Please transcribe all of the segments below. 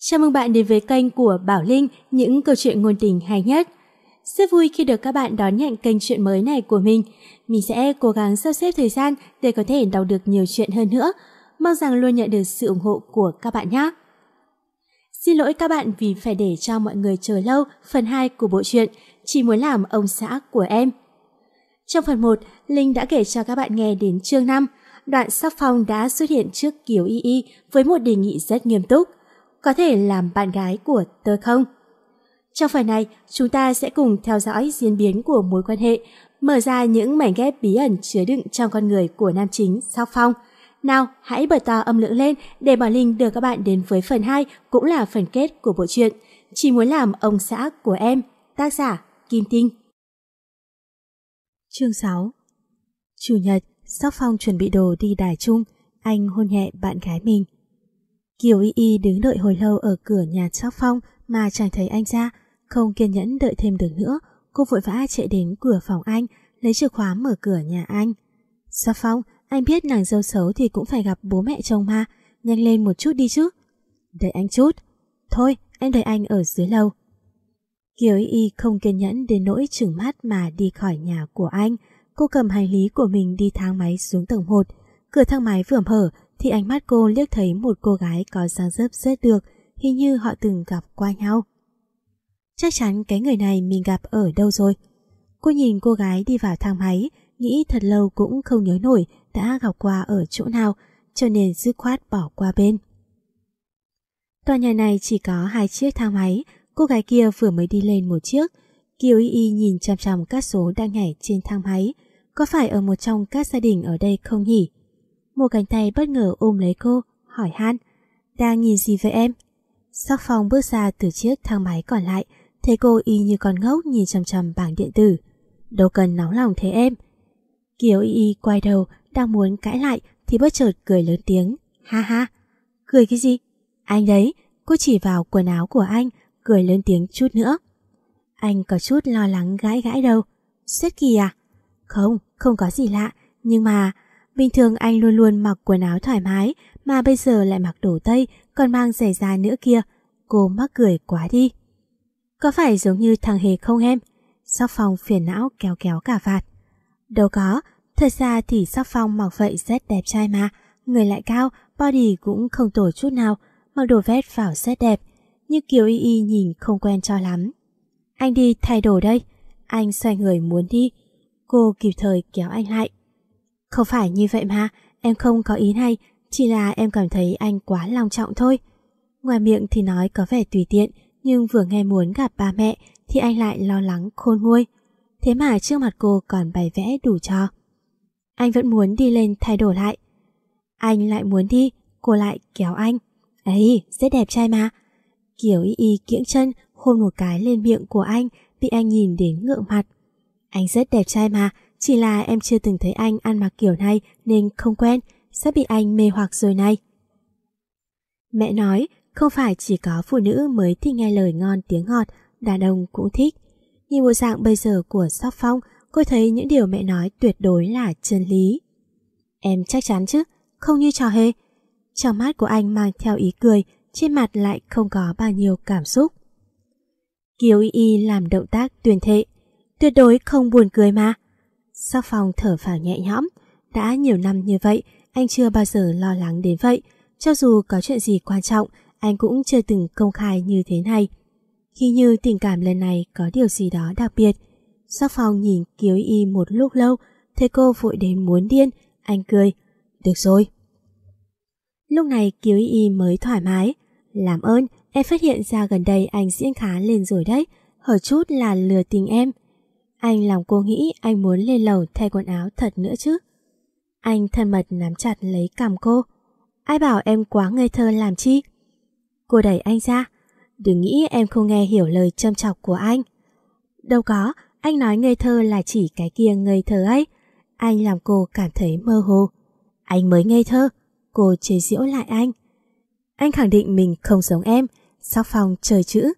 Chào mừng bạn đến với kênh của Bảo Linh, những câu chuyện ngôn tình hay nhất. Rất vui khi được các bạn đón nhận kênh truyện mới này của mình. Mình sẽ cố gắng sắp xếp thời gian để có thể đọc được nhiều chuyện hơn nữa. Mong rằng luôn nhận được sự ủng hộ của các bạn nhé. Xin lỗi các bạn vì phải để cho mọi người chờ lâu phần 2 của bộ truyện Chỉ muốn làm ông xã của em. Trong phần 1, Linh đã kể cho các bạn nghe đến chương 5. Đoạn Sắc Phong đã xuất hiện trước Kiều Y Y với một đề nghị rất nghiêm túc. Có thể làm bạn gái của tớ không? Trong phần này, chúng ta sẽ cùng theo dõi diễn biến của mối quan hệ, mở ra những mảnh ghép bí ẩn chứa đựng trong con người của nam chính Sắc Phong. Nào, hãy bật to âm lượng lên để Bảo Linh đưa các bạn đến với phần 2, cũng là phần kết của bộ truyện Chỉ muốn làm ông xã của em, tác giả Kim Tinh. Chương 6. Chủ nhật, Sắc Phong chuẩn bị đồ đi Đài Trung, anh hôn nhẹ bạn gái mình. Kiều Y Y đứng đợi hồi lâu ở cửa nhà Sắc Phong mà chẳng thấy anh ra, không kiên nhẫn đợi thêm được nữa, cô vội vã chạy đến cửa phòng anh, lấy chìa khóa mở cửa nhà anh. Sắc Phong, anh biết nàng dâu xấu thì cũng phải gặp bố mẹ chồng mà, nhanh lên một chút đi chứ. Đợi anh chút. Thôi, em đợi anh ở dưới lầu. Kiều Y Y không kiên nhẫn đến nỗi trừng mắt mà đi khỏi nhà của anh. Cô cầm hành lý của mình đi thang máy xuống tầng 1. Cửa thang máy vừa mở thì ánh mắt cô liếc thấy một cô gái có dáng dấp rất được, hình như họ từng gặp qua nhau. Chắc chắn cái người này mình gặp ở đâu rồi. Cô nhìn cô gái đi vào thang máy, nghĩ thật lâu cũng không nhớ nổi đã gặp qua ở chỗ nào, cho nên dứt khoát bỏ qua bên. Tòa nhà này chỉ có 2 chiếc thang máy, cô gái kia vừa mới đi lên một chiếc. Kiều Y Y nhìn chằm chằm các số đang nhảy trên thang máy, có phải ở một trong các gia đình ở đây không nhỉ? Một cánh tay bất ngờ ôm lấy cô, hỏi han, đang nhìn gì vậy em? Sắc Phong bước ra từ chiếc thang máy còn lại, thấy cô y như con ngốc nhìn chằm chằm bảng điện tử. Đâu cần nóng lòng thế em. Kiều Y Y quay đầu, đang muốn cãi lại thì bất chợt cười lớn tiếng, ha ha. Cười cái gì? Anh đấy, cô chỉ vào quần áo của anh, cười lớn tiếng chút nữa. Anh có chút lo lắng gãi gãi đầu. Rất kỳ à? Không, không có gì lạ, nhưng mà bình thường anh luôn luôn mặc quần áo thoải mái, mà bây giờ lại mặc đồ tây, còn mang giày da nữa kia. Cô mắc cười quá đi. Có phải giống như thằng Hề không em? Sắc Phong phiền não kéo kéo cà vạt. Đâu có, thật ra thì Sắc Phong mặc vậy rất đẹp trai mà, người lại cao, body cũng không tồi chút nào, mặc đồ vest vào rất đẹp. Nhưng Kiều Y Y nhìn không quen cho lắm. Anh đi thay đồ đây. Anh xoay người muốn đi. Cô kịp thời kéo anh lại. Không phải như vậy mà, em không có ý này, chỉ là em cảm thấy anh quá long trọng thôi. Ngoài miệng thì nói có vẻ tùy tiện, nhưng vừa nghe muốn gặp ba mẹ thì anh lại lo lắng khôn nguôi. Thế mà trước mặt cô còn bày vẽ đủ trò. Anh vẫn muốn đi lên thay đổi lại. Anh lại muốn đi, cô lại kéo anh. Ấy, rất đẹp trai mà. Kiều Y Y kiễng chân hôn một cái lên miệng của anh, bị anh nhìn đến ngượng mặt. Anh rất đẹp trai mà, chỉ là em chưa từng thấy anh ăn mặc kiểu này nên không quen, sắp bị anh mê hoặc rồi này. Mẹ nói, không phải chỉ có phụ nữ mới thích nghe lời ngon tiếng ngọt, đàn ông cũng thích. Nhìn bộ dạng bây giờ của Sắc Phong, cô thấy những điều mẹ nói tuyệt đối là chân lý. Em chắc chắn chứ, không như trò hề. Trong mắt của anh mang theo ý cười, trên mặt lại không có bao nhiêu cảm xúc. Kiều Y Y làm động tác tuyên thệ, tuyệt đối không buồn cười mà. Sắc Phong thở phào nhẹ nhõm, đã nhiều năm như vậy, anh chưa bao giờ lo lắng đến vậy. Cho dù có chuyện gì quan trọng, anh cũng chưa từng công khai như thế này. Khi như tình cảm lần này có điều gì đó đặc biệt. Sắc Phong nhìn Kiều Y Y một lúc lâu, thấy cô vội đến muốn điên, anh cười, được rồi. Lúc này Kiều Y Y mới thoải mái. Làm ơn, em phát hiện ra gần đây anh diễn khá lên rồi đấy, hở chút là lừa tình em. Anh làm cô nghĩ anh muốn lên lầu thay quần áo thật nữa chứ. Anh thân mật nắm chặt lấy cằm cô. Ai bảo em quá ngây thơ làm chi? Cô đẩy anh ra. Đừng nghĩ em không nghe hiểu lời châm chọc của anh. Đâu có, anh nói ngây thơ là chỉ cái kia ngây thơ ấy. Anh làm cô cảm thấy mơ hồ. Anh mới ngây thơ. Cô chế giễu lại anh. Anh khẳng định mình không giống em. Sắc Phong trời chữ.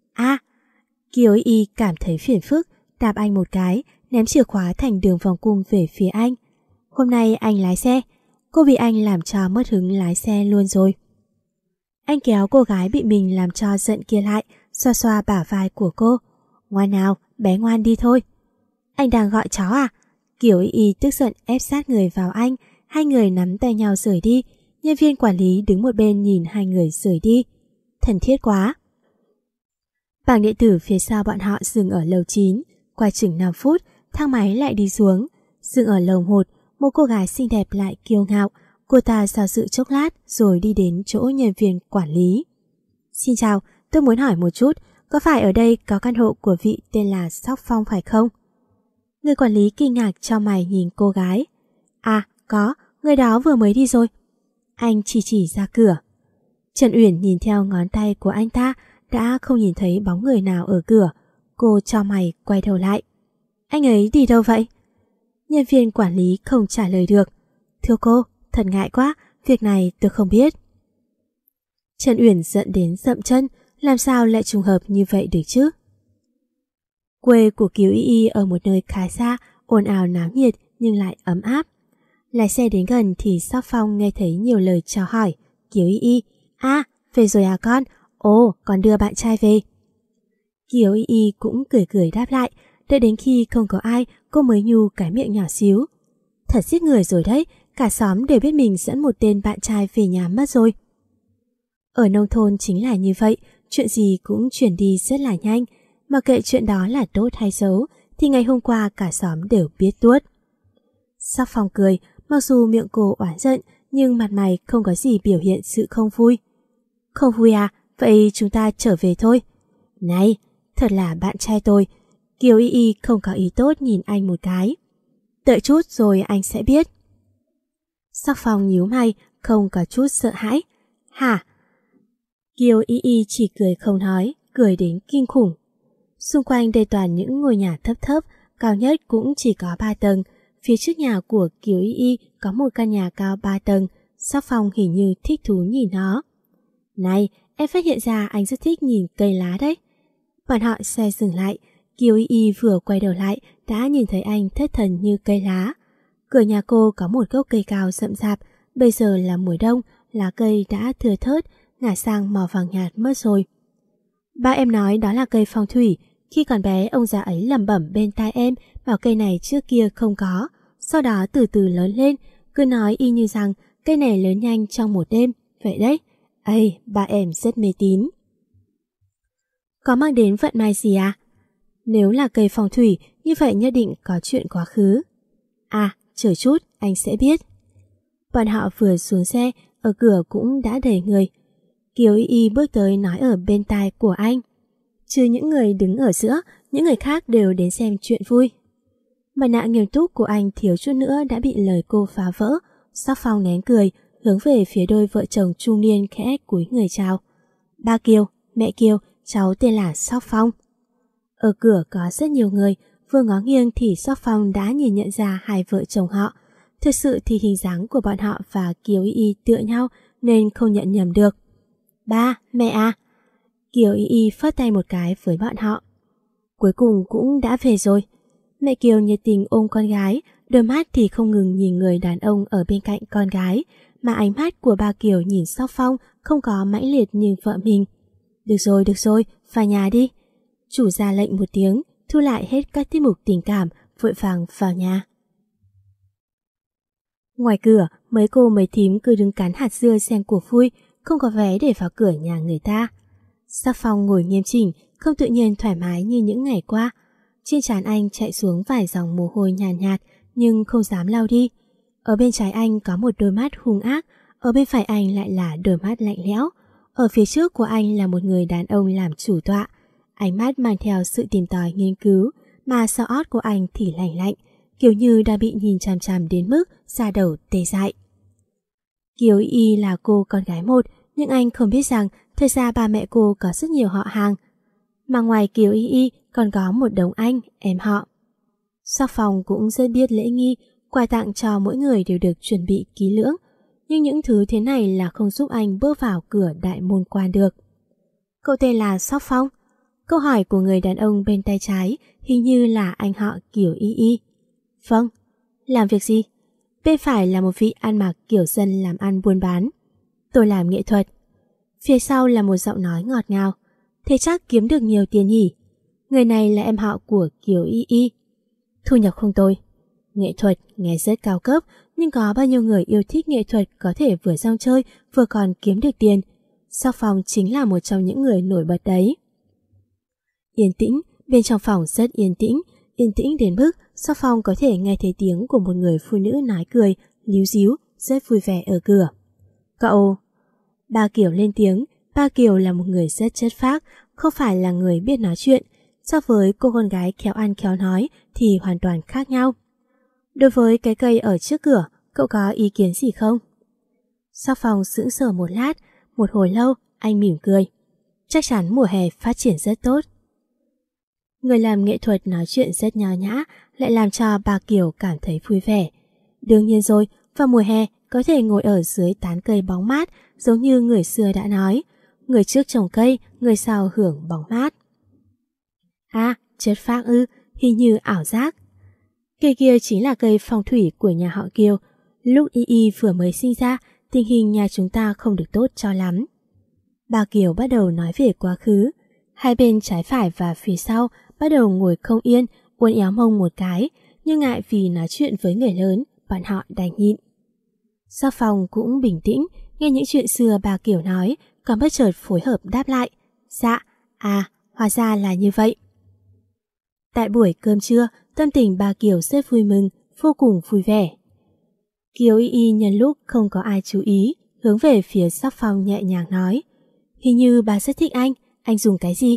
Kiều Y cảm thấy phiền phức, đạp anh một cái, ném chìa khóa thành đường vòng cung về phía anh. Hôm nay anh lái xe. Cô bị anh làm cho mất hứng lái xe luôn rồi. Anh kéo cô gái bị mình làm cho giận kia lại, xoa xoa bả vai của cô. Ngoan nào, bé ngoan đi thôi. Anh đang gọi cháu à? Kiều Y Y tức giận ép sát người vào anh, hai người nắm tay nhau rời đi. Nhân viên quản lý đứng một bên nhìn hai người rời đi. Thân thiết quá. Bảng điện tử phía sau bọn họ dừng ở lầu 9, qua chừng 5 phút, thang máy lại đi xuống. Dừng ở lầu 1, một cô gái xinh đẹp lại kiêu ngạo. Cô ta do dự chốc lát rồi đi đến chỗ nhân viên quản lý. Xin chào, tôi muốn hỏi một chút, có phải ở đây có căn hộ của vị tên là Sóc Phong phải không? Người quản lý kinh ngạc chau mày nhìn cô gái. À, có, người đó vừa mới đi rồi. Anh chỉ ra cửa. Trần Uyển nhìn theo ngón tay của anh ta, đã không nhìn thấy bóng người nào ở cửa. Cô chau mày quay đầu lại. Anh ấy đi đâu vậy? Nhân viên quản lý không trả lời được. Thưa cô, thật ngại quá, việc này tôi không biết. Trần Uyển giận đến dậm chân, làm sao lại trùng hợp như vậy được chứ? Quê của Kiều Y Y ở một nơi khá xa, ồn ào náo nhiệt nhưng lại ấm áp. Lái xe đến gần thì Sóc Phong nghe thấy nhiều lời chào hỏi. Kiều Y Y, à, về rồi à con? Ồ, con đưa bạn trai về. Kiều Y Y cũng cười đáp lại, đợi đến khi không có ai, cô mới nhu cái miệng nhỏ xíu. Thật giết người rồi đấy, cả xóm đều biết mình dẫn một tên bạn trai về nhà mất rồi. Ở nông thôn chính là như vậy, chuyện gì cũng chuyển đi rất là nhanh. Mà kệ chuyện đó là tốt hay xấu, thì ngày hôm qua cả xóm đều biết tuốt. Sóc Phong cười, mặc dù miệng cô oán giận, nhưng mặt mày không có gì biểu hiện sự không vui. Không vui à? Vậy chúng ta trở về thôi. Này, thật là bạn trai tôi. Kiều Y Y không có ý tốt nhìn anh một cái. Đợi chút rồi anh sẽ biết. Sóc Phong nhíu mày, không có chút sợ hãi. Hả? Kiều Y Y chỉ cười không nói, cười đến kinh khủng. Xung quanh đây toàn những ngôi nhà thấp thấp, cao nhất cũng chỉ có 3 tầng. Phía trước nhà của Kiều Y Y có một căn nhà cao 3 tầng. Sóc Phong hình như thích thú nhìn nó. Này, em phát hiện ra anh rất thích nhìn cây lá đấy. Bọn họ xe dừng lại. Kiều Y Y vừa quay đầu lại đã nhìn thấy anh thất thần như cây lá. Cửa nhà cô có một gốc cây cao rậm rạp. Bây giờ là mùa đông, lá cây đã thưa thớt, ngả sang màu vàng nhạt mất rồi. Ba em nói đó là cây phong thủy. Khi còn bé ông già ấy lẩm bẩm bên tai em bảo cây này trước kia không có. Sau đó từ từ lớn lên, cứ nói y như rằng cây này lớn nhanh trong một đêm. Vậy đấy, ây, ba em rất mê tín. Có mang đến vận may gì à? Nếu là cây phong thủy, như vậy nhất định có chuyện quá khứ. À, chờ chút, anh sẽ biết. Bọn họ vừa xuống xe, ở cửa cũng đã đầy người. Kiều Y Y bước tới nói ở bên tai của anh. Trừ những người đứng ở giữa, những người khác đều đến xem chuyện vui. Mặt nạ nghiêm túc của anh thiếu chút nữa đã bị lời cô phá vỡ. Sóc Phong nén cười, hướng về phía đôi vợ chồng trung niên khẽ cúi người chào. Ba Kiều, mẹ Kiều, cháu tên là Sóc Phong. Ở cửa có rất nhiều người, vừa ngó nghiêng thì Sóc Phong đã nhìn nhận ra hai vợ chồng họ. Thực sự thì hình dáng của bọn họ và Kiều Y Y tựa nhau nên không nhận nhầm được. Ba, mẹ à? Kiều Y Y phất tay một cái với bọn họ. Cuối cùng cũng đã về rồi. Mẹ Kiều nhiệt tình ôm con gái, đôi mắt thì không ngừng nhìn người đàn ông ở bên cạnh con gái, mà ánh mắt của ba Kiều nhìn Sóc Phong không có mãnh liệt như vợ mình. Được rồi, vào nhà đi. Chủ ra lệnh một tiếng, thu lại hết các tiết mục tình cảm, vội vàng vào nhà. Ngoài cửa, mấy cô mấy thím cứ đứng cắn hạt dưa xem cuộc vui, không có vé để vào cửa nhà người ta. Sóc Phong ngồi nghiêm chỉnh, không tự nhiên thoải mái như những ngày qua. Trên trán anh chạy xuống vài dòng mồ hôi nhàn nhạt, nhưng không dám lau đi. Ở bên trái anh có một đôi mắt hung ác, ở bên phải anh lại là đôi mắt lạnh lẽo. Ở phía trước của anh là một người đàn ông làm chủ tọa. Ánh mắt mang theo sự tìm tòi nghiên cứu, mà sau ót của anh thì lạnh lạnh, kiểu như đã bị nhìn chằm chằm đến mức da đầu tê dại. Kiều Y Y là cô con gái một, nhưng anh không biết rằng thật ra ba mẹ cô có rất nhiều họ hàng. Mà ngoài Kiều Y Y còn có một đống anh, em họ. Sóc Phong cũng rất biết lễ nghi, quà tặng cho mỗi người đều được chuẩn bị kỹ lưỡng. Nhưng những thứ thế này là không giúp anh bước vào cửa đại môn quan được. Cậu tên là Sóc Phong? Câu hỏi của người đàn ông bên tay trái hình như là anh họ Kiều Y Y. Vâng. Làm việc gì? Bên phải là một vị ăn mặc kiểu dân làm ăn buôn bán. Tôi làm nghệ thuật. Phía sau là một giọng nói ngọt ngào. Thế chắc kiếm được nhiều tiền nhỉ? Người này là em họ của Kiều Y Y. Thu nhập không tồi. Nghệ thuật nghe rất cao cấp, nhưng có bao nhiêu người yêu thích nghệ thuật có thể vừa rong chơi vừa còn kiếm được tiền. Sắc Phong chính là một trong những người nổi bật đấy. Yên tĩnh, bên trong phòng rất yên tĩnh đến mức Sắc Phong có thể nghe thấy tiếng của một người phụ nữ nói cười, líu díu, rất vui vẻ ở cửa. Cậu... Ba Kiều lên tiếng. Ba Kiều là một người rất chất phác, không phải là người biết nói chuyện. So với cô con gái khéo ăn khéo nói thì hoàn toàn khác nhau. Đối với cái cây ở trước cửa, cậu có ý kiến gì không? Sắc Phong sững sờ một lát, một hồi lâu anh mỉm cười. Chắc chắn mùa hè phát triển rất tốt. Người làm nghệ thuật nói chuyện rất nho nhã, lại làm cho bà Kiều cảm thấy vui vẻ. Đương nhiên rồi, vào mùa hè có thể ngồi ở dưới tán cây bóng mát, giống như người xưa đã nói, người trước trồng cây, người sau hưởng bóng mát. À, chất phác ư, hình như ảo giác. Cây kia chính là cây phong thủy của nhà họ Kiều. Lúc Y Y vừa mới sinh ra, tình hình nhà chúng ta không được tốt cho lắm. Bà Kiều bắt đầu nói về quá khứ. Hai bên trái phải và phía sau bắt đầu ngồi không yên, uốn éo mông một cái, nhưng ngại vì nói chuyện với người lớn, bọn họ đành nhịn. Sắc Phong cũng bình tĩnh, nghe những chuyện xưa bà Kiều nói, còn bất chợt phối hợp đáp lại. Dạ, hóa ra là như vậy. Tại buổi cơm trưa, tâm tình bà Kiều rất vui mừng, vô cùng vui vẻ. Kiều Y Y nhân lúc không có ai chú ý, hướng về phía Sắc Phong nhẹ nhàng nói. Hình như bà rất thích anh dùng cái gì?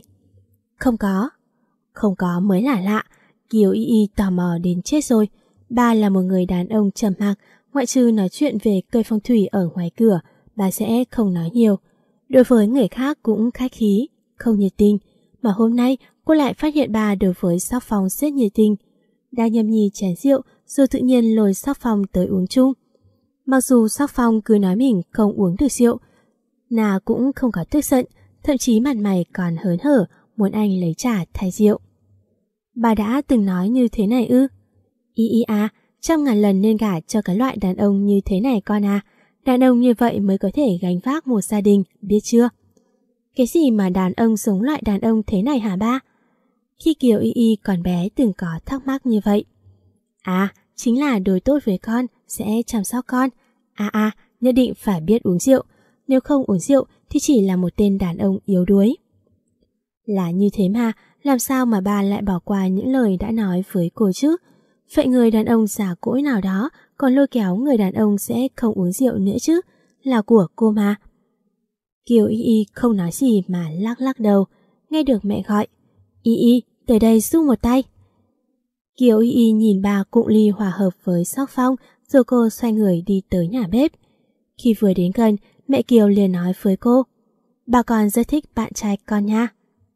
Không có mới là lạ. Kiều Y Y tò mò đến chết rồi. Bà là một người đàn ông trầm mặc, ngoại trừ nói chuyện về cây phong thủy ở ngoài cửa, bà sẽ không nói nhiều. Đối với người khác cũng khách khí, không nhiệt tình, mà hôm nay cô lại phát hiện bà đối với Sắc Phong rất nhiệt tình. Đang nhâm nhi chén rượu, rồi tự nhiên lôi Sắc Phong tới uống chung. Mặc dù Sắc Phong cứ nói mình không uống được rượu, nàng cũng không có tức giận, thậm chí mặt mày còn hớn hở muốn anh lấy trà thay rượu. Bà đã từng nói như thế này ư? Y Y à, 100.000 lần nên gả cho cái loại đàn ông như thế này con à. Đàn ông như vậy mới có thể gánh vác một gia đình, biết chưa? Cái gì mà đàn ông giống loại đàn ông thế này hả ba? Khi Kiều Y Y còn bé từng có thắc mắc như vậy. À, chính là đối tốt với con, sẽ chăm sóc con. Nhất định phải biết uống rượu. Nếu không uống rượu thì chỉ là một tên đàn ông yếu đuối. Là như thế mà, làm sao mà bà lại bỏ qua những lời đã nói với cô chứ? Vậy người đàn ông già cỗi nào đó còn lôi kéo người đàn ông sẽ không uống rượu nữa chứ? Là của cô mà. Kiều Y Y không nói gì mà lắc lắc đầu. Nghe được mẹ gọi. Y Y, tới đây giúp một tay. Kiều Y Y nhìn bà cụng ly hòa hợp với Sắc Phong, rồi cô xoay người đi tới nhà bếp. Khi vừa đến gần, mẹ Kiều liền nói với cô. Bà con rất thích bạn trai con nha.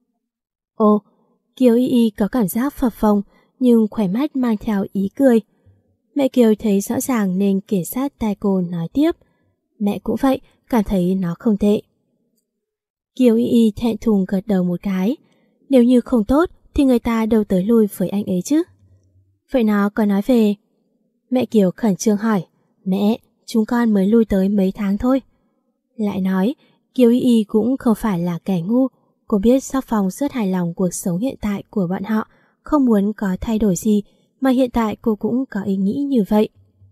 Ồ, Kiều Y Y có cảm giác phập phồng, nhưng khóe mắt mang theo ý cười. Mẹ Kiều thấy rõ ràng nên kể sát tai cô nói tiếp. Mẹ cũng vậy, cảm thấy nó không tệ. Kiều Y Y thẹn thùng gật đầu một cái. Nếu như không tốt thì người ta đâu tới lui với anh ấy chứ. Vậy nó có nói về... Mẹ Kiều khẩn trương hỏi. Mẹ, chúng con mới lui tới mấy tháng thôi. Lại nói, Kiều Y Y cũng không phải là kẻ ngu. Cô biết Sắc Phong rất hài lòng cuộc sống hiện tại của bọn họ, không muốn có thay đổi gì, mà hiện tại cô cũng có ý nghĩ như vậy.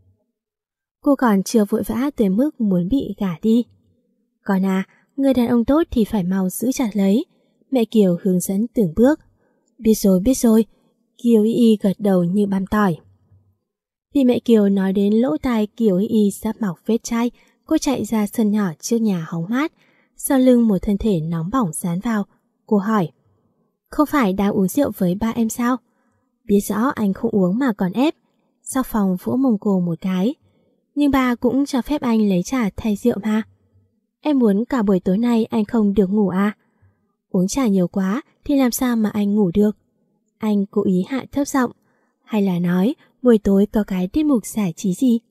Cô còn chưa vội vã tới mức muốn bị gả đi. Còn người đàn ông tốt thì phải mau giữ chặt lấy. Mẹ Kiều hướng dẫn từng bước. Biết rồi. Kiều Y Y gật đầu như băm tỏi. Khi mẹ Kiều nói đến lỗ tai Kiều Y Y sắp mọc vết chai, cô chạy ra sân nhỏ trước nhà hóng mát. Sau lưng một thân thể nóng bỏng dán vào. Cô hỏi. Không phải đang uống rượu với ba em sao? Biết rõ anh không uống mà còn ép. Sắc Phong vỗ mông cô một cái. Nhưng ba cũng cho phép anh lấy trà thay rượu mà. Em muốn cả buổi tối nay anh không được ngủ à? Uống trà nhiều quá thì làm sao mà anh ngủ được? Anh cố ý hạ thấp giọng. Hay là nói buổi tối có cái tiết mục giải trí gì?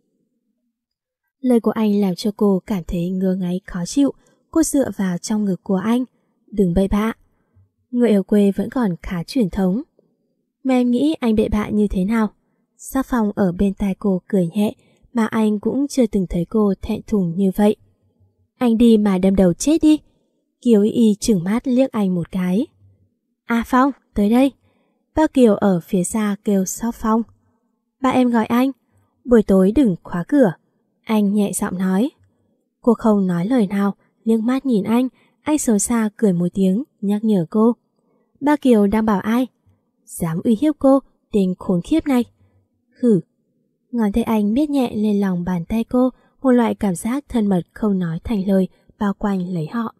Lời của anh làm cho cô cảm thấy ngứa ngáy khó chịu. Cô dựa vào trong ngực của anh. Đừng bậy bạ. Người ở quê vẫn còn khá truyền thống. Mà em nghĩ anh bậy bạ như thế nào? Sắc Phong ở bên tai cô cười nhẹ, mà anh cũng chưa từng thấy cô thẹn thùng như vậy. Anh đi mà đâm đầu chết đi. Kiều Y Y trừng mắt liếc anh một cái. A Phong, tới đây. Ba Kiều ở phía xa kêu Sóc Phong. Ba em gọi anh. Buổi tối đừng khóa cửa. Anh nhẹ giọng nói. Cô không nói lời nào, liếc mắt nhìn anh xấu xa cười một tiếng, nhắc nhở cô. Ba Kiều đang bảo ai? Dám uy hiếp cô, tên khốn khiếp này. Hử. Ngón tay anh miết nhẹ lên lòng bàn tay cô, một loại cảm giác thân mật không nói thành lời bao quanh lấy họ.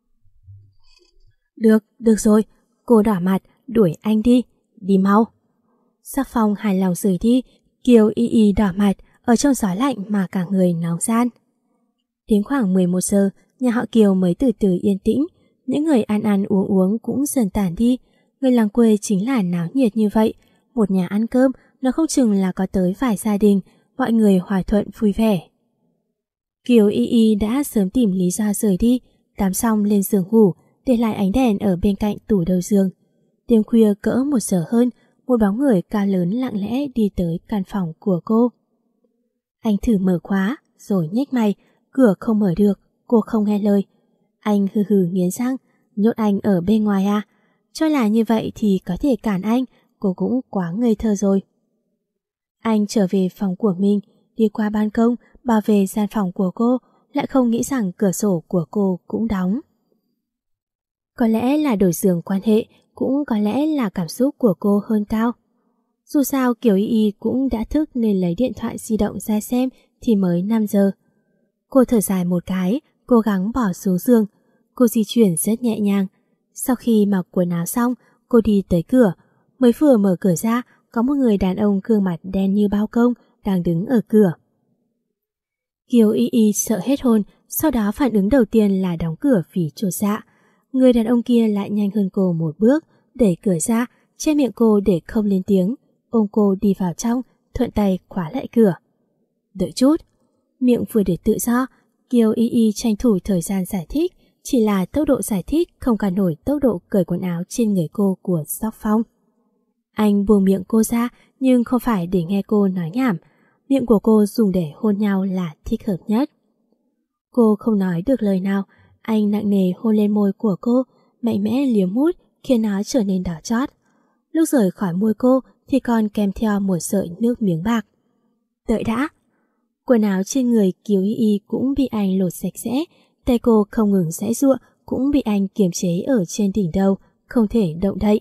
Được rồi, cô đỏ mặt, đuổi anh đi, đi mau. Sóc Phong hài lòng rời đi, Kiều Y Y đỏ mặt, ở trong gió lạnh mà cả người nóng ran. Đến khoảng 11 giờ, nhà họ Kiều mới từ từ yên tĩnh, những người ăn uống cũng dần tản đi. Người làng quê chính là náo nhiệt như vậy, một nhà ăn cơm, nó không chừng là có tới vài gia đình, mọi người hòa thuận vui vẻ. Kiều Y Y đã sớm tìm lý do rời đi, tắm xong lên giường ngủ, để lại ánh đèn ở bên cạnh tủ đầu giường. Đêm khuya cỡ 1 giờ hơn, một bóng người cao lớn lặng lẽ đi tới căn phòng của cô. Anh thử mở khóa, rồi nhếch mày, cửa không mở được, cô không nghe lời. Anh hừ hừ nghiến răng, nhốt anh ở bên ngoài à? Cho là như vậy thì có thể cản anh, cô cũng quá ngây thơ rồi. Anh trở về phòng của mình, đi qua ban công, bảo vệ gian phòng của cô, lại không nghĩ rằng cửa sổ của cô cũng đóng. Có lẽ là đổi giường quan hệ, cũng có lẽ là cảm xúc của cô hơn cao. Dù sao Kiều Y Y cũng đã thức nên lấy điện thoại di động ra xem thì mới 5 giờ. Cô thở dài một cái, cố gắng bỏ xuống giường. Cô di chuyển rất nhẹ nhàng. Sau khi mặc quần áo xong, cô đi tới cửa. Mới vừa mở cửa ra, có một người đàn ông gương mặt đen như bao công đang đứng ở cửa. Kiều Y Y sợ hết hồn, sau đó phản ứng đầu tiên là đóng cửa vì chột dạ. Người đàn ông kia lại nhanh hơn cô một bước, đẩy cửa ra, che miệng cô để không lên tiếng, ôm cô đi vào trong, thuận tay khóa lại cửa. Đợi chút. Miệng vừa được tự do, Kiều Y Y tranh thủ thời gian giải thích, chỉ là tốc độ giải thích không cản nổi tốc độ cởi quần áo trên người cô của Sóc Phong. Anh buông miệng cô ra, nhưng không phải để nghe cô nói nhảm, miệng của cô dùng để hôn nhau là thích hợp nhất. Cô không nói được lời nào, anh nặng nề hôn lên môi của cô, mạnh mẽ liếm mút khiến nó trở nên đỏ chót. Lúc rời khỏi môi cô thì còn kèm theo một sợi nước miếng bạc. Đợi đã. Quần áo trên người Kiều Y Y cũng bị anh lột sạch sẽ, tay cô không ngừng giãy giụa cũng bị anh kiềm chế ở trên đỉnh đầu, không thể động đậy.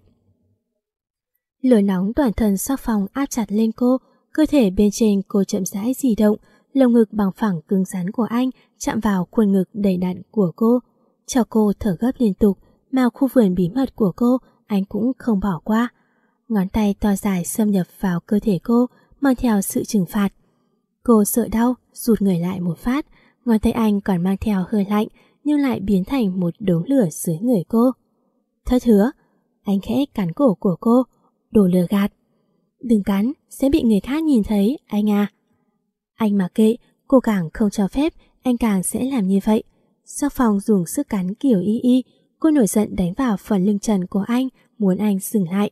Lửa nóng toàn thân Sóc Phong áp chặt lên cô, cơ thể bên trên cô chậm rãi di động, lồng ngực bằng phẳng cứng rắn của anh chạm vào khuôn ngực đầy đặn của cô, cho cô thở gấp liên tục, mà khu vườn bí mật của cô anh cũng không bỏ qua. Ngón tay to dài xâm nhập vào cơ thể cô, mang theo sự trừng phạt. Cô sợ đau, rụt người lại một phát, ngón tay anh còn mang theo hơi lạnh nhưng lại biến thành một đống lửa dưới người cô. Thất hứa, anh khẽ cắn cổ của cô, đồ lừa gạt. Đừng cắn, sẽ bị người khác nhìn thấy, anh à. Anh mặc kệ, cô càng không cho phép, anh càng sẽ làm như vậy. Sóc Phong dùng sức cắn Kiều Y Y, cô nổi giận đánh vào phần lưng trần của anh, muốn anh dừng lại.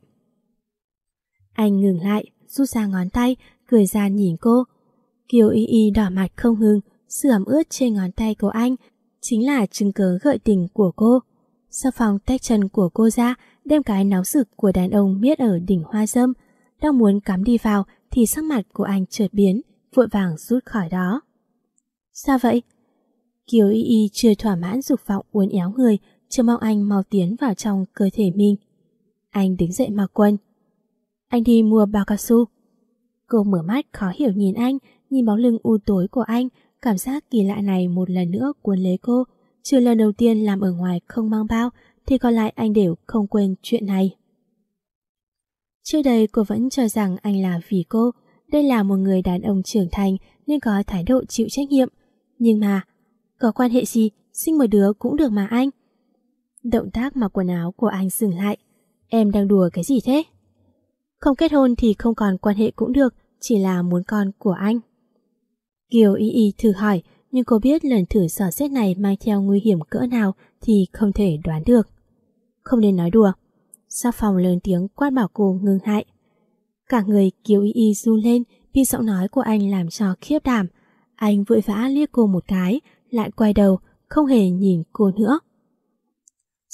Anh ngừng lại, rút ra ngón tay, cười gian nhìn cô. Kiều Y Y đỏ mặt không ngừng, sự ẩm ướt trên ngón tay của anh chính là chứng cớ gợi tình của cô. Sóc Phong tách chân của cô ra, đem cái nóng rực của đàn ông miết ở đỉnh hoa dâm. Đang muốn cắm đi vào thì sắc mặt của anh chợt biến, vội vàng rút khỏi đó. Sao vậy? Kiều Y Y chưa thỏa mãn dục vọng uốn éo người, chờ mong anh mau tiến vào trong cơ thể mình. Anh đứng dậy mặc quần. Anh đi mua bao cao su. Cô mở mắt khó hiểu nhìn anh, nhìn bóng lưng u tối của anh, cảm giác kỳ lạ này một lần nữa cuốn lấy cô. Trừ lần đầu tiên làm ở ngoài không mang bao, thì còn lại anh đều không quên chuyện này. Trước đây cô vẫn cho rằng anh là vì cô, đây là một người đàn ông trưởng thành nên có thái độ chịu trách nhiệm. Nhưng mà, có quan hệ gì, sinh một đứa cũng được mà anh. Động tác mặc quần áo của anh dừng lại. Em đang đùa cái gì thế? Không kết hôn thì không còn quan hệ cũng được, chỉ là muốn con của anh. Kiều Y Y thử hỏi, nhưng cô biết lần thử dò xét này mang theo nguy hiểm cỡ nào thì không thể đoán được. Không nên nói đùa. Sóc Phong lớn tiếng quát bảo cô ngưng lại. Cả người Kiều Y Y run lên, bị giọng nói của anh làm cho khiếp đảm. Anh vội vã liếc cô một cái, lại quay đầu, không hề nhìn cô nữa.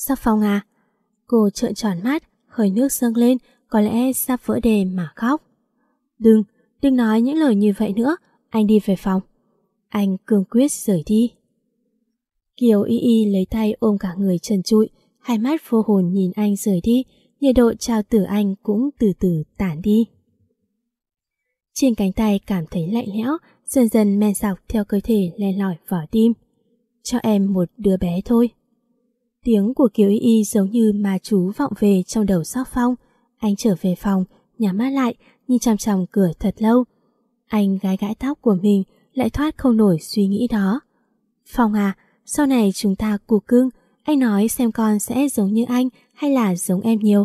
Sắc Phong à? Cô trợn tròn mắt, hơi nước dâng lên, có lẽ sắp vỡ đê mà khóc. Đừng nói những lời như vậy nữa, anh đi về phòng. Anh cương quyết rời đi. Kiều Y Y lấy tay ôm cả người trần trụi, hai mắt vô hồn nhìn anh rời đi, nhiệt độ trao từ anh cũng từ từ tản đi. Trên cánh tay cảm thấy lạnh lẽo, dần dần men dọc theo cơ thể len lỏi vào tim. Cho em một đứa bé thôi. Tiếng của Kiều Y Y giống như ma chú vọng về trong đầu Sắc Phong. Anh trở về phòng, nhắm mắt lại, nhìn chằm chằm cửa thật lâu. Anh gãi gãi tóc của mình, lại thoát không nổi suy nghĩ đó. Phong à, sau này chúng ta cù cưng, anh nói xem con sẽ giống như anh hay là giống em nhiều.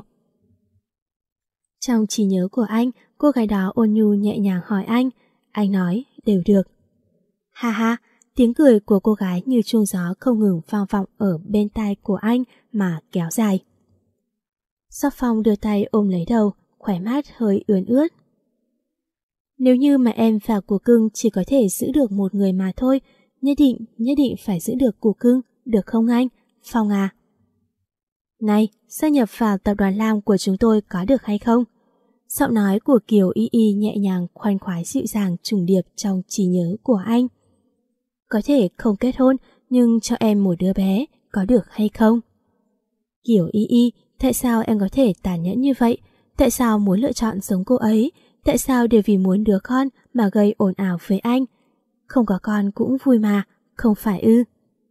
Trong trí nhớ của anh, cô gái đó ôn nhu nhẹ nhàng hỏi anh nói đều được. Ha ha, tiếng cười của cô gái như chuông gió không ngừng vang vọng ở bên tai của anh mà kéo dài. Sắc Phong đưa tay ôm lấy đầu, khóe mắt hơi ươn ướt. Nếu như mà em và củ cưng chỉ có thể giữ được một người mà thôi, nhất định phải giữ được củ cưng, được không anh? Phong à? Này, gia nhập vào tập đoàn Lam của chúng tôi có được hay không? Giọng nói của Kiều Y Y nhẹ nhàng khoan khoái dịu dàng trùng điệp trong trí nhớ của anh. Có thể không kết hôn, nhưng cho em một đứa bé, có được hay không? Kiều Y Y, tại sao em có thể tàn nhẫn như vậy? Tại sao muốn lựa chọn giống cô ấy? Tại sao đều vì muốn đứa con mà gây ồn ào với anh? Không có con cũng vui mà, không phải ư?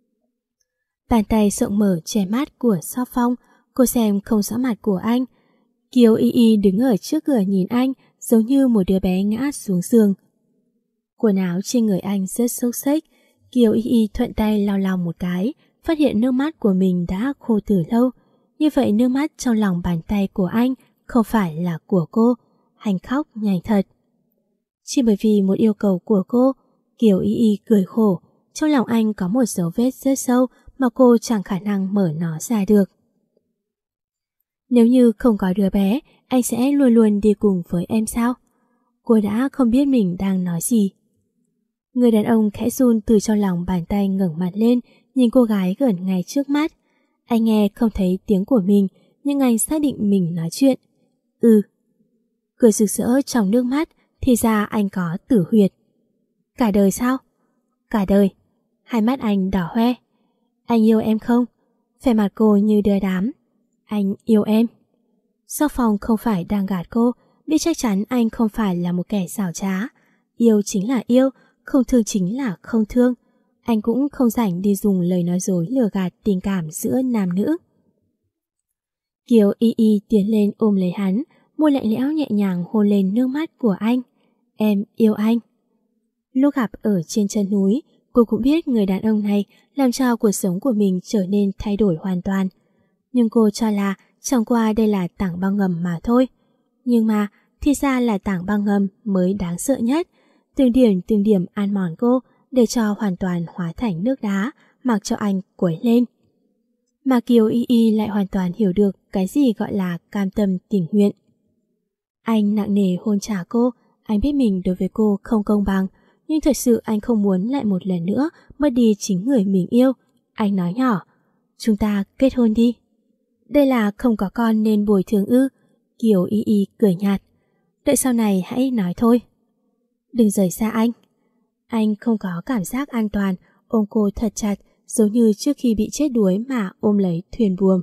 Bàn tay rộng mở che mắt của Sắc Phong, cô xem không rõ mặt của anh. Kiều Y Y đứng ở trước cửa nhìn anh, giống như một đứa bé ngã xuống giường. Quần áo trên người anh rất xốc xếch. Kiều Y Y thuận tay lau lau một cái, phát hiện nước mắt của mình đã khô từ lâu. Như vậy nước mắt trong lòng bàn tay của anh không phải là của cô. Anh khóc nhanh thật. Chỉ bởi vì một yêu cầu của cô, Kiều Y Y cười khổ. Trong lòng anh có một dấu vết rất sâu mà cô chẳng khả năng mở nó ra được. Nếu như không có đứa bé, anh sẽ luôn luôn đi cùng với em sao? Cô đã không biết mình đang nói gì. Người đàn ông khẽ run từ trong lòng bàn tay ngẩng mặt lên, nhìn cô gái gần ngay trước mắt. Anh nghe không thấy tiếng của mình, nhưng anh xác định mình nói chuyện. Cười rực rỡ trong nước mắt, thì ra anh có tử huyệt. Cả đời sao? Cả đời. Hai mắt anh đỏ hoe. Anh yêu em không? Vẻ mặt cô như đưa đám. Anh yêu em. Sắc Phong không phải đang gạt cô, biết chắc chắn anh không phải là một kẻ xảo trá. Yêu chính là yêu, không thương chính là không thương. Anh cũng không rảnh đi dùng lời nói dối lừa gạt tình cảm giữa nam nữ. Kiều Y Y tiến lên ôm lấy hắn, môi lạnh lẽo nhẹ nhàng hôn lên nước mắt của anh. Em yêu anh. Lúc gặp ở trên chân núi, cô cũng biết người đàn ông này làm cho cuộc sống của mình trở nên thay đổi hoàn toàn. Nhưng cô cho là chẳng qua đây là tảng băng ngầm mà thôi. Nhưng mà thì ra là tảng băng ngầm mới đáng sợ nhất. Từng điểm ăn mòn cô để cho hoàn toàn hóa thành nước đá, mặc cho anh quấy lên. Mà Kiều Y Y lại hoàn toàn hiểu được cái gì gọi là cam tâm tình nguyện. Anh nặng nề hôn trả cô, anh biết mình đối với cô không công bằng, nhưng thật sự anh không muốn lại một lần nữa mất đi chính người mình yêu. Anh nói nhỏ, chúng ta kết hôn đi. Đây là không có con nên bồi thường ư? Kiều Y Y cười nhạt. Đợi sau này hãy nói thôi. Đừng rời xa anh. Anh không có cảm giác an toàn, ôm cô thật chặt, giống như trước khi bị chết đuối mà ôm lấy thuyền buồm.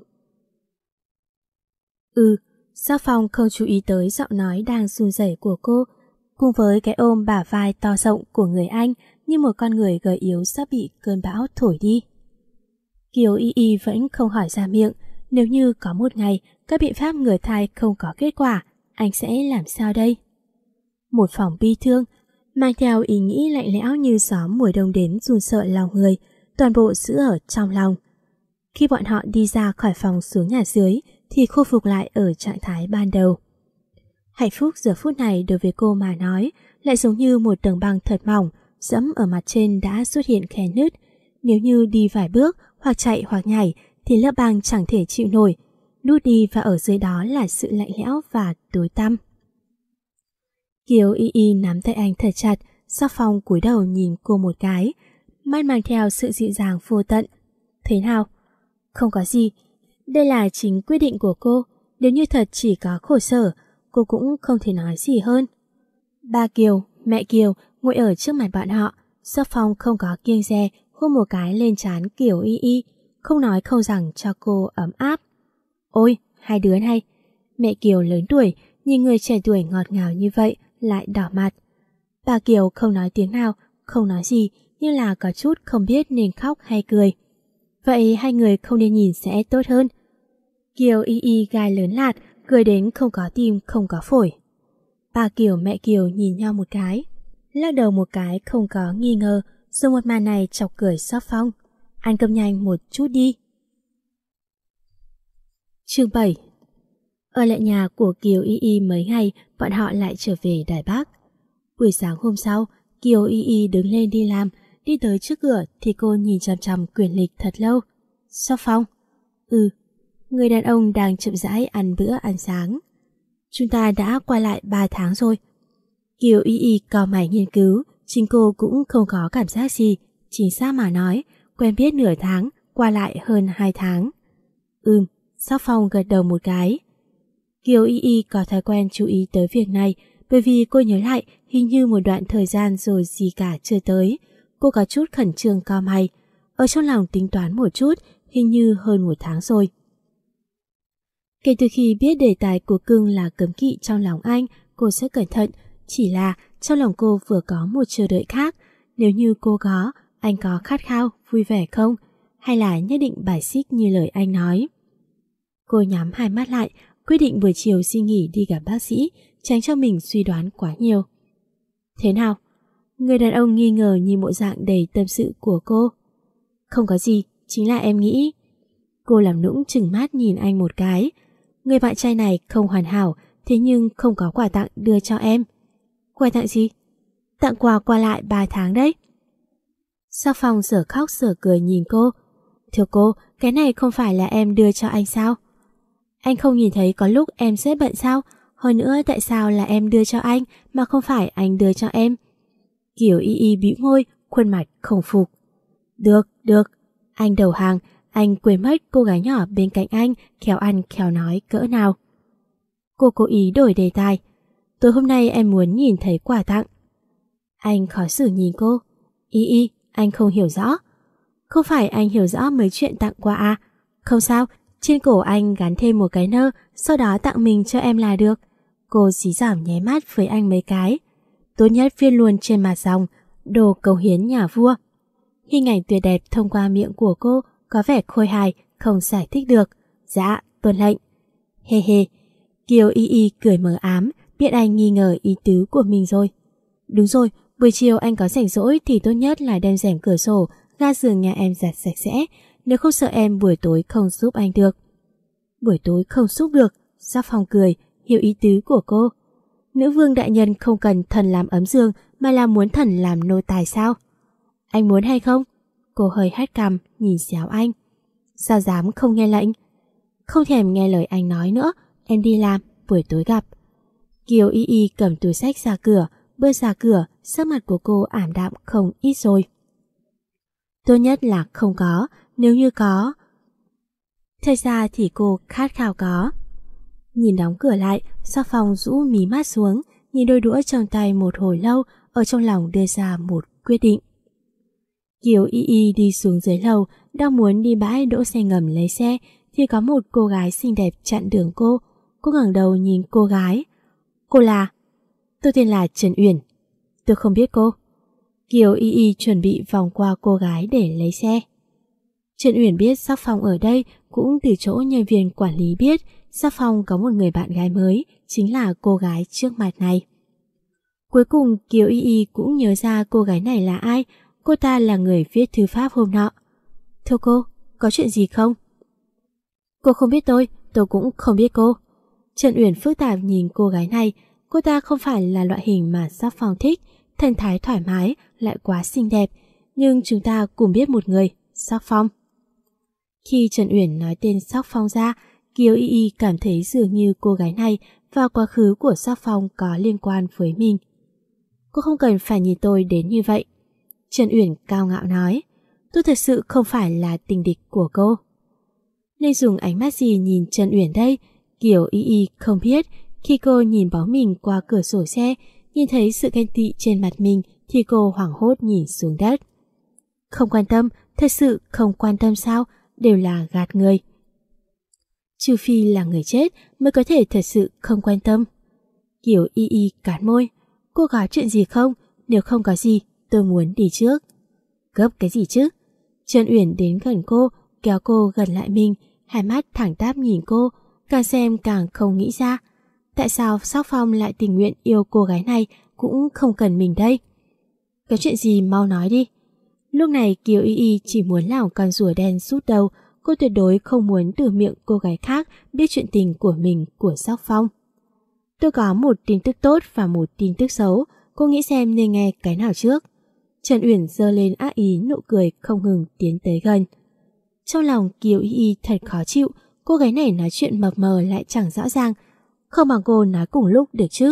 Sắc Phong không chú ý tới giọng nói đang run rẩy của cô, cùng với cái ôm bả vai to rộng của người anh như một con người gầy yếu sắp bị cơn bão thổi đi. Kiều Y Y vẫn không hỏi ra miệng, nếu như có một ngày các biện pháp ngừa thai không có kết quả, anh sẽ làm sao đây? Một phòng bi thương, mang theo ý nghĩ lạnh lẽo như gió mùa đông đến run sợ lòng người, toàn bộ giữ ở trong lòng. Khi bọn họ đi ra khỏi phòng xuống nhà dưới thì khôi phục lại ở trạng thái ban đầu. Hạnh phúc giờ phút này đối với cô mà nói lại giống như một tầng băng thật mỏng, dẫm ở mặt trên đã xuất hiện khe nứt. Nếu như đi vài bước hoặc chạy hoặc nhảy thì lớp băng chẳng thể chịu nổi, đút đi và ở dưới đó là sự lạnh lẽo và tối tăm. Kiều Y Y nắm tay anh thật chặt, Sắc Phong cúi đầu nhìn cô một cái, mắt mang theo sự dịu dàng vô tận. Thế nào? Không có gì. Đây là chính quyết định của cô. Nếu như thật chỉ có khổ sở, cô cũng không thể nói gì hơn. Ba Kiều, mẹ Kiều ngồi ở trước mặt bọn họ. Sắc Phong không có kiêng dè hôn một cái lên trán Kiều Y Y, không nói không rằng cho cô ấm áp. Ôi, hai đứa này. Mẹ Kiều lớn tuổi, nhìn người trẻ tuổi ngọt ngào như vậy lại đỏ mặt. Bà Kiều không nói tiếng nào, không nói gì, nhưng là có chút không biết nên khóc hay cười. Vậy hai người không nên nhìn sẽ tốt hơn. Kiều Y Y gai lớn lạt, cười đến không có tim không có phổi. Bà Kiều mẹ Kiều nhìn nhau một cái, lắc đầu một cái không có nghi ngờ, rồi một màn này chọc cười Sắc Phong. Ăn cơm nhanh một chút đi. Chương 7. Ở lại nhà của Kiều Y Y mấy ngày, bọn họ lại trở về Đài Bắc. Buổi sáng hôm sau, Kiều Y Y đứng lên đi làm, đi tới trước cửa thì cô nhìn chằm chằm quyển lịch thật lâu. Sắc Phong? Người đàn ông đang chậm rãi ăn bữa ăn sáng. Chúng ta đã qua lại 3 tháng rồi. Kiều Y Y cau mày nghiên cứu, chính cô cũng không có cảm giác gì, chính xác mà nói, quen biết nửa tháng, qua lại hơn 2 tháng. Sắc Phong gật đầu một cái. Kiều Y Y có thói quen chú ý tới việc này, bởi vì cô nhớ lại hình như một đoạn thời gian rồi gì cả chưa tới. Cô có chút khẩn trương cau mày, ở trong lòng tính toán một chút, hình như hơn 1 tháng rồi. Kể từ khi biết đề tài của cưng là cấm kỵ trong lòng anh, cô rất cẩn thận, chỉ là trong lòng cô vừa có một chờ đợi khác. Nếu như cô có, anh có khát khao, vui vẻ không? Hay là nhất định bài xích như lời anh nói? Cô nhắm hai mắt lại, quyết định buổi chiều xin nghỉ đi gặp bác sĩ, tránh cho mình suy đoán quá nhiều. Thế nào? Người đàn ông nghi ngờ nhìn bộ dạng đầy tâm sự của cô. Không có gì, chính là em nghĩ. Cô làm nũng trừng mắt nhìn anh một cái. Người bạn trai này không hoàn hảo, thế nhưng không có quà tặng đưa cho em. Quà tặng gì? Tặng quà qua lại 3 tháng đấy. Sắc Phong sở khóc sở cười nhìn cô. Thưa cô, cái này không phải là em đưa cho anh sao? Anh không nhìn thấy có lúc em rất bận sao? Hơn nữa tại sao là em đưa cho anh mà không phải anh đưa cho em? Kiều Y Y bĩu môi, khuôn mặt không phục. Được, anh đầu hàng, anh quên mất cô gái nhỏ bên cạnh anh khéo ăn khéo nói cỡ nào. Cô cố ý đổi đề tài. Tối hôm nay em muốn nhìn thấy quà tặng. Anh khó xử nhìn cô. Y Y, anh không hiểu rõ. Không phải anh hiểu rõ mấy chuyện tặng quà à? Không sao, trên cổ anh gắn thêm một cái nơ, sau đó tặng mình cho em là được. Cô dí dỏm nháy mắt với anh mấy cái. Tốt nhất viết luôn trên mặt dòng đồ cầu hiến nhà vua. Hình ảnh tuyệt đẹp thông qua miệng của cô có vẻ khôi hài, không giải thích được. Dạ, tuân lệnh. Hê hê. Kiều Y Y cười mờ ám, biết anh nghi ngờ ý tứ của mình rồi. Đúng rồi, buổi chiều anh có rảnh rỗi thì tốt nhất là đem rèm cửa sổ, ga giường nhà em giặt sạch sẽ, nếu không sợ em buổi tối không giúp anh được. Buổi tối không giúp được? Sắc Phong cười, hiểu ý tứ của cô. Nữ vương đại nhân không cần thần làm ấm giường mà là muốn thần làm nô tài sao? Anh muốn hay không? Cô hơi hất cằm nhìn xéo anh. Sao dám không nghe lệnh? Không thèm nghe lời anh nói nữa, em đi làm, buổi tối gặp. Kiều Y Y cầm túi xách ra cửa, bước ra cửa, sắc mặt của cô ảm đạm không ít rồi. Tốt nhất là không có, nếu như có. Thật ra thì cô khát khao có. Nhìn đóng cửa lại, Sắc Phong rũ mí mắt xuống, nhìn đôi đũa trong tay một hồi lâu, ở trong lòng đưa ra một quyết định. Kiều Y Y đi xuống dưới lầu, đang muốn đi bãi đỗ xe ngầm lấy xe, thì có một cô gái xinh đẹp chặn đường cô. Cô ngẩng đầu nhìn cô gái. Cô là? Tôi tên là Trần Uyển. Tôi không biết cô. Kiều Y Y chuẩn bị vòng qua cô gái để lấy xe. Trần Uyển biết Sắc Phong ở đây, cũng từ chỗ nhân viên quản lý biết Sắc Phong có một người bạn gái mới, chính là cô gái trước mặt này. Cuối cùng Kiều Y Y cũng nhớ ra cô gái này là ai. Cô ta là người viết thư pháp hôm nọ. Thưa cô, có chuyện gì không? Cô không biết tôi cũng không biết cô. Trần Uyển phức tạp nhìn cô gái này. Cô ta không phải là loại hình mà Sắc Phong thích, thần thái thoải mái, lại quá xinh đẹp. Nhưng chúng ta cùng biết một người, Sắc Phong. Khi Trần Uyển nói tên Sắc Phong ra, Kiều Y Y cảm thấy dường như cô gái này và quá khứ của Sắc Phong có liên quan với mình. Cô không cần phải nhìn tôi đến như vậy. Trần Uyển cao ngạo nói, tôi thật sự không phải là tình địch của cô. Nên dùng ánh mắt gì nhìn Trần Uyển đây? Kiều Y Y không biết. Khi cô nhìn bóng mình qua cửa sổ xe, nhìn thấy sự ghen tị trên mặt mình thì cô hoảng hốt nhìn xuống đất. Không quan tâm, thật sự không quan tâm sao? Đều là gạt người. Trừ phi là người chết mới có thể thật sự không quan tâm. Kiều Y Y cắn môi. Cô có chuyện gì không? Nếu không có gì, tôi muốn đi trước. Gấp cái gì chứ? Trần Uyển đến gần cô, kéo cô gần lại mình, hai mắt thẳng tắp nhìn cô, càng xem càng không nghĩ ra. Tại sao Sắc Phong lại tình nguyện yêu cô gái này cũng không cần mình đây? Có chuyện gì mau nói đi. Lúc này Kiều Y Y chỉ muốn làm con rùa đen sút đầu, cô tuyệt đối không muốn từ miệng cô gái khác biết chuyện tình của mình của Sắc Phong. Tôi có một tin tức tốt và một tin tức xấu, cô nghĩ xem nên nghe cái nào trước. Trần Uyển giơ lên ác ý, nụ cười không ngừng tiến tới gần. Trong lòng Kiều Y Y thật khó chịu, cô gái này nói chuyện mập mờ lại chẳng rõ ràng, không bằng cô nói cùng lúc được chứ.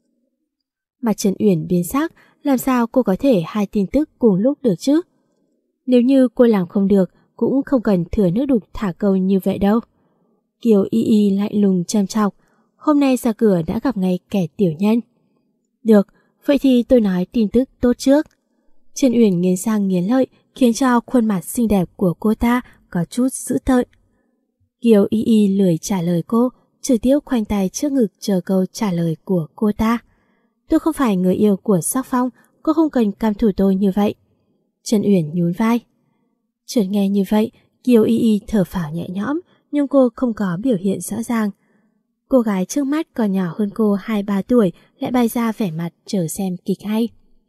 Mặt Trần Uyển biến sắc, làm sao cô có thể hai tin tức cùng lúc được chứ? Nếu như cô làm không được, cũng không cần thừa nước đục thả câu như vậy đâu. Kiều Y Y lạnh lùng châm chọc, hôm nay ra cửa đã gặp ngay kẻ tiểu nhân. Được, vậy thì tôi nói tin tức tốt trước. Trần Uyển nghiến răng nghiến lợi, khiến cho khuôn mặt xinh đẹp của cô ta có chút dữ tợn. Kiều Y Y lười trả lời cô, trực tiếp khoanh tay trước ngực chờ câu trả lời của cô ta. Tôi không phải người yêu của Sắc Phong, cô không cần cam thủ tôi như vậy. Trần Uyển nhún vai. Chợt nghe như vậy, Kiều Y Y thở phào nhẹ nhõm, nhưng cô không có biểu hiện rõ ràng. Cô gái trước mắt còn nhỏ hơn cô 2-3 tuổi lại bày ra vẻ mặt chờ xem kịch hay.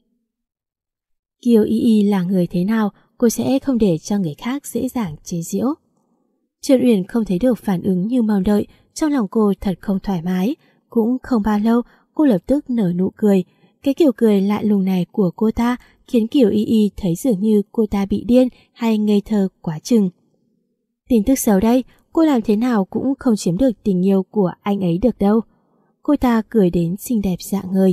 Kiều Y Y là người thế nào, cô sẽ không để cho người khác dễ dàng chế giễu. Trần Uyển không thấy được phản ứng như mong đợi, trong lòng cô thật không thoải mái. Cũng không bao lâu, cô lập tức nở nụ cười. Cái kiểu cười lạ lùng này của cô ta khiến Kiều Y Y thấy dường như cô ta bị điên hay ngây thơ quá chừng. Tin tức xấu đây, cô làm thế nào cũng không chiếm được tình yêu của anh ấy được đâu. Cô ta cười đến xinh đẹp rạng ngời.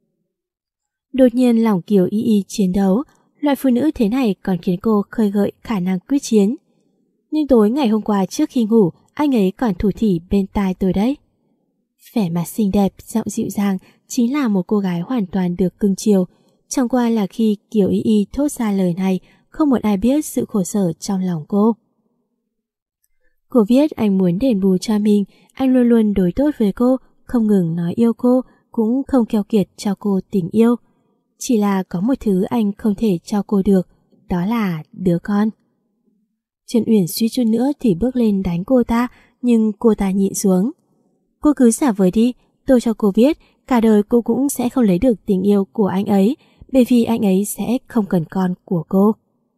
Đột nhiên lòng Kiều Y Y chiến đấu, loại phụ nữ thế này còn khiến cô khơi gợi khả năng quyết chiến. Nhưng tối ngày hôm qua trước khi ngủ, anh ấy còn thủ thỉ bên tai tôi đấy. Vẻ mặt xinh đẹp, giọng dịu dàng chính là một cô gái hoàn toàn được cưng chiều. Chẳng qua là khi Kiều Y Y thốt ra lời này, không một ai biết sự khổ sở trong lòng cô. Cô biết anh muốn đền bù cho mình, anh luôn luôn đối tốt với cô, không ngừng nói yêu cô, cũng không keo kiệt cho cô tình yêu. Chỉ là có một thứ anh không thể cho cô được, đó là đứa con. Trần Uyển suýt chút nữa thì bước lên đánh cô ta, nhưng cô ta nhịn xuống. Cô cứ giả vờ đi, tôi cho cô biết, cả đời cô cũng sẽ không lấy được tình yêu của anh ấy, bởi vì anh ấy sẽ không cần con của cô.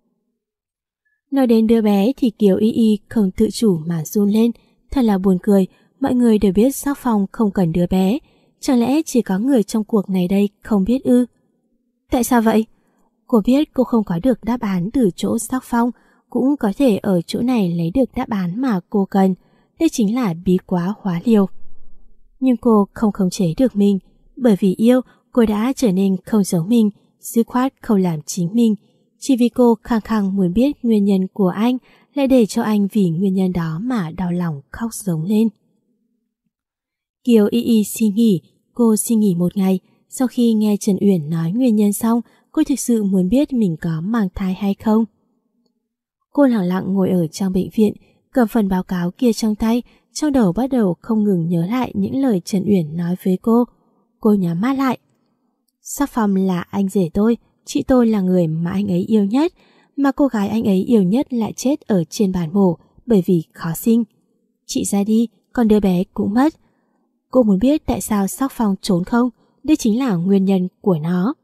Nói đến đứa bé thì Kiều Y Y không tự chủ mà run lên, thật là buồn cười, mọi người đều biết Sắc Phong không cần đứa bé, chẳng lẽ chỉ có người trong cuộc này đây không biết ư? Tại sao vậy? Cô biết cô không có được đáp án từ chỗ Sắc Phong, cũng có thể ở chỗ này lấy được đáp án mà cô cần, đây chính là bí quá hóa liều. Nhưng cô không khống chế được mình, bởi vì yêu, cô đã trở nên không giống mình, dứt khoát không làm chính mình. Chỉ vì cô khăng khăng muốn biết nguyên nhân của anh, lại để cho anh vì nguyên nhân đó mà đau lòng khóc giống lên. Kiều Y Y xin nghỉ, cô xin nghỉ một ngày. Sau khi nghe Trần Uyển nói nguyên nhân xong, cô thực sự muốn biết mình có mang thai hay không. Cô lặng lặng ngồi ở trong bệnh viện, cầm phần báo cáo kia trong tay, trong đầu bắt đầu không ngừng nhớ lại những lời Trần Uyển nói với cô. Cô nhắm mắt lại. Sắc Phong là anh rể tôi, chị tôi là người mà anh ấy yêu nhất, mà cô gái anh ấy yêu nhất lại chết ở trên bàn mổ bởi vì khó sinh. Chị ra đi, còn đứa bé cũng mất. Cô muốn biết tại sao Sắc Phong trốn không? Đây chính là nguyên nhân của nó.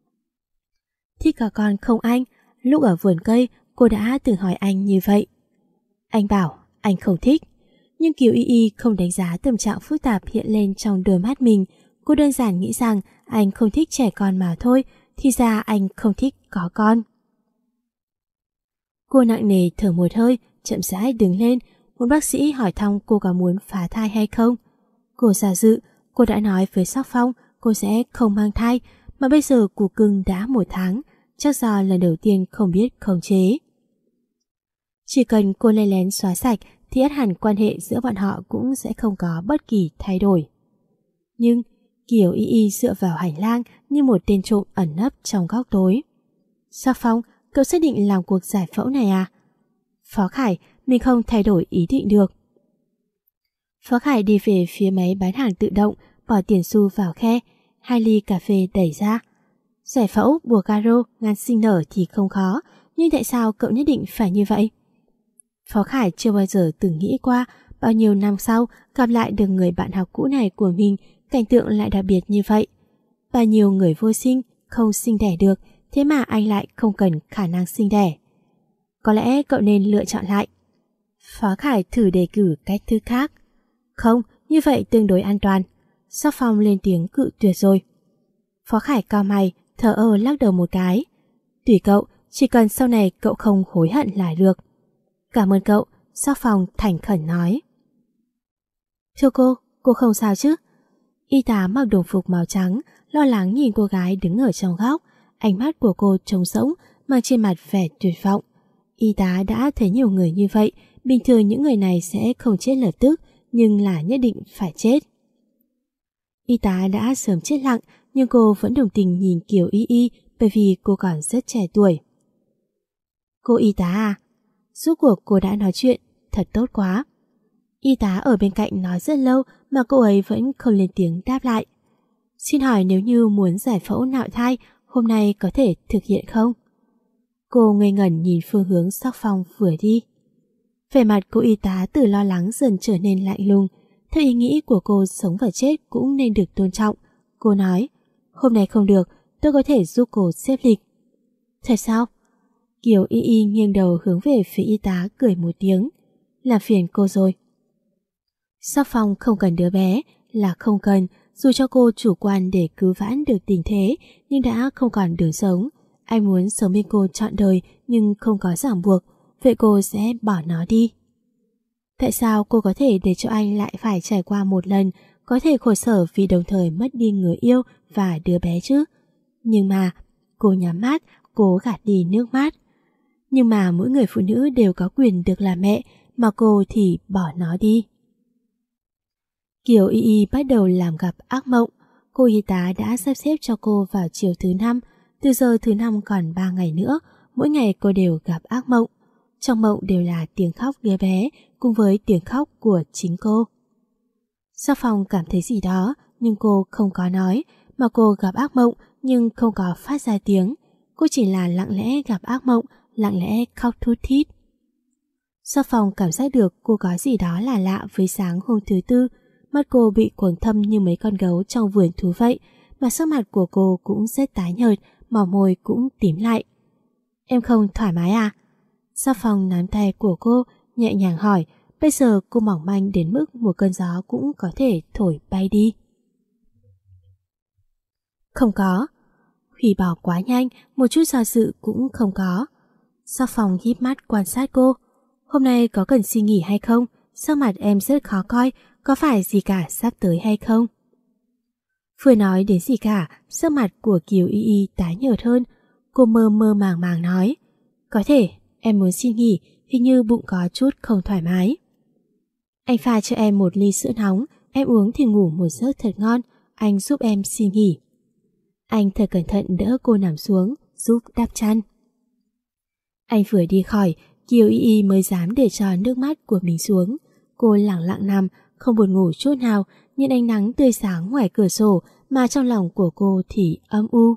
Thích có con không anh? Lúc ở vườn cây, cô đã từng hỏi anh như vậy. Anh bảo anh không thích. Nhưng Kiều Y Y không đánh giá tâm trạng phức tạp hiện lên trong đôi mắt mình. Cô đơn giản nghĩ rằng anh không thích trẻ con mà thôi, thì ra anh không thích có con. Cô nặng nề thở một hơi, chậm rãi đứng lên. Một bác sĩ hỏi thăm cô có muốn phá thai hay không. Cô giả dự, cô đã nói với Sắc Phong cô sẽ không mang thai, mà bây giờ củ cưng đã 1 tháng, chắc do lần đầu tiên không biết khống chế. Chỉ cần cô lén lén xóa sạch thì ắt hẳn quan hệ giữa bọn họ cũng sẽ không có bất kỳ thay đổi. Nhưng Kiều Y Y dựa vào hành lang như một tên trộm ẩn nấp trong góc tối. Sắc Phong, cậu xác định làm cuộc giải phẫu này à? Phó Khải, mình không thay đổi ý định được. Phó Khải đi về phía máy bán hàng tự động, bỏ tiền xu vào khe, 2 ly cà phê đẩy ra. Giải phẫu buộc garo ngăn sinh nở thì không khó, nhưng tại sao cậu nhất định phải như vậy? Phó Khải chưa bao giờ từng nghĩ qua bao nhiêu năm sau gặp lại được người bạn học cũ này của mình, cảnh tượng lại đặc biệt như vậy. Bao nhiêu người vô sinh, không sinh đẻ được, thế mà anh lại không cần khả năng sinh đẻ. Có lẽ cậu nên lựa chọn lại. Phó Khải thử đề cử cách thức khác. Không, như vậy tương đối an toàn. Sắc Phong lên tiếng cự tuyệt rồi. Phó Khải cau mày, thờ ơ lắc đầu một cái. Tùy cậu, chỉ cần sau này cậu không hối hận là được. Cảm ơn cậu, Sắc Phong thành khẩn nói. Thưa cô không sao chứ? Y tá mặc đồng phục màu trắng, lo lắng nhìn cô gái đứng ở trong góc. Ánh mắt của cô trống rỗng, mang trên mặt vẻ tuyệt vọng. Y tá đã thấy nhiều người như vậy, bình thường những người này sẽ không chết lập tức, nhưng là nhất định phải chết. Y tá đã sớm chết lặng, nhưng cô vẫn đồng tình nhìn Kiều Y Y bởi vì cô còn rất trẻ tuổi. Cô y tá à? Rốt cuộc cô đã nói chuyện, thật tốt quá. Y tá ở bên cạnh nói rất lâu mà cô ấy vẫn không lên tiếng đáp lại. Xin hỏi nếu như muốn giải phẫu nạo thai, hôm nay có thể thực hiện không? Cô ngây ngẩn nhìn phương hướng Sắc Phong vừa đi. Vẻ mặt cô y tá từ lo lắng dần trở nên lạnh lùng. Theo ý nghĩ của cô, sống và chết cũng nên được tôn trọng. Cô nói, hôm nay không được, tôi có thể giúp cô xếp lịch. Thật sao? Kiều Y Y nghiêng đầu hướng về phía y tá cười một tiếng. Làm phiền cô rồi. Sắc Phong không cần đứa bé, là không cần, dù cho cô chủ quan để cứu vãn được tình thế, nhưng đã không còn đường sống. Anh muốn sống bên cô trọn đời nhưng không có ràng buộc, vậy cô sẽ bỏ nó đi. Tại sao cô có thể để cho anh lại phải trải qua một lần, có thể khổ sở vì đồng thời mất đi người yêu và đứa bé chứ? Nhưng mà, cô nhắm mắt, cố gạt đi nước mắt. Nhưng mà mỗi người phụ nữ đều có quyền được làm mẹ, mà cô thì bỏ nó đi. Kiều Y Y bắt đầu làm gặp ác mộng. Cô y tá đã sắp xếp cho cô vào chiều thứ 5. Từ giờ thứ 5 còn 3 ngày nữa, mỗi ngày cô đều gặp ác mộng. Trong mộng đều là tiếng khóc đứa bé cùng với tiếng khóc của chính cô. Sắc Phong cảm thấy gì đó nhưng cô không có nói, mà cô gặp ác mộng nhưng không có phát ra tiếng. Cô chỉ là lặng lẽ gặp ác mộng, lặng lẽ khóc thút thít. Sắc Phong cảm giác được cô có gì đó là lạ với sáng hôm thứ Tư. Mắt cô bị quầng thâm như mấy con gấu trong vườn thú vậy, mà sắc mặt của cô cũng rất tái nhợt, mỏ môi cũng tím lại. Em không thoải mái à? Sắc Phong nắm tay của cô, nhẹ nhàng hỏi. Bây giờ cô mỏng manh đến mức một cơn gió cũng có thể thổi bay đi. Không có. Hủy bỏ quá nhanh, một chút do dự cũng không có. Sắc Phong híp mắt quan sát cô. Hôm nay có cần xin nghỉ hay không? Sắc mặt em rất khó coi, có phải gì cả sắp tới hay không? Vừa nói đến gì cả, sắc mặt của Kiều Y Y tái nhợt hơn. Cô mơ mơ màng màng nói, có thể, em muốn xin nghỉ, hình như bụng có chút không thoải mái. Anh pha cho em một ly sữa nóng, em uống thì ngủ một giấc thật ngon, anh giúp em xin nghỉ. Anh thật cẩn thận đỡ cô nằm xuống, giúp đắp chăn. Anh vừa đi khỏi, Kiều Y Y mới dám để cho nước mắt của mình xuống. Cô lặng lặng nằm, không buồn ngủ chút nào, nhìn ánh nắng tươi sáng ngoài cửa sổ mà trong lòng của cô thì âm u.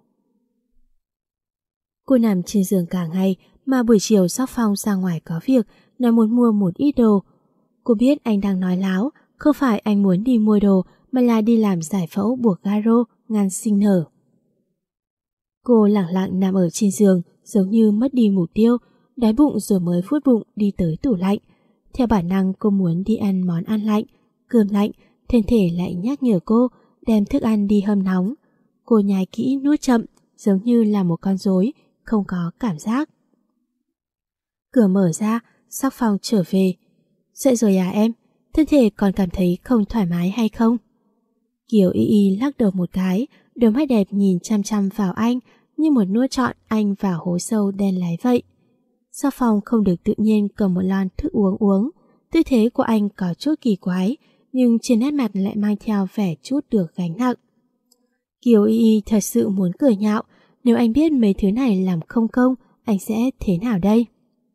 Cô nằm trên giường cả ngày, mà buổi chiều Sắc Phong ra ngoài có việc, nói muốn mua một ít đồ. Cô biết anh đang nói láo, không phải anh muốn đi mua đồ mà là đi làm giải phẫu buộc garo ngăn sinh nở. Cô lặng lặng nằm ở trên giường, giống như mất đi mục tiêu, đói bụng rồi mới phút bụng đi tới tủ lạnh. Theo bản năng cô muốn đi ăn món ăn lạnh, cơm lạnh, thân thể lại nhắc nhở cô đem thức ăn đi hâm nóng. Cô nhai kỹ nuốt chậm, giống như là một con rối, không có cảm giác. Cửa mở ra, Sắc Phong trở về. Dậy rồi à em? Thân thể còn cảm thấy không thoải mái hay không? Kiều Y Y lắc đầu một cái, đôi mắt đẹp nhìn chăm chăm vào anh, như một nuốt trọn anh vào hố sâu đen láy vậy. Sắc Phong không được tự nhiên cầm một lon thức uống uống, Tư thế của anh có chút kỳ quái, nhưng trên nét mặt lại mang theo vẻ chút được gánh nặng. Kiều Y Y thật sự muốn cười nhạo, nếu anh biết mấy thứ này làm không công, anh sẽ thế nào đây?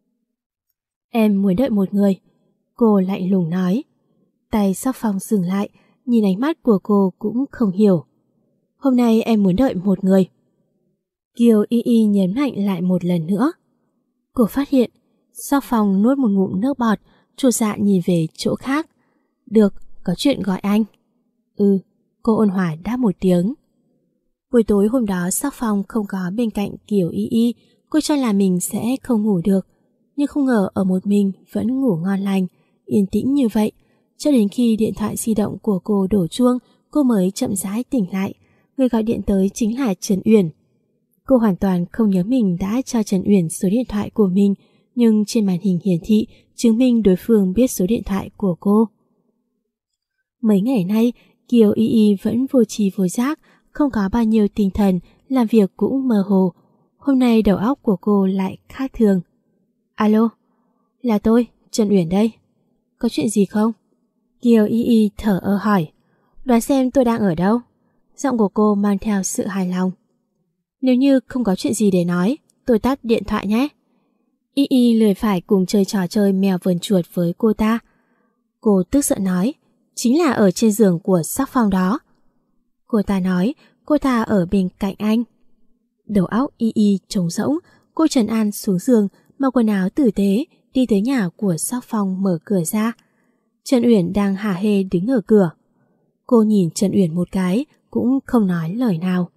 Em muốn đợi một người, cô lạnh lùng nói. Tay Sắc Phong dừng lại, nhìn ánh mắt của cô cũng không hiểu. Hôm nay em muốn đợi một người. Kiều Y Y nhấn mạnh lại một lần nữa. Cô phát hiện, Sắc Phong nuốt một ngụm nước bọt, chột dạ nhìn về chỗ khác. Được, có chuyện gọi anh. Cô ôn hòa đáp một tiếng. Buổi tối hôm đó Sắc Phong không có bên cạnh Kiều Y Y, cô cho là mình sẽ không ngủ được. Nhưng không ngờ ở một mình vẫn ngủ ngon lành, yên tĩnh như vậy. Cho đến khi điện thoại di động của cô đổ chuông, cô mới chậm rãi tỉnh lại. Người gọi điện tới chính là Trần Uyển. Cô hoàn toàn không nhớ mình đã cho Trần Uyển số điện thoại của mình, nhưng trên màn hình hiển thị chứng minh đối phương biết số điện thoại của cô. Mấy ngày nay, Kiều Y Y vẫn vô tri vô giác, không có bao nhiêu tinh thần, làm việc cũng mơ hồ. Hôm nay đầu óc của cô lại khác thường. Alo, là tôi, Trần Uyển đây. Có chuyện gì không? Kiều Y Y thở ơ hỏi. Đoán xem tôi đang ở đâu? Giọng của cô mang theo sự hài lòng. Nếu như không có chuyện gì để nói, tôi tắt điện thoại nhé. Y Y lười phải cùng chơi trò chơi mèo vờn chuột với cô ta. Cô tức giận nói, chính là ở trên giường của Sắc Phong đó. Cô ta nói, cô ta ở bên cạnh anh. Đầu óc Y Y trống rỗng, cô trấn an xuống giường, mặc quần áo tử tế, đi tới nhà của Sắc Phong mở cửa ra. Trần Uyển đang hả hê đứng ở cửa. Cô nhìn Trần Uyển một cái, cũng không nói lời nào.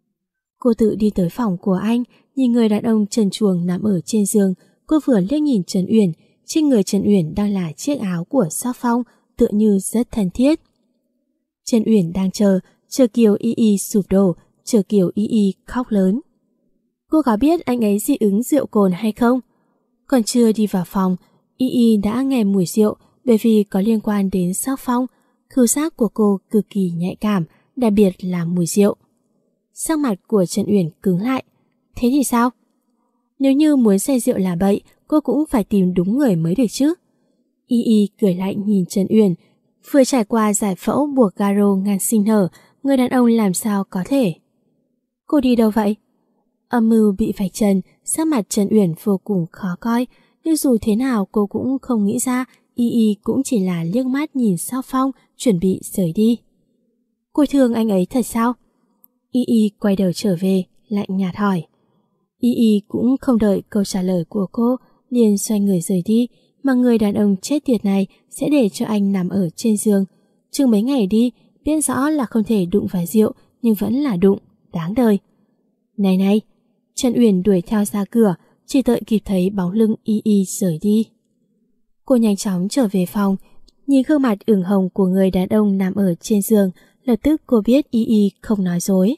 Cô tự đi tới phòng của anh, nhìn người đàn ông trần truồng nằm ở trên giường. Cô vừa liếc nhìn Trần Uyển, trên người Trần Uyển đang là chiếc áo của Sắc Phong, tựa như rất thân thiết. Trần Uyển đang chờ Kiều Y Y sụp đổ, chờ Kiều Y Y khóc lớn. Cô có biết anh ấy dị ứng rượu cồn hay không? Còn chưa đi vào phòng, Y Y đã nghe mùi rượu, bởi vì có liên quan đến Sắc Phong. Khứu giác của cô cực kỳ nhạy cảm, đặc biệt là mùi rượu. Sắc mặt của Trần Uyển cứng lại. Thế thì sao? Nếu như muốn say rượu là bậy, cô cũng phải tìm đúng người mới được chứ. Y Y cười lạnh nhìn Trần Uyển. Vừa trải qua giải phẫu buộc garo ngăn sinh nở, người đàn ông làm sao có thể. Cô đi đâu vậy? Âm mưu bị vạch trần, sắc mặt Trần Uyển vô cùng khó coi, nhưng dù thế nào cô cũng không nghĩ ra Y Y cũng chỉ là liếc mắt nhìn Sắc Phong, chuẩn bị rời đi. Cô thương anh ấy thật sao? Y Y quay đầu trở về, lạnh nhạt hỏi. Y Y cũng không đợi câu trả lời của cô, liền xoay người rời đi, mà người đàn ông chết tiệt này sẽ để cho anh nằm ở trên giường. Chừng mấy ngày đi, biết rõ là không thể đụng phải rượu, nhưng vẫn là đụng, đáng đời. Này này, Trần Uyển đuổi theo ra cửa, chỉ đợi kịp thấy bóng lưng Y Y rời đi. Cô nhanh chóng trở về phòng, nhìn gương mặt ửng hồng của người đàn ông nằm ở trên giường, lập tức cô biết Y Y không nói dối.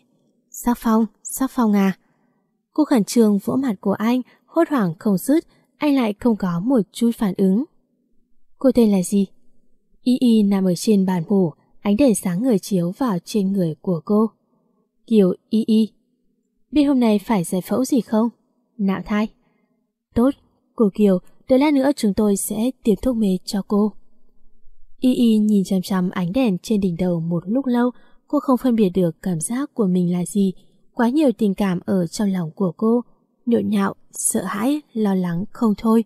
Sắc Phong à? Cô khẩn trương vỗ mặt của anh, hốt hoảng không dứt, anh lại không có một chút phản ứng. Cô tên là gì? Y Y nằm ở trên bàn ngủ, ánh đèn sáng ngời chiếu vào trên người của cô. Kiều Y Y. Biết hôm nay phải giải phẫu gì không? Nạo thai. Tốt, cô Kiều, đợi lát nữa chúng tôi sẽ tiêm thuốc mê cho cô. Y Y nhìn chằm chằm ánh đèn trên đỉnh đầu một lúc lâu, cô không phân biệt được cảm giác của mình là gì. Quá nhiều tình cảm ở trong lòng của cô, nhộn nhạo, sợ hãi, lo lắng không thôi.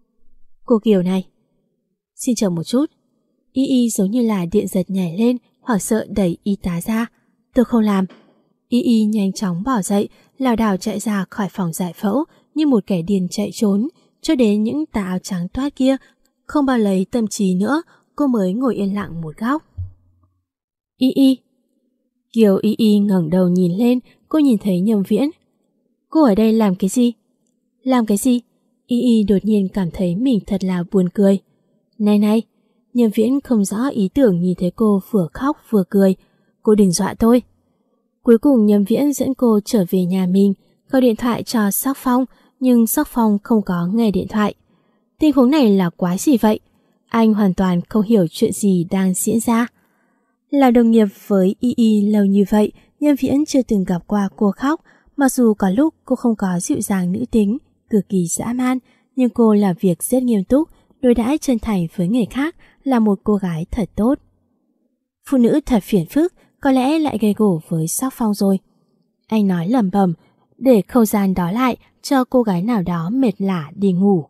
Cô Kiều này. Xin chờ một chút. Y Y giống như là điện giật nhảy lên, hoảng sợ đẩy y tá ra. Tôi không làm. Y Y nhanh chóng bỏ dậy, lảo đảo chạy ra khỏi phòng giải phẫu như một kẻ điên chạy trốn, cho đến những tà áo trắng toát kia không bao lấy tâm trí nữa, cô mới ngồi yên lặng một góc. Y Y. Kiều Y Y ngẩng đầu nhìn lên, cô nhìn thấy Nhâm Viễn. Cô ở đây làm cái gì? Làm cái gì? Y Y đột nhiên cảm thấy mình thật là buồn cười. Này, Nhâm Viễn không rõ ý tưởng nhìn thấy cô vừa khóc vừa cười. Cô đừng dọa tôi. Cuối cùng Nhâm Viễn dẫn cô trở về nhà mình, gọi điện thoại cho Sắc Phong, nhưng Sắc Phong không có nghe điện thoại. Tình huống này là quái gì vậy? Anh hoàn toàn không hiểu chuyện gì đang diễn ra. Là đồng nghiệp với Y Y lâu như vậy, Nhâm Viễn chưa từng gặp qua cô khóc. Mặc dù có lúc cô không có dịu dàng nữ tính, cực kỳ dã man, nhưng cô làm việc rất nghiêm túc, đối đãi chân thành với người khác là một cô gái thật tốt. Phụ nữ thật phiền phức, có lẽ lại gây gổ với Sắc Phong rồi. Anh nói lẩm bẩm để không gian đó lại cho cô gái nào đó mệt lả đi ngủ.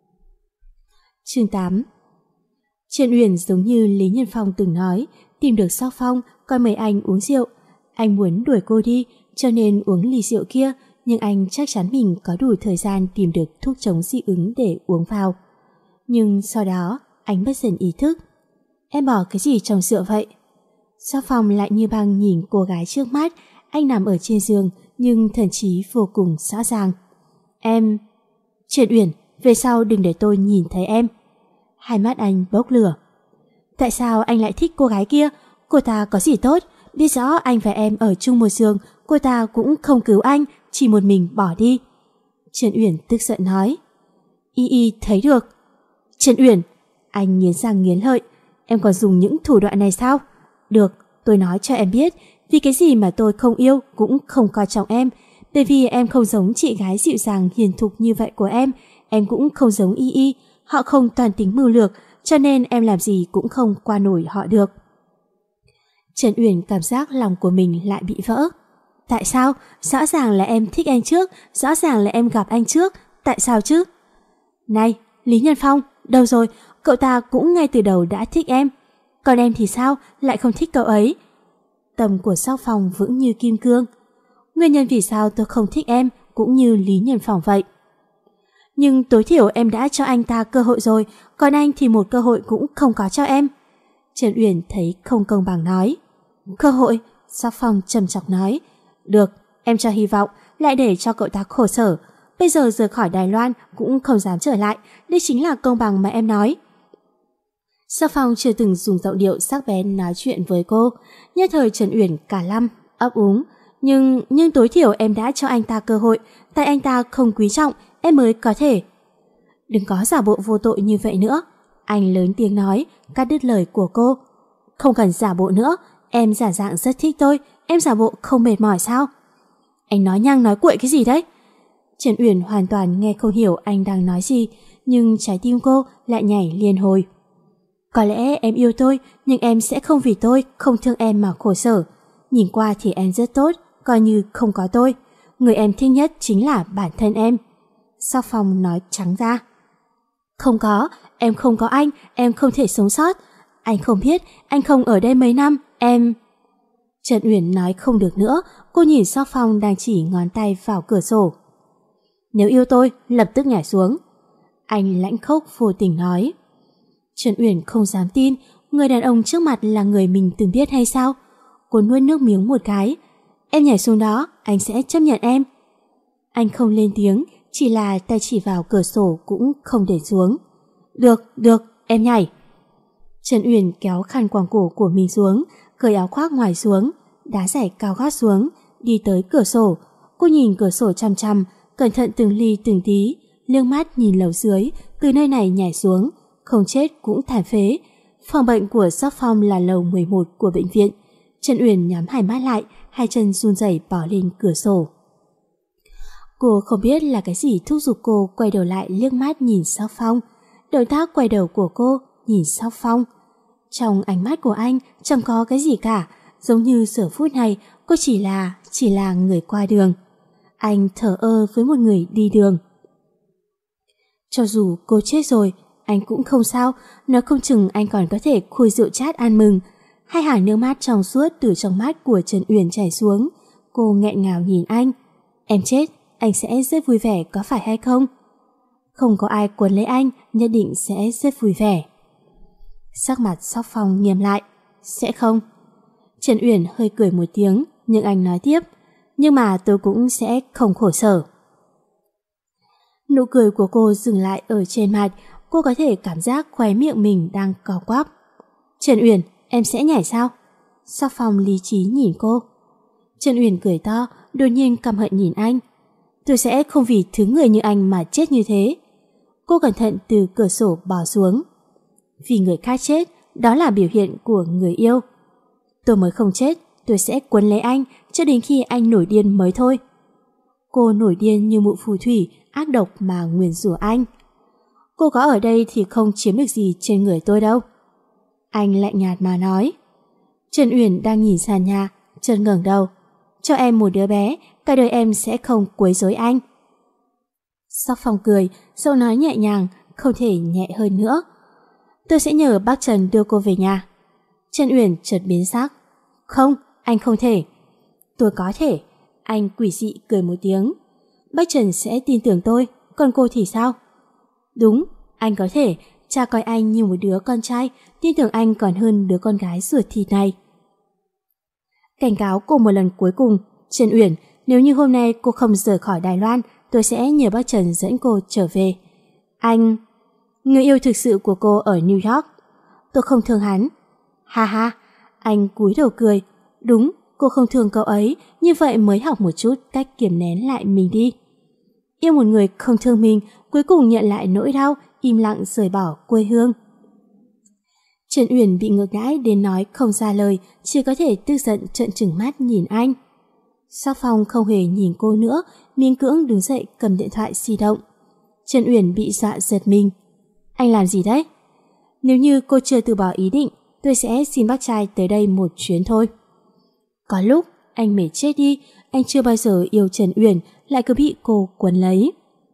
Chương 8. Trần Uyển giống như Lý Nhân Phong từng nói, tìm được Sắc Phong coi mời anh uống rượu. Anh muốn đuổi cô đi cho nên uống ly rượu kia, nhưng anh chắc chắn mình có đủ thời gian tìm được thuốc chống dị ứng để uống vào. Nhưng sau đó anh mất dần ý thức. Em bỏ cái gì trong rượu vậy? Sắc Phong lại như băng nhìn cô gái trước mắt. Anh nằm ở trên giường nhưng thần trí vô cùng rõ ràng. Em... Trần Uyển, về sau đừng để tôi nhìn thấy em. Hai mắt anh bốc lửa. Tại sao anh lại thích cô gái kia? Cô ta có gì tốt? Biết rõ anh và em ở chung một giường, cô ta cũng không cứu anh, chỉ một mình bỏ đi. Trần Uyển tức giận nói. Y thấy được. Trần Uyển, anh nghiến răng nghiến lợi. Em còn dùng những thủ đoạn này sao? Được, tôi nói cho em biết, vì cái gì mà tôi không yêu cũng không coi trọng em. Bởi vì em không giống chị gái dịu dàng hiền thục như vậy của em cũng không giống Y. Họ không toàn tính mưu lược, cho nên em làm gì cũng không qua nổi họ được. Trần Uyển cảm giác lòng của mình lại bị vỡ. Tại sao? Rõ ràng là em thích anh trước, rõ ràng là em gặp anh trước, tại sao chứ? Này, Lý Nhân Phong, đâu rồi? Cậu ta cũng ngay từ đầu đã thích em. Còn em thì sao? Lại không thích cậu ấy. Tâm của Sắc Phong vững như kim cương. Nguyên nhân vì sao tôi không thích em cũng như Lý Nhân Phong vậy. Nhưng tối thiểu em đã cho anh ta cơ hội rồi, còn anh thì một cơ hội cũng không có cho em. Trần Uyển thấy không công bằng nói. Cơ hội? Sắc Phong trầm trọng nói. Được, em cho hy vọng, lại để cho cậu ta khổ sở. Bây giờ rời khỏi Đài Loan cũng không dám trở lại. Đây chính là công bằng mà em nói. Sắc Phong chưa từng dùng giọng điệu sắc bén nói chuyện với cô. Nhất thời Trần Uyển cả lăm, ấp úng. Nhưng tối thiểu em đã cho anh ta cơ hội. Tại anh ta không quý trọng, em mới có thể. Đừng có giả bộ vô tội như vậy nữa. Anh lớn tiếng nói, cắt đứt lời của cô. Không cần giả bộ nữa, em giả dạng rất thích tôi, em giả bộ không mệt mỏi sao? Anh nói nhăng nói cuội cái gì đấy? Trần Uyển hoàn toàn nghe không hiểu anh đang nói gì, nhưng trái tim cô lại nhảy liên hồi. Có lẽ em yêu tôi, nhưng em sẽ không vì tôi không thương em mà khổ sở. Nhìn qua thì em rất tốt, coi như không có tôi. Người em thích nhất chính là bản thân em. Sắc Phong nói trắng ra. Không có, em không có anh, em không thể sống sót. Anh không biết, anh không ở đây mấy năm, em... Trần Uyển nói không được nữa, cô nhìn Sắc Phong đang chỉ ngón tay vào cửa sổ. Nếu yêu tôi, lập tức nhảy xuống. Anh lãnh khốc vô tình nói. Trần Uyển không dám tin, người đàn ông trước mặt là người mình từng biết hay sao? Cô nuốt nước miếng một cái. Em nhảy xuống đó, anh sẽ chấp nhận em. Anh không lên tiếng, chỉ là tay chỉ vào cửa sổ cũng không để xuống. Được, em nhảy. Trần Uyển kéo khăn quàng cổ của mình xuống, cởi áo khoác ngoài xuống, đá giày cao gót xuống, đi tới cửa sổ. Cô nhìn cửa sổ chăm chăm, cẩn thận từng ly từng tí, liếc mắt nhìn lầu dưới, từ nơi này nhảy xuống, không chết cũng thảm phế. Phòng bệnh của Sắc Phong là lầu 11 của bệnh viện. Trần Uyển nhắm hai mắt lại, hai chân run rẩy bỏ lên cửa sổ. Cô không biết là cái gì thúc giục cô quay đầu lại liếc mắt nhìn Sắc Phong. Động tác quay đầu của cô nhìn Sắc Phong. Trong ánh mắt của anh chẳng có cái gì cả, giống như giờ phút này cô chỉ là người qua đường. Anh thờ ơ với một người đi đường. Cho dù cô chết rồi, anh cũng không sao, nói không chừng anh còn có thể khui rượu chát ăn mừng. Hai hàng nước mắt trong suốt từ trong mắt của Trần Uyển chảy xuống. Cô nghẹn ngào nhìn anh. Em chết, anh sẽ rất vui vẻ có phải hay không? Không có ai cuốn lấy anh, nhất định sẽ rất vui vẻ. Sắc mặt Sắc Phong nghiêm lại. Sẽ không. Trần Uyển hơi cười một tiếng, nhưng anh nói tiếp. Nhưng mà tôi cũng sẽ không khổ sở. Nụ cười của cô dừng lại ở trên mặt. Cô có thể cảm giác khóe miệng mình đang co quắp. Trần Uyển, em sẽ nhảy sao? Sắc Phong lý trí nhìn cô. Trần Uyển cười to, đột nhiên căm hận nhìn anh. Tôi sẽ không vì thứ người như anh mà chết như thế. Cô cẩn thận từ cửa sổ bò xuống. Vì người khác chết, đó là biểu hiện của người yêu. Tôi mới không chết, tôi sẽ cuốn lấy anh cho đến khi anh nổi điên mới thôi. Cô nổi điên như mụ phù thủy, ác độc mà nguyền rủa anh. Cô có ở đây thì không chiếm được gì trên người tôi đâu. Anh lạnh nhạt mà nói. Trần Uyển đang nhìn sàn nhà, chợt ngẩng đầu. Cho em một đứa bé, cả đời em sẽ không quấy rối anh. Sắc Phong cười, giọng nói nhẹ nhàng, không thể nhẹ hơn nữa. Tôi sẽ nhờ bác Trần đưa cô về nhà. Trần Uyển chợt biến sắc. Không, anh không thể. Tôi có thể. Anh quỷ dị cười một tiếng. Bác Trần sẽ tin tưởng tôi, còn cô thì sao? Đúng, anh có thể. Cha coi anh như một đứa con trai, tin tưởng anh còn hơn đứa con gái ruột thịt này. Cảnh cáo cô một lần cuối cùng, Trần Uyển, nếu như hôm nay cô không rời khỏi Đài Loan, tôi sẽ nhờ bác Trần dẫn cô trở về. Anh... Người yêu thực sự của cô ở New York. Tôi không thương hắn. Ha ha, anh cúi đầu cười. Đúng, cô không thương cậu ấy, như vậy mới học một chút cách kiềm nén lại mình đi. Yêu một người không thương mình, cuối cùng nhận lại nỗi đau, im lặng rời bỏ quê hương. Trần Uyển bị ngược đãi đến nói không ra lời, chỉ có thể tức giận trợn trừng mắt nhìn anh. Sắc Phong không hề nhìn cô nữa, miễn cưỡng đứng dậy cầm điện thoại di động. Trần Uyển bị dọa giật mình. Anh làm gì đấy? Nếu như cô chưa từ bỏ ý định, tôi sẽ xin bác trai tới đây một chuyến thôi. Có lúc anh mệt chết đi, anh chưa bao giờ yêu Trần Uyển, lại cứ bị cô quấn lấy.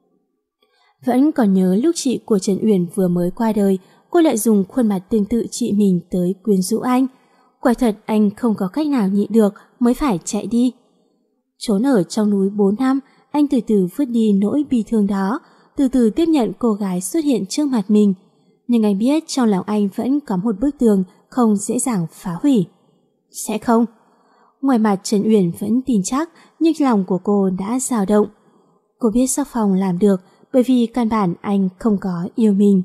Vẫn còn nhớ lúc chị của Trần Uyển vừa mới qua đời, cô lại dùng khuôn mặt tương tự chị mình tới quyến rũ anh. Quả thật anh không có cách nào nhịn được mới phải chạy đi. Trốn ở trong núi 4 năm, anh từ từ vứt đi nỗi bi thương đó, từ từ tiếp nhận cô gái xuất hiện trước mặt mình. Nhưng anh biết trong lòng anh vẫn có một bức tường không dễ dàng phá hủy. Sẽ không. Ngoài mặt Trần Uyển vẫn tin chắc, nhưng lòng của cô đã dao động. Cô biết Sắc Phong làm được bởi vì căn bản anh không có yêu mình.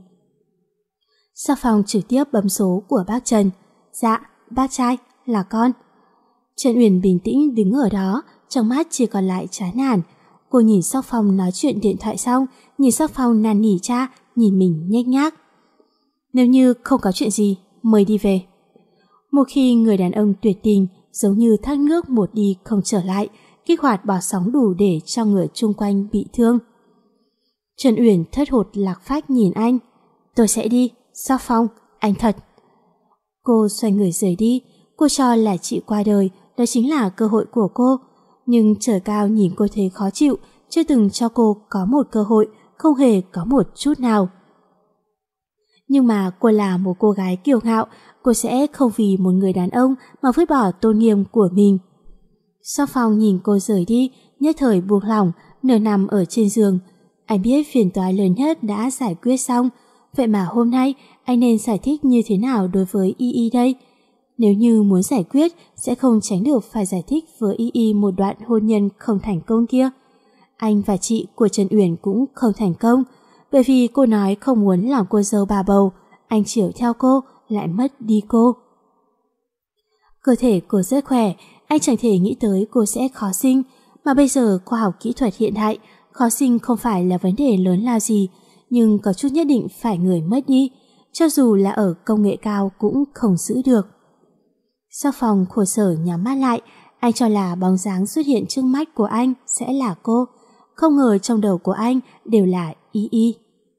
Sắc Phong trực tiếp bấm số của bác Trần. Dạ, bác trai, là con. Trần Uyển bình tĩnh đứng ở đó, trong mắt chỉ còn lại chán nản. Cô nhìn Sắc Phong nói chuyện điện thoại xong, nhìn Sắc Phong năn nỉ cha, nhìn mình nhếch nhác. Nếu như không có chuyện gì, mời đi về. Một khi người đàn ông tuyệt tình giống như thác nước một đi không trở lại, kích hoạt bỏ sóng đủ để cho người chung quanh bị thương. Trần Uyển thất hụt lạc phách nhìn anh. Tôi sẽ đi, Sắc Phong, anh thật. Cô xoay người rời đi, cô cho là chị qua đời, đó chính là cơ hội của cô. Nhưng trời cao nhìn cô thấy khó chịu, chưa từng cho cô có một cơ hội, không hề có một chút nào. Nhưng mà cô là một cô gái kiêu ngạo, cô sẽ không vì một người đàn ông mà vứt bỏ tôn nghiêm của mình. Sắc Phong nhìn cô rời đi, nhất thời buông lỏng, nửa nằm ở trên giường. Anh biết phiền toái lớn nhất đã giải quyết xong, vậy mà hôm nay anh nên giải thích như thế nào đối với Y đây? Nếu như muốn giải quyết, sẽ không tránh được phải giải thích với Y một đoạn hôn nhân không thành công kia. Anh và chị của Trần Uyển cũng không thành công, bởi vì cô nói không muốn làm cô dâu bà bầu, anh chiều theo cô, lại mất đi cô. Cơ thể cô rất khỏe, anh chẳng thể nghĩ tới cô sẽ khó sinh, mà bây giờ khoa học kỹ thuật hiện đại, khó sinh không phải là vấn đề lớn lao gì, nhưng có chút nhất định phải người mất đi, cho dù là ở công nghệ cao cũng không giữ được. Sắc Phong khổ sở nhắm mắt lại, anh cho là bóng dáng xuất hiện trước mắt của anh sẽ là cô, không ngờ trong đầu của anh đều là Y.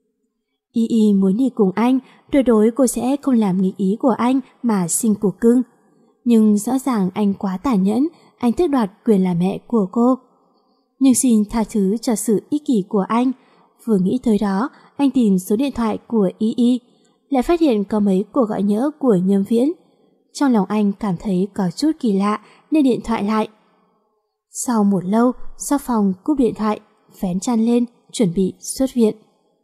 Y muốn đi cùng anh, tuyệt đối cô sẽ không làm nghịch ý của anh mà sinh cuộc cưng. Nhưng rõ ràng anh quá tàn nhẫn, anh tước đoạt quyền làm mẹ của cô. Nhưng xin tha thứ cho sự ích kỷ của anh. Vừa nghĩ tới đó, anh tìm số điện thoại của Y, lại phát hiện có mấy cuộc gọi nhỡ của Nhâm Viễn. Trong lòng anh cảm thấy có chút kỳ lạ nên điện thoại lại. Sau một lâu, Sắc Phong cúp điện thoại, vén chăn lên, chuẩn bị xuất viện.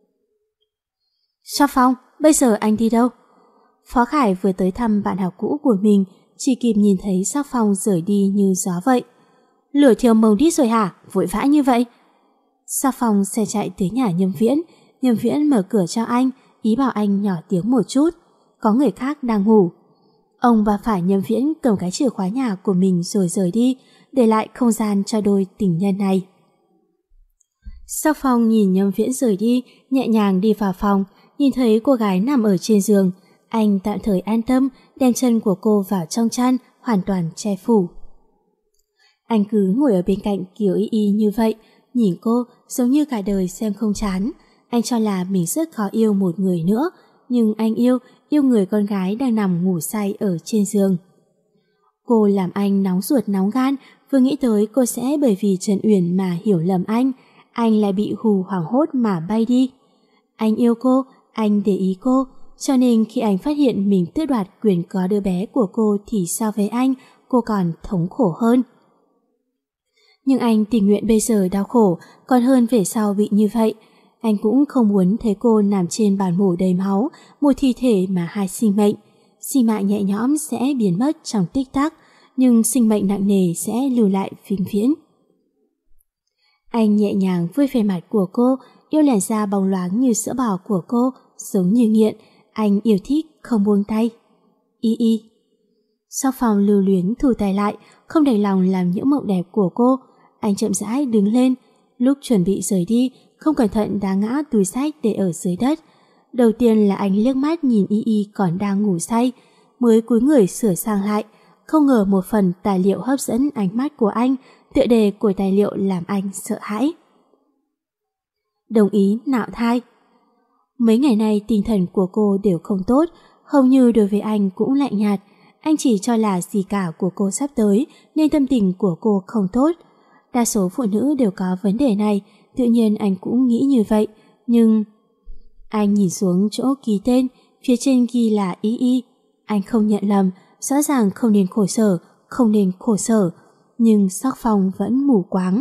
Sắc Phong, bây giờ anh đi đâu? Phó Khải vừa tới thăm bạn học cũ của mình, chỉ kịp nhìn thấy Sắc Phong rời đi như gió vậy. Lửa thiêu mông đi rồi hả? Vội vã như vậy. Sắc Phong xe chạy tới nhà Nhâm Viễn mở cửa cho anh, ý bảo anh nhỏ tiếng một chút. Có người khác đang ngủ. Ông và phải Nhâm Viễn cầm cái chìa khóa nhà của mình rồi rời đi, để lại không gian cho đôi tình nhân này. Sắc Phong nhìn Nhâm Viễn rời đi, nhẹ nhàng đi vào phòng, nhìn thấy cô gái nằm ở trên giường. Anh tạm thời an tâm, đem chân của cô vào trong chăn, hoàn toàn che phủ. Anh cứ ngồi ở bên cạnh Kiều Y như vậy, nhìn cô giống như cả đời xem không chán. Anh cho là mình rất khó yêu một người nữa, nhưng anh yêu người con gái đang nằm ngủ say ở trên giường. Cô làm anh nóng ruột nóng gan, vừa nghĩ tới cô sẽ bởi vì Trần Uyển mà hiểu lầm anh lại bị hù hoảng hốt mà bay đi. Anh yêu cô, anh để ý cô, cho nên khi anh phát hiện mình tước đoạt quyền có đứa bé của cô thì so với anh, cô còn thống khổ hơn. Nhưng anh tình nguyện bây giờ đau khổ còn hơn về sau bị như vậy. Anh cũng không muốn thấy cô nằm trên bàn mổ đầy máu, một thi thể mà hai sinh mạng nhẹ nhõm sẽ biến mất trong tích tắc, nhưng sinh mệnh nặng nề sẽ lưu lại vĩnh viễn. Anh nhẹ nhàng vuốt ve mặt của cô, yêu làn da bóng loáng như sữa bò của cô, giống như nghiện. Anh yêu thích không buông tay. Y. Sau phòng lưu luyến thu tay lại, không đành lòng làm những mộng đẹp của cô. Anh chậm rãi đứng lên, lúc chuẩn bị rời đi, không cẩn thận đá ngã túi xách để ở dưới đất. Đầu tiên là anh liếc mắt nhìn Y còn đang ngủ say, mới cúi người sửa sang lại. Không ngờ một phần tài liệu hấp dẫn ánh mắt của anh, tựa đề của tài liệu làm anh sợ hãi. Đồng ý nạo thai. Mấy ngày nay tinh thần của cô đều không tốt, hầu như đối với anh cũng lạnh nhạt. Anh chỉ cho là gì cả của cô sắp tới nên tâm tình của cô không tốt. Đa số phụ nữ đều có vấn đề này, tự nhiên anh cũng nghĩ như vậy. Nhưng anh nhìn xuống chỗ ký tên, phía trên ghi là Y. Anh không nhận lầm, rõ ràng không nên khổ sở, nhưng sắc phong vẫn mù quáng.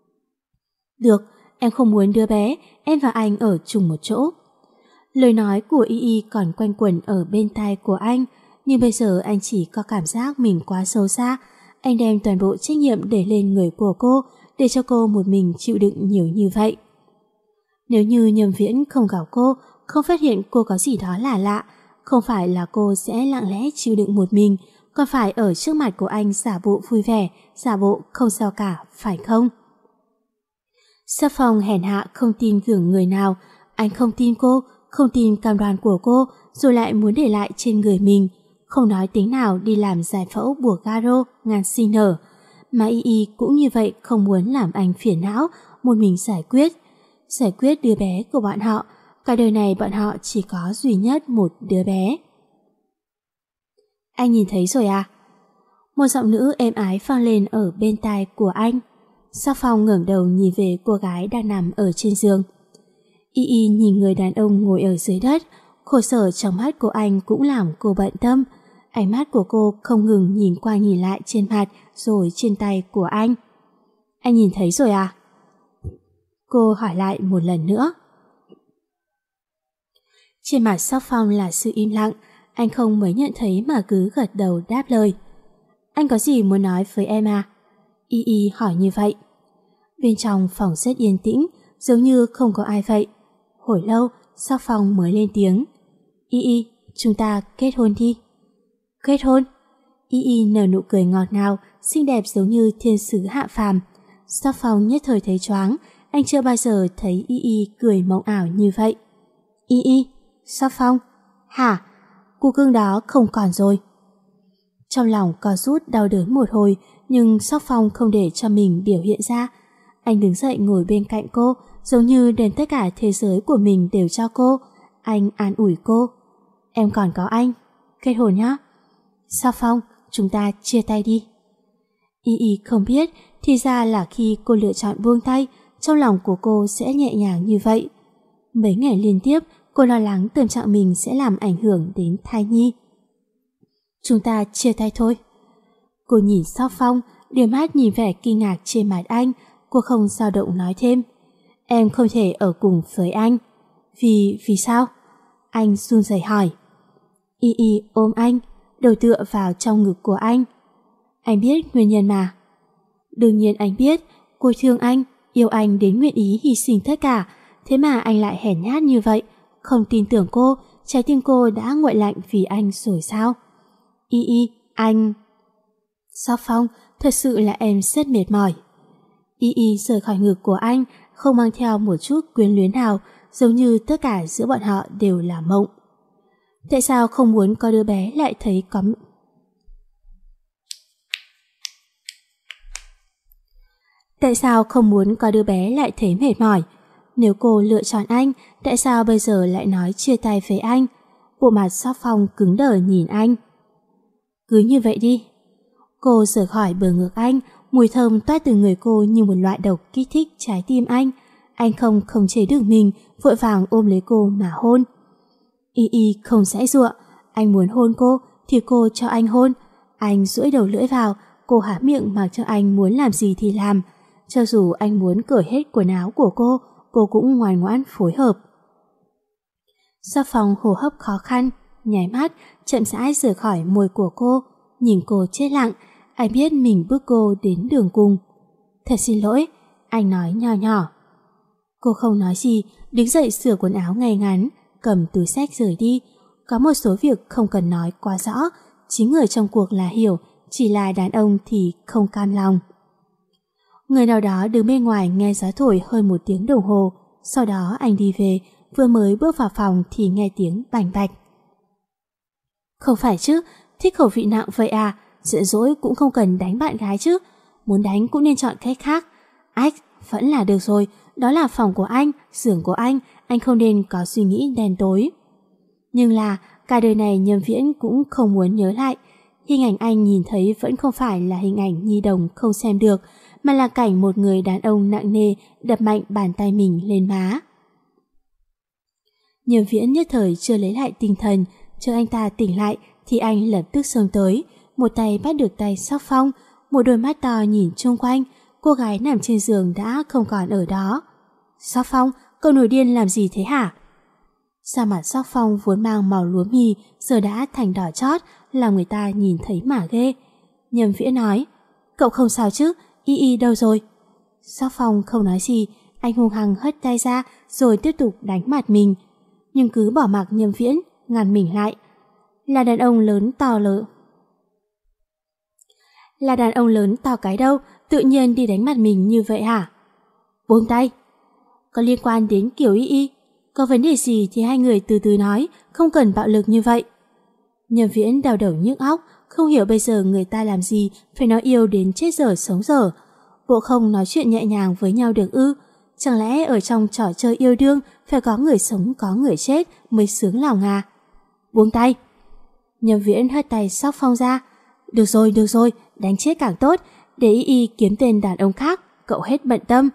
Được, em không muốn đứa bé, em và anh ở chung một chỗ. Lời nói của Y còn quanh quẩn ở bên tai của anh, nhưng bây giờ anh chỉ có cảm giác mình quá sâu xa. Anh đem toàn bộ trách nhiệm để lên người của cô, để cho cô một mình chịu đựng nhiều như vậy. Nếu như Nhâm Viễn không gặp cô, không phát hiện cô có gì đó là lạ, không phải là cô sẽ lặng lẽ chịu đựng một mình, còn phải ở trước mặt của anh giả bộ vui vẻ, giả bộ không sao cả, phải không? Sắc phong hèn hạ không tin tưởng người nào, anh không tin cô, không tin cam đoan của cô, rồi lại muốn để lại trên người mình, không nói tính nào đi làm giải phẫu buộc garo ngàn sinh nở. Mà Y cũng như vậy, không muốn làm anh phiền não, một mình giải quyết đứa bé của bọn họ. Cả đời này bọn họ chỉ có duy nhất một đứa bé. Anh nhìn thấy rồi à? Một giọng nữ êm ái vang lên ở bên tai của anh. Sắc phong ngẩng đầu nhìn về cô gái đang nằm ở trên giường. Y nhìn người đàn ông ngồi ở dưới đất, khổ sở trong mắt của anh cũng làm cô bận tâm. Ánh mắt của cô không ngừng nhìn qua nhìn lại trên mặt rồi trên tay của anh. Anh nhìn thấy rồi à? Cô hỏi lại một lần nữa. Trên mặt Sắc phong là sự im lặng, anh không mới nhận thấy mà cứ gật đầu đáp lời. Anh có gì muốn nói với em à? Y hỏi như vậy. Bên trong phòng rất yên tĩnh, giống như không có ai vậy. Hồi lâu, Sắc phong mới lên tiếng. Y, chúng ta kết hôn đi. Kết hôn? Y nở nụ cười ngọt ngào, xinh đẹp giống như thiên sứ hạ phàm. Sắc phong nhất thời thấy choáng, anh chưa bao giờ thấy Y cười mộng ảo như vậy. Y, Sắc phong, hả? Cú cưng đó không còn rồi. Trong lòng co rút đau đớn một hồi, nhưng Sắc phong không để cho mình biểu hiện ra. Anh đứng dậy ngồi bên cạnh cô, giống như đem tất cả thế giới của mình đều cho cô. Anh an ủi cô. Em còn có anh, kết hôn nhá. Sắc phong, chúng ta chia tay đi. Y không biết, thì ra là khi cô lựa chọn buông tay, trong lòng của cô sẽ nhẹ nhàng như vậy. Mấy ngày liên tiếp, cô lo lắng tâm trạng mình sẽ làm ảnh hưởng đến thai nhi. Chúng ta chia tay thôi. Cô nhìn Sắc phong, đôi mắt nhìn vẻ kinh ngạc trên mặt anh. Cô không dao động nói thêm. Em không thể ở cùng với anh. Vì sao? Anh run rẩy hỏi. Y ôm anh, đầu tựa vào trong ngực của anh. Anh biết nguyên nhân mà. Đương nhiên anh biết, cô thương anh, yêu anh đến nguyện ý hy sinh tất cả. Thế mà anh lại hèn nhát như vậy, không tin tưởng cô, trái tim cô đã nguội lạnh vì anh rồi sao? Y, anh... Sắc phong, thật sự là em rất mệt mỏi. Y rời khỏi ngực của anh, không mang theo một chút quyến luyến nào, giống như tất cả giữa bọn họ đều là mộng. Tại sao không muốn có đứa bé lại thấy có... Tại sao không muốn có đứa bé lại thấy mệt mỏi? Nếu cô lựa chọn anh, tại sao bây giờ lại nói chia tay với anh? Bộ mặt Sắc Phong cứng đờ nhìn anh. Cứ như vậy đi. Cô rời khỏi bờ ngực anh, mùi thơm toát từ người cô như một loại độc kích thích trái tim anh. Anh không khống chế được mình, vội vàng ôm lấy cô mà hôn. Y Y không giãy giụa, anh muốn hôn cô thì cô cho anh hôn. Anh duỗi đầu lưỡi vào, cô há miệng mặc cho anh muốn làm gì thì làm. Cho dù anh muốn cởi hết quần áo của cô cũng ngoan ngoãn phối hợp. Sắc Phong hô hấp khó khăn, nháy mắt, chậm rãi rời khỏi môi của cô, nhìn cô chết lặng. Anh biết mình bước cô đến đường cùng. Thật xin lỗi, anh nói nho nhỏ. Cô không nói gì, đứng dậy sửa quần áo ngay ngắn, cầm túi xách rời đi. Có một số việc không cần nói quá rõ, chính người trong cuộc là hiểu, chỉ là đàn ông thì không cam lòng. Người nào đó đứng bên ngoài nghe gió thổi hơn 1 tiếng đồng hồ, sau đó anh đi về, vừa mới bước vào phòng thì nghe tiếng bành bạch. Không phải chứ, thích khẩu vị nặng vậy à, giận dỗi cũng không cần đánh bạn gái chứ, muốn đánh cũng nên chọn cách khác. Ách, vẫn là được rồi, đó là phòng của anh, giường của anh không nên có suy nghĩ đen tối. Nhưng là, cả đời này Nhâm Viễn cũng không muốn nhớ lại. Hình ảnh anh nhìn thấy vẫn không phải là hình ảnh nhi đồng không xem được, mà là cảnh một người đàn ông nặng nề đập mạnh bàn tay mình lên má. Nhâm Viễn nhất thời chưa lấy lại tinh thần, chờ anh ta tỉnh lại thì anh lập tức xông tới, một tay bắt được tay Sắc Phong, một đôi mắt to nhìn chung quanh. Cô gái nằm trên giường đã không còn ở đó. Sắc Phong, cậu nổi điên làm gì thế hả? Da mặt Sắc Phong vốn mang màu lúa mì giờ đã thành đỏ chót, làm người ta nhìn thấy mà ghê. Nhâm Viễn nói, cậu không sao chứ, Y Y đâu rồi? Sắc Phong không nói gì, anh hung hăng hất tay ra rồi tiếp tục đánh mặt mình, nhưng cứ bỏ mặc Nhâm Viễn, ngăn mình lại. Là đàn ông lớn to cái đâu, tự nhiên đi đánh mặt mình như vậy hả? Buông tay. Có liên quan đến Kiều Y Y, có vấn đề gì thì hai người từ từ nói, không cần bạo lực như vậy. Nhâm Viễn đau đầu nhức óc, không hiểu bây giờ người ta làm gì phải nói yêu đến chết dở sống dở. Bộ không nói chuyện nhẹ nhàng với nhau được ư? Chẳng lẽ ở trong trò chơi yêu đương phải có người sống có người chết mới sướng lòng à? Buông tay. Nhâm Viễn hất tay Sắc Phong ra. Được rồi, đánh chết càng tốt, để Y Y kiếm tên đàn ông khác, cậu hết bận tâm.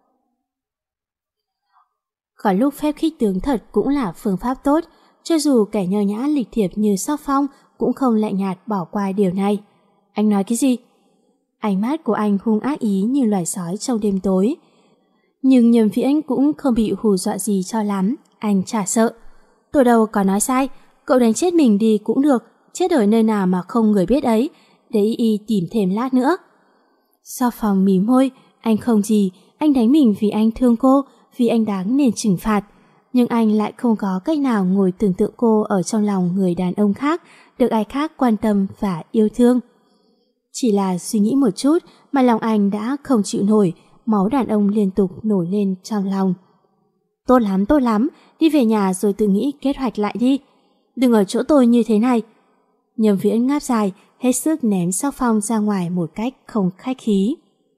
Có lúc phép khích tướng thật cũng là phương pháp tốt, cho dù kẻ nho nhã lịch thiệp như Sắc Phong cũng không lạnh nhạt bỏ qua điều này. Anh nói cái gì? Ánh mắt của anh hung ác ý như loài sói trong đêm tối. Nhưng Nhâm Viễn cũng không bị hù dọa gì cho lắm, anh chả sợ. Tôi đâu có nói sai, cậu đánh chết mình đi cũng được, chết ở nơi nào mà không người biết ấy, để Y Y tìm thêm lát nữa. Sắc Phong mím môi, anh không gì, anh đánh mình vì anh thương cô, vì anh đáng nên trừng phạt. Nhưng anh lại không có cách nào ngồi tưởng tượng cô ở trong lòng người đàn ông khác, được ai khác quan tâm và yêu thương. Chỉ là suy nghĩ một chút mà lòng anh đã không chịu nổi, máu đàn ông liên tục nổi lên trong lòng. Tốt lắm, đi về nhà rồi tự nghĩ kế hoạch lại đi. Đừng ở chỗ tôi như thế này. Nhâm Viễn ngáp dài, hết sức ném Sắc Phong ra ngoài một cách không khách khí.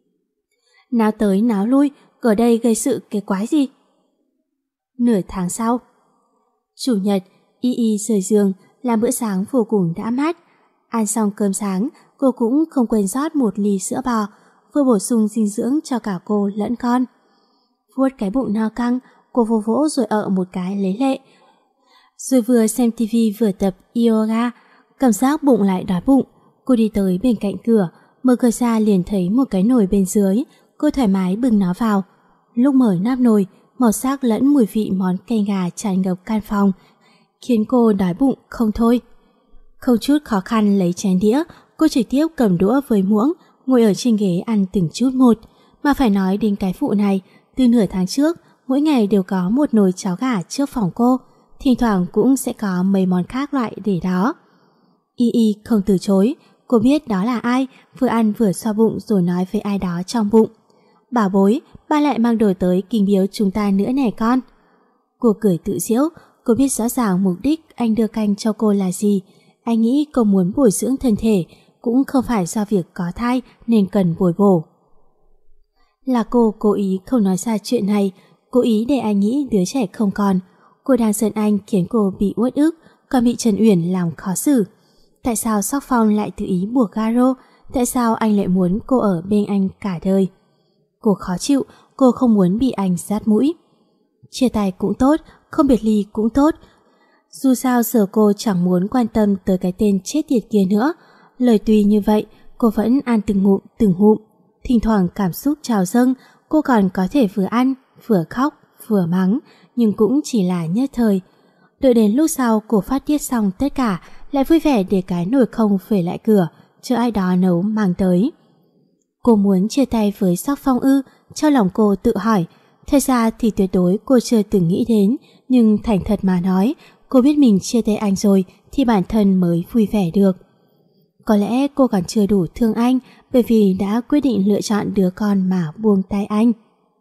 Náo tới náo lui, ở đây gây sự cái quái gì? Nửa tháng sau, Chủ nhật, Y Y rời giường, làm bữa sáng vô cùng đã mát. Ăn xong cơm sáng, cô cũng không quên rót một ly sữa bò, vừa bổ sung dinh dưỡng cho cả cô lẫn con. Vuốt cái bụng no căng, cô vô vỗ rồi ợ một cái lấy lệ. Rồi vừa xem tivi vừa tập yoga, cảm giác bụng lại đói bụng. Cô đi tới bên cạnh cửa, mở cửa ra liền thấy một cái nồi bên dưới, cô thoải mái bưng nó vào. Lúc mở nắp nồi, màu sắc lẫn mùi vị món canh gà tràn ngập căn phòng, khiến cô đói bụng không thôi. Không chút khó khăn lấy chén đĩa, cô trực tiếp cầm đũa với muỗng, ngồi ở trên ghế ăn từng chút một. Mà phải nói đến cái vụ này, từ nửa tháng trước, mỗi ngày đều có một nồi cháo gà trước phòng cô, thỉnh thoảng cũng sẽ có mấy món khác loại để đó. Y Y không từ chối, cô biết đó là ai, vừa ăn vừa xoa bụng rồi nói với ai đó trong bụng. Bảo bối, ba lại mang đồ tới kinh biếu chúng ta nữa nè con. Cô cười tự giễu, cô biết rõ ràng mục đích anh đưa canh cho cô là gì. Anh nghĩ cô muốn bồi dưỡng thân thể, cũng không phải do việc có thai nên cần bồi bổ. Là cô cố ý không nói ra chuyện này, cố ý để anh nghĩ đứa trẻ không còn. Cô đang giận anh khiến cô bị uất ức, còn bị Trần Uyển làm khó xử. Tại sao Sóc Phong lại tự ý buộc Garo? Tại sao anh lại muốn cô ở bên anh cả đời? Cô khó chịu, cô không muốn bị anh dát mũi. Chia tay cũng tốt, không biệt ly cũng tốt. Dù sao giờ cô chẳng muốn quan tâm tới cái tên chết tiệt kia nữa. Lời tuy như vậy, cô vẫn ăn từng ngụm. Thỉnh thoảng cảm xúc trào dâng, cô còn có thể vừa ăn, vừa khóc, vừa mắng, nhưng cũng chỉ là nhất thời. Đợi đến lúc sau cô phát tiết xong tất cả, lại vui vẻ để cái nồi không về lại cửa, chờ ai đó nấu mang tới. Cô muốn chia tay với Sóc Phong ư? Trong lòng cô tự hỏi. Thật ra thì tuyệt đối cô chưa từng nghĩ đến, nhưng thành thật mà nói, cô biết mình chia tay anh rồi thì bản thân mới vui vẻ được. Có lẽ cô còn chưa đủ thương anh, bởi vì đã quyết định lựa chọn đứa con mà buông tay anh.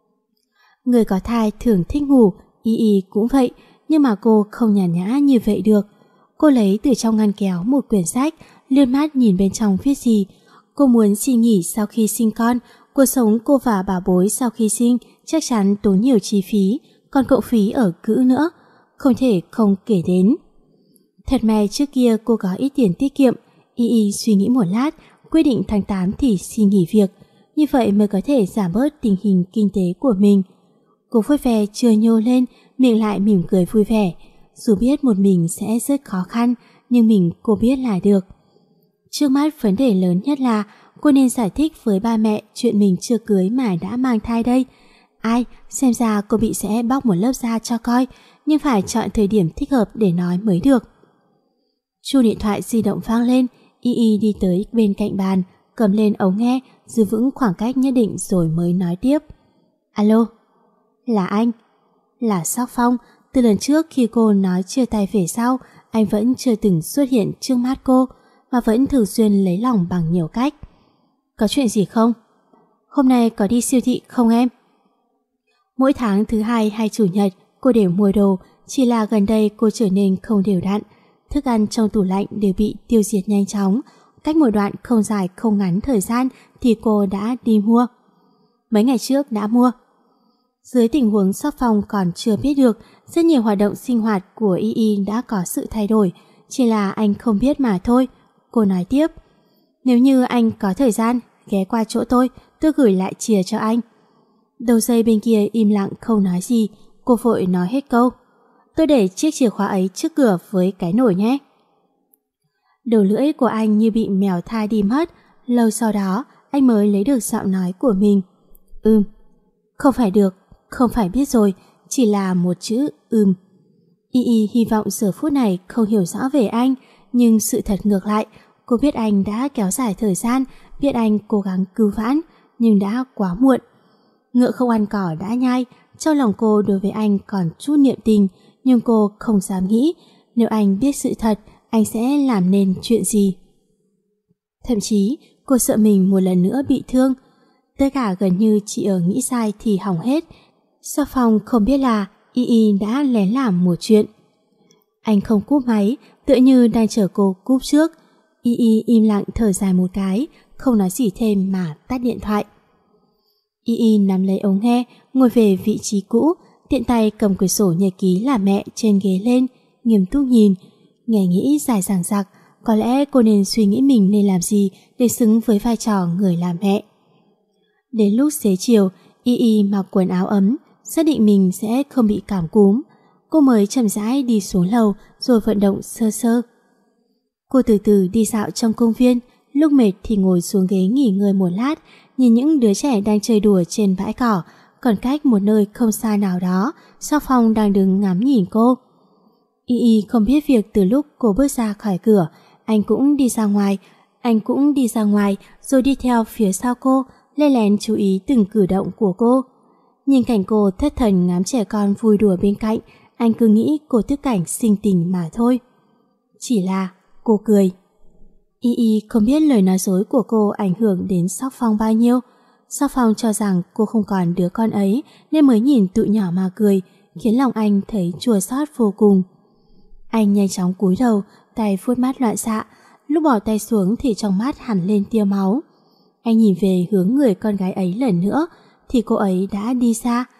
Người có thai thường thích ngủ, Y cũng vậy, nhưng mà cô không nhàn nhã như vậy được. Cô lấy từ trong ngăn kéo một quyển sách, lướt mắt nhìn bên trong viết gì. Cô muốn xin nghỉ sau khi sinh con. Cuộc sống cô và bà bối sau khi sinh chắc chắn tốn nhiều chi phí, còn cậu phí ở cữ nữa, không thể không kể đến. Thật may trước kia cô có ít tiền tiết kiệm. Y suy nghĩ một lát, quyết định tháng 8 thì xin nghỉ việc, như vậy mới có thể giảm bớt tình hình kinh tế của mình. Cô vui vẻ chưa nhô lên, miệng lại mỉm cười vui vẻ. Dù biết một mình sẽ rất khó khăn, nhưng cô biết là được. Trước mắt vấn đề lớn nhất là cô nên giải thích với ba mẹ chuyện mình chưa cưới mà đã mang thai đây. Ai, xem ra cô bị sẽ bóc một lớp da cho coi, nhưng phải chọn thời điểm thích hợp để nói mới được. Chuông điện thoại di động vang lên, Y đi tới bên cạnh bàn, cầm lên ống nghe, giữ vững khoảng cách nhất định rồi mới nói tiếp. Alo, là anh. Là Sóc Phong. Từ lần trước khi cô nói chia tay về sau, anh vẫn chưa từng xuất hiện trước mắt cô, mà vẫn thường xuyên lấy lòng bằng nhiều cách. Có chuyện gì không? Hôm nay có đi siêu thị không em? Mỗi tháng thứ hai hay chủ nhật cô đều mua đồ, chỉ là gần đây cô trở nên không đều đặn. Thức ăn trong tủ lạnh đều bị tiêu diệt nhanh chóng. Cách một đoạn không dài không ngắn thời gian thì cô đã đi mua. Mấy ngày trước đã mua. Dưới tình huống Sóc Phong còn chưa biết được, rất nhiều hoạt động sinh hoạt của Y đã có sự thay đổi, chỉ là anh không biết mà thôi. Cô nói tiếp. Nếu như anh có thời gian, ghé qua chỗ tôi gửi lại chìa cho anh. Đầu dây bên kia im lặng không nói gì, cô vội nói hết câu. Tôi để chiếc chìa khóa ấy trước cửa với cái nồi nhé. Đầu lưỡi của anh như bị mèo thai đi mất. Lâu sau đó anh mới lấy được giọng nói của mình. Không phải được, không phải biết rồi, chỉ là một chữ Y hy vọng giờ phút này không hiểu rõ về anh, nhưng sự thật ngược lại. Cô biết anh đã kéo dài thời gian, biết anh cố gắng cứu vãn, nhưng đã quá muộn. Ngựa không ăn cỏ đã nhai. Trong lòng cô đối với anh còn chút niệm tình, nhưng cô không dám nghĩ nếu anh biết sự thật, anh sẽ làm nên chuyện gì. Thậm chí cô sợ mình một lần nữa bị thương. Tất cả gần như chỉ ở nghĩ sai thì hỏng hết. Sóc Phong không biết là Y đã lén làm một chuyện. Anh không cúp máy, tựa như đang chờ cô cúp trước. Y im lặng thở dài một cái, không nói gì thêm mà tắt điện thoại. Y nắm lấy ống nghe, ngồi về vị trí cũ, tiện tay cầm quyển sổ nhật ký làm mẹ trên ghế lên, nghiêm túc nhìn. Nghe nghĩ dài dằng dặc, có lẽ cô nên suy nghĩ mình nên làm gì để xứng với vai trò người làm mẹ. Đến lúc xế chiều, Y mặc quần áo ấm, xác định mình sẽ không bị cảm cúm. Cô mới chậm rãi đi xuống lầu rồi vận động sơ sơ. Cô từ từ đi dạo trong công viên, lúc mệt thì ngồi xuống ghế nghỉ ngơi một lát, nhìn những đứa trẻ đang chơi đùa trên bãi cỏ. Còn cách một nơi không xa nào đó, Sóc Phong đang đứng ngắm nhìn cô. Y không biết việc từ lúc cô bước ra khỏi cửa, anh cũng đi ra ngoài rồi đi theo phía sau cô, lén lén chú ý từng cử động của cô. Nhìn cảnh cô thất thần ngắm trẻ con vui đùa bên cạnh, anh cứ nghĩ cô tức cảnh sinh tình mà thôi. Chỉ là cô cười. Y không biết lời nói dối của cô ảnh hưởng đến Sóc Phong bao nhiêu. Sóc Phong cho rằng cô không còn đứa con ấy nên mới nhìn tụi nhỏ mà cười, khiến lòng anh thấy chua xót vô cùng. Anh nhanh chóng cúi đầu, tay vuốt mắt loạn xạ. Lúc bỏ tay xuống thì trong mắt hẳn lên tia máu. Anh nhìn về hướng người con gái ấy lần nữa thì cô ấy đã đi xa.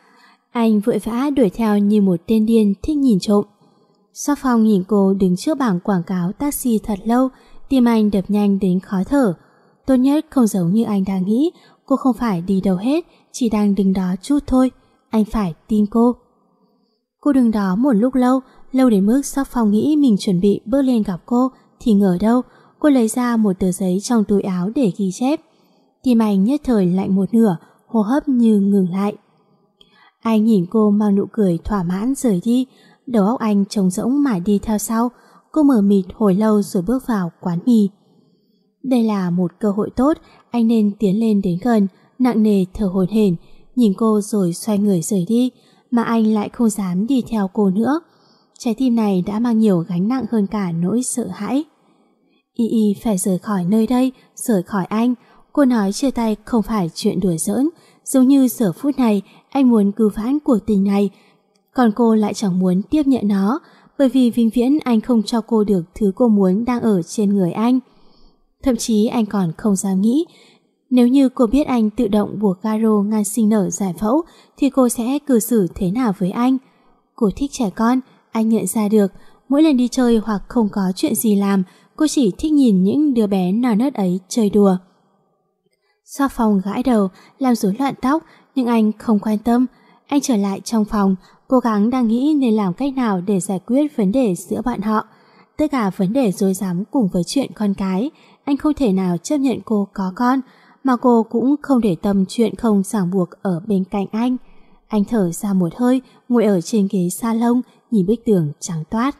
Anh vội vã đuổi theo như một tên điên thích nhìn trộm. Sắc Phong nhìn cô đứng trước bảng quảng cáo taxi thật lâu, tim anh đập nhanh đến khó thở. Tốt nhất không giống như anh đang nghĩ, cô không phải đi đâu hết, chỉ đang đứng đó chút thôi. Anh phải tin cô. Cô đứng đó một lúc lâu, lâu đến mức Sắc Phong nghĩ mình chuẩn bị bước lên gặp cô, thì ngờ đâu cô lấy ra một tờ giấy trong túi áo để ghi chép. Tim anh nhất thời lạnh một nửa, hô hấp như ngừng lại. Anh nhìn cô mang nụ cười thỏa mãn rời đi, đầu óc anh trống rỗng mà đi theo sau. Cô mờ mịt hồi lâu rồi bước vào quán mì. Đây là một cơ hội tốt, anh nên tiến lên đến gần, nặng nề thở hổn hển, nhìn cô rồi xoay người rời đi, mà anh lại không dám đi theo cô nữa. Trái tim này đã mang nhiều gánh nặng hơn cả nỗi sợ hãi. Y phải rời khỏi nơi đây, rời khỏi anh. Cô nói chia tay không phải chuyện đùa giỡn, giống như giờ phút này anh muốn cứu vãn cuộc tình này, còn cô lại chẳng muốn tiếp nhận nó, bởi vì vĩnh viễn anh không cho cô được thứ cô muốn đang ở trên người anh. Thậm chí anh còn không dám nghĩ, nếu như cô biết anh tự động buộc Garo ngăn sinh nở giải phẫu thì cô sẽ cư xử thế nào với anh. Cô thích trẻ con, anh nhận ra được. Mỗi lần đi chơi hoặc không có chuyện gì làm, cô chỉ thích nhìn những đứa bé non nớt ấy chơi đùa. Sắc Phong gãi đầu, làm rối loạn tóc, nhưng anh không quan tâm. Anh trở lại trong phòng, cố gắng đang nghĩ nên làm cách nào để giải quyết vấn đề giữa bọn họ. Tất cả vấn đề rối rắm cùng với chuyện con cái. Anh không thể nào chấp nhận cô có con, mà cô cũng không để tâm chuyện không ràng buộc ở bên cạnh anh. Anh thở ra một hơi, ngồi ở trên ghế salon, nhìn bức tường trắng toát.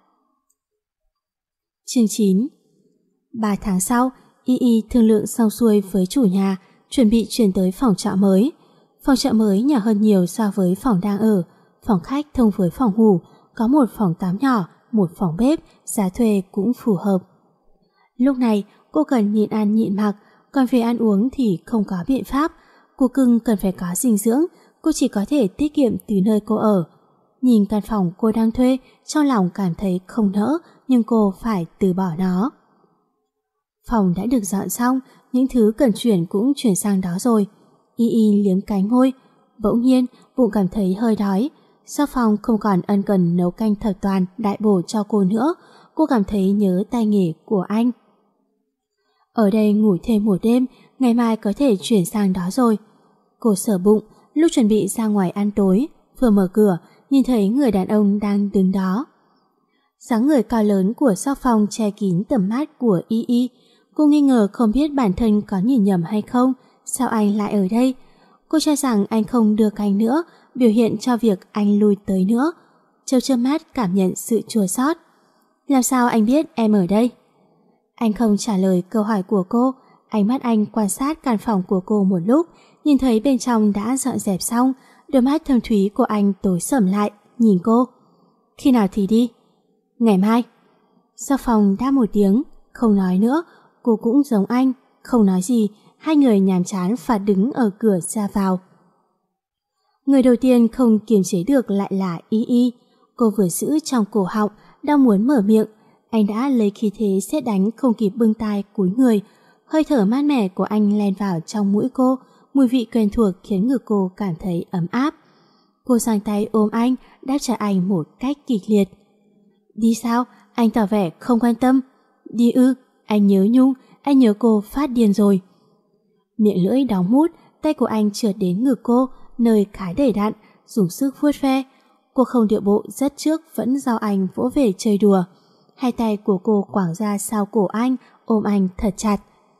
Chương 9. 3 tháng sau, Y thương lượng xong xuôi với chủ nhà, chuẩn bị chuyển tới phòng trọ mới. Phòng trọ mới nhỏ hơn nhiều so với phòng đang ở. Phòng khách thông với phòng ngủ, có một phòng tắm nhỏ, một phòng bếp, giá thuê cũng phù hợp. Lúc này, cô cần nhịn ăn nhịn mặc, còn về ăn uống thì không có biện pháp. Cô cưng cần phải có dinh dưỡng, cô chỉ có thể tiết kiệm từ nơi cô ở. Nhìn căn phòng cô đang thuê, trong lòng cảm thấy không nỡ, nhưng cô phải từ bỏ nó. Phòng đã được dọn xong, những thứ cần chuyển cũng chuyển sang đó rồi. Y liếm cánh môi, bỗng nhiên bụng cảm thấy hơi đói. Sắc Phong không còn ân cần nấu canh thập toàn đại bổ cho cô nữa, cô cảm thấy nhớ tay nghề của anh. Ở đây ngủ thêm một đêm, ngày mai có thể chuyển sang đó rồi. Cô sờ bụng, lúc chuẩn bị ra ngoài ăn tối, vừa mở cửa, nhìn thấy người đàn ông đang đứng đó. Dáng người cao lớn của Sắc Phong che kín tầm mắt của Y. Cô nghi ngờ không biết bản thân có nhìn nhầm hay không, sao anh lại ở đây? Cô cho rằng anh không đưa canh nữa, biểu hiện cho việc anh lui tới nữa. Châu chớp mắt cảm nhận sự chua xót. Làm sao anh biết em ở đây? Anh không trả lời câu hỏi của cô, ánh mắt anh quan sát căn phòng của cô một lúc, nhìn thấy bên trong đã dọn dẹp xong, đôi mắt thâm thúy của anh tối sầm lại, nhìn cô. Khi nào thì đi? Ngày mai. Sắc Phong đáp một tiếng, không nói nữa. Cô cũng giống anh, không nói gì, hai người nhàm chán phạt đứng ở cửa ra vào. Người đầu tiên không kiềm chế được lại là Y. Cô vừa giữ trong cổ họng, đang muốn mở miệng, anh đã lấy khí thế sét đánh không kịp bưng tai cúi người. Hơi thở mát mẻ của anh len vào trong mũi cô, mùi vị quen thuộc khiến ngực cô cảm thấy ấm áp. Cô giang tay ôm anh, đáp trả anh một cách kịch liệt. Đi sao? Anh tỏ vẻ không quan tâm. Đi ư? Anh nhớ Nhung, anh nhớ cô phát điên rồi. Miệng lưỡi đóng mút, tay của anh trượt đến ngực cô, nơi khá đầy đặn, dùng sức vuốt ve. Cô không điệu bộ rất trước vẫn giao anh vỗ về chơi đùa. Hai tay của cô quảng ra sau cổ anh, ôm anh thật chặt.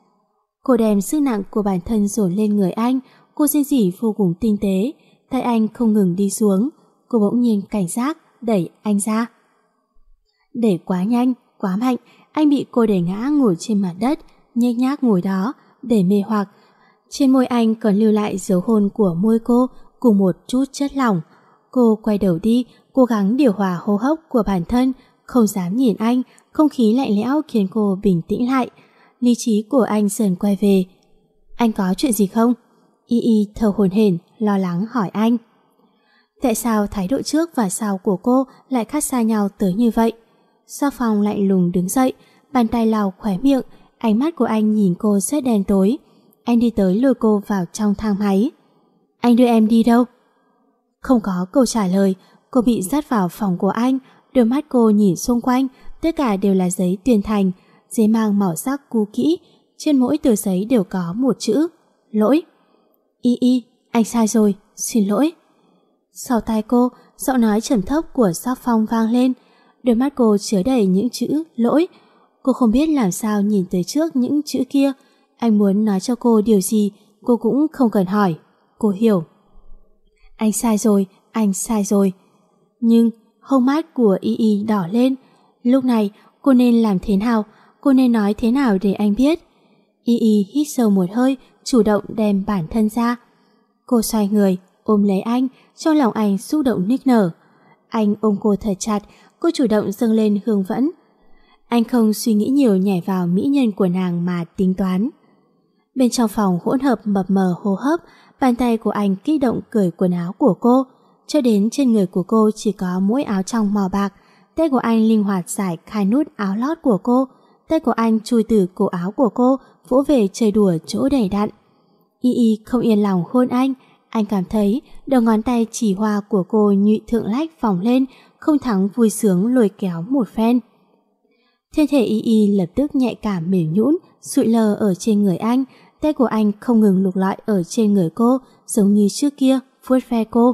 Cô đem sức nặng của bản thân dồn lên người anh, cô rên rỉ vô cùng tinh tế. Tay anh không ngừng đi xuống, cô bỗng nhiên cảnh giác, đẩy anh ra. Đẩy quá nhanh, quá mạnh, anh bị cô đẩy ngã ngồi trên mặt đất, nhếch nhác ngồi đó, để mê hoặc. Trên môi anh còn lưu lại dấu hôn của môi cô cùng một chút chất lỏng. Cô quay đầu đi, cố gắng điều hòa hô hấp của bản thân, không dám nhìn anh, không khí lạnh lẽo khiến cô bình tĩnh lại. Lý trí của anh dần quay về. Anh có chuyện gì không? Y thở hổn hển, lo lắng hỏi anh. Tại sao thái độ trước và sau của cô lại khác xa nhau tới như vậy? Sắc Phong lạnh lùng đứng dậy, bàn tay lau khóe miệng, ánh mắt của anh nhìn cô rất đen tối. Anh đi tới lôi cô vào trong thang máy. Anh đưa em đi đâu? Không có câu trả lời, cô bị dắt vào phòng của anh. Đôi mắt cô nhìn xung quanh, tất cả đều là giấy tuyên thành, giấy mang màu sắc cũ kỹ, trên mỗi tờ giấy đều có một chữ: lỗi. Y, anh sai rồi, xin lỗi. Sau tai cô, giọng nói trầm thấp của Sắc Phong vang lên. Đôi mắt cô chứa đầy những chữ lỗi. Cô không biết làm sao nhìn tới trước những chữ kia. Anh muốn nói cho cô điều gì, cô cũng không cần hỏi. Cô hiểu. Anh sai rồi, anh sai rồi. Nhưng hốc mắt của Y đỏ lên. Lúc này cô nên làm thế nào? Cô nên nói thế nào để anh biết? Y hít sâu một hơi, chủ động đem bản thân ra. Cô xoay người, ôm lấy anh, trong lòng anh xúc động nức nở. Anh ôm cô thật chặt, cô chủ động dâng lên hương vẫn. Anh không suy nghĩ nhiều nhảy vào mỹ nhân của nàng mà tính toán. Bên trong phòng hỗn hợp mập mờ hô hấp, bàn tay của anh kích động cởi quần áo của cô, cho đến trên người của cô chỉ có mỗi áo trong màu bạc. Tay của anh linh hoạt giải khai nút áo lót của cô, tay của anh chui từ cổ áo của cô, vỗ về chơi đùa chỗ đầy đặn. Y không yên lòng hôn anh cảm thấy đầu ngón tay chỉ hoa của cô nhụy thượng lách vòng lên, không thắng vui sướng lôi kéo một phen. Thân thể Y lập tức nhạy cảm mềm nhũn, sụi lơ ở trên người anh, tay của anh không ngừng lục lọi ở trên người cô, giống như trước kia vuốt ve cô.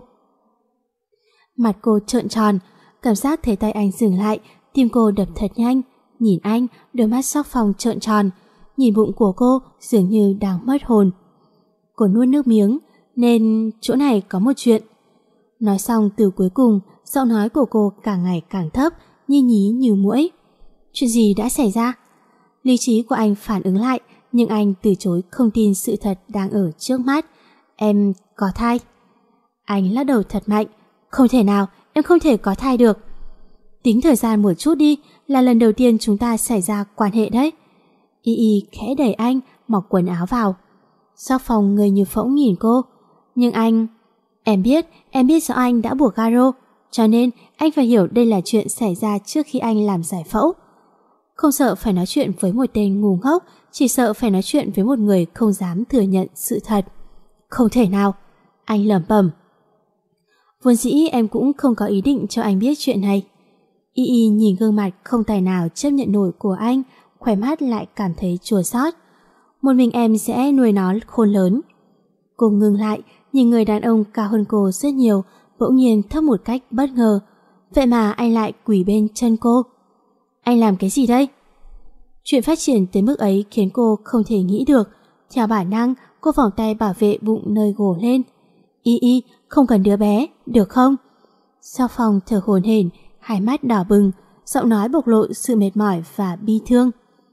Mặt cô trợn tròn, cảm giác thấy tay anh dừng lại, tim cô đập thật nhanh. Nhìn anh, đôi mắt Sắc Phong trợn tròn, nhìn bụng của cô dường như đang mất hồn. Cô nuốt nước miếng, nên chỗ này có một chuyện. Nói xong từ cuối cùng, giọng nói của cô càng ngày càng thấp, nhí nhí như muỗi. Chuyện gì đã xảy ra? Lý trí của anh phản ứng lại, nhưng anh từ chối không tin sự thật đang ở trước mắt. Em có thai. Anh lắc đầu thật mạnh. Không thể nào, em không thể có thai được. Tính thời gian một chút đi, là lần đầu tiên chúng ta xảy ra quan hệ đấy. Y khẽ đẩy anh, mặc quần áo vào. Sắc Phong ngây như phỗng nhìn cô. Nhưng anh... Em biết rõ anh đã buộc Garo, cho nên anh phải hiểu đây là chuyện xảy ra trước khi anh làm giải phẫu. Không sợ phải nói chuyện với một tên ngu ngốc, chỉ sợ phải nói chuyện với một người không dám thừa nhận sự thật. Không thể nào, anh lẩm bẩm. Vốn dĩ em cũng không có ý định cho anh biết chuyện này. Y nhìn gương mặt không tài nào chấp nhận nổi của anh, khóe mắt lại cảm thấy chua xót. Một mình em sẽ nuôi nó khôn lớn. Cô ngừng lại, nhìn người đàn ông cao hơn cô rất nhiều, bỗng nhiên thấp một cách bất ngờ. Vậy mà anh lại quỳ bên chân cô. Anh làm cái gì đây? Chuyện phát triển tới mức ấy khiến cô không thể nghĩ được. Theo bản năng, cô vòng tay bảo vệ bụng nơi gồ lên. Y, không cần đứa bé, được không? Sắc Phong thở hổn hển, hai mắt đỏ bừng, giọng nói bộc lộ sự mệt mỏi và bi thương.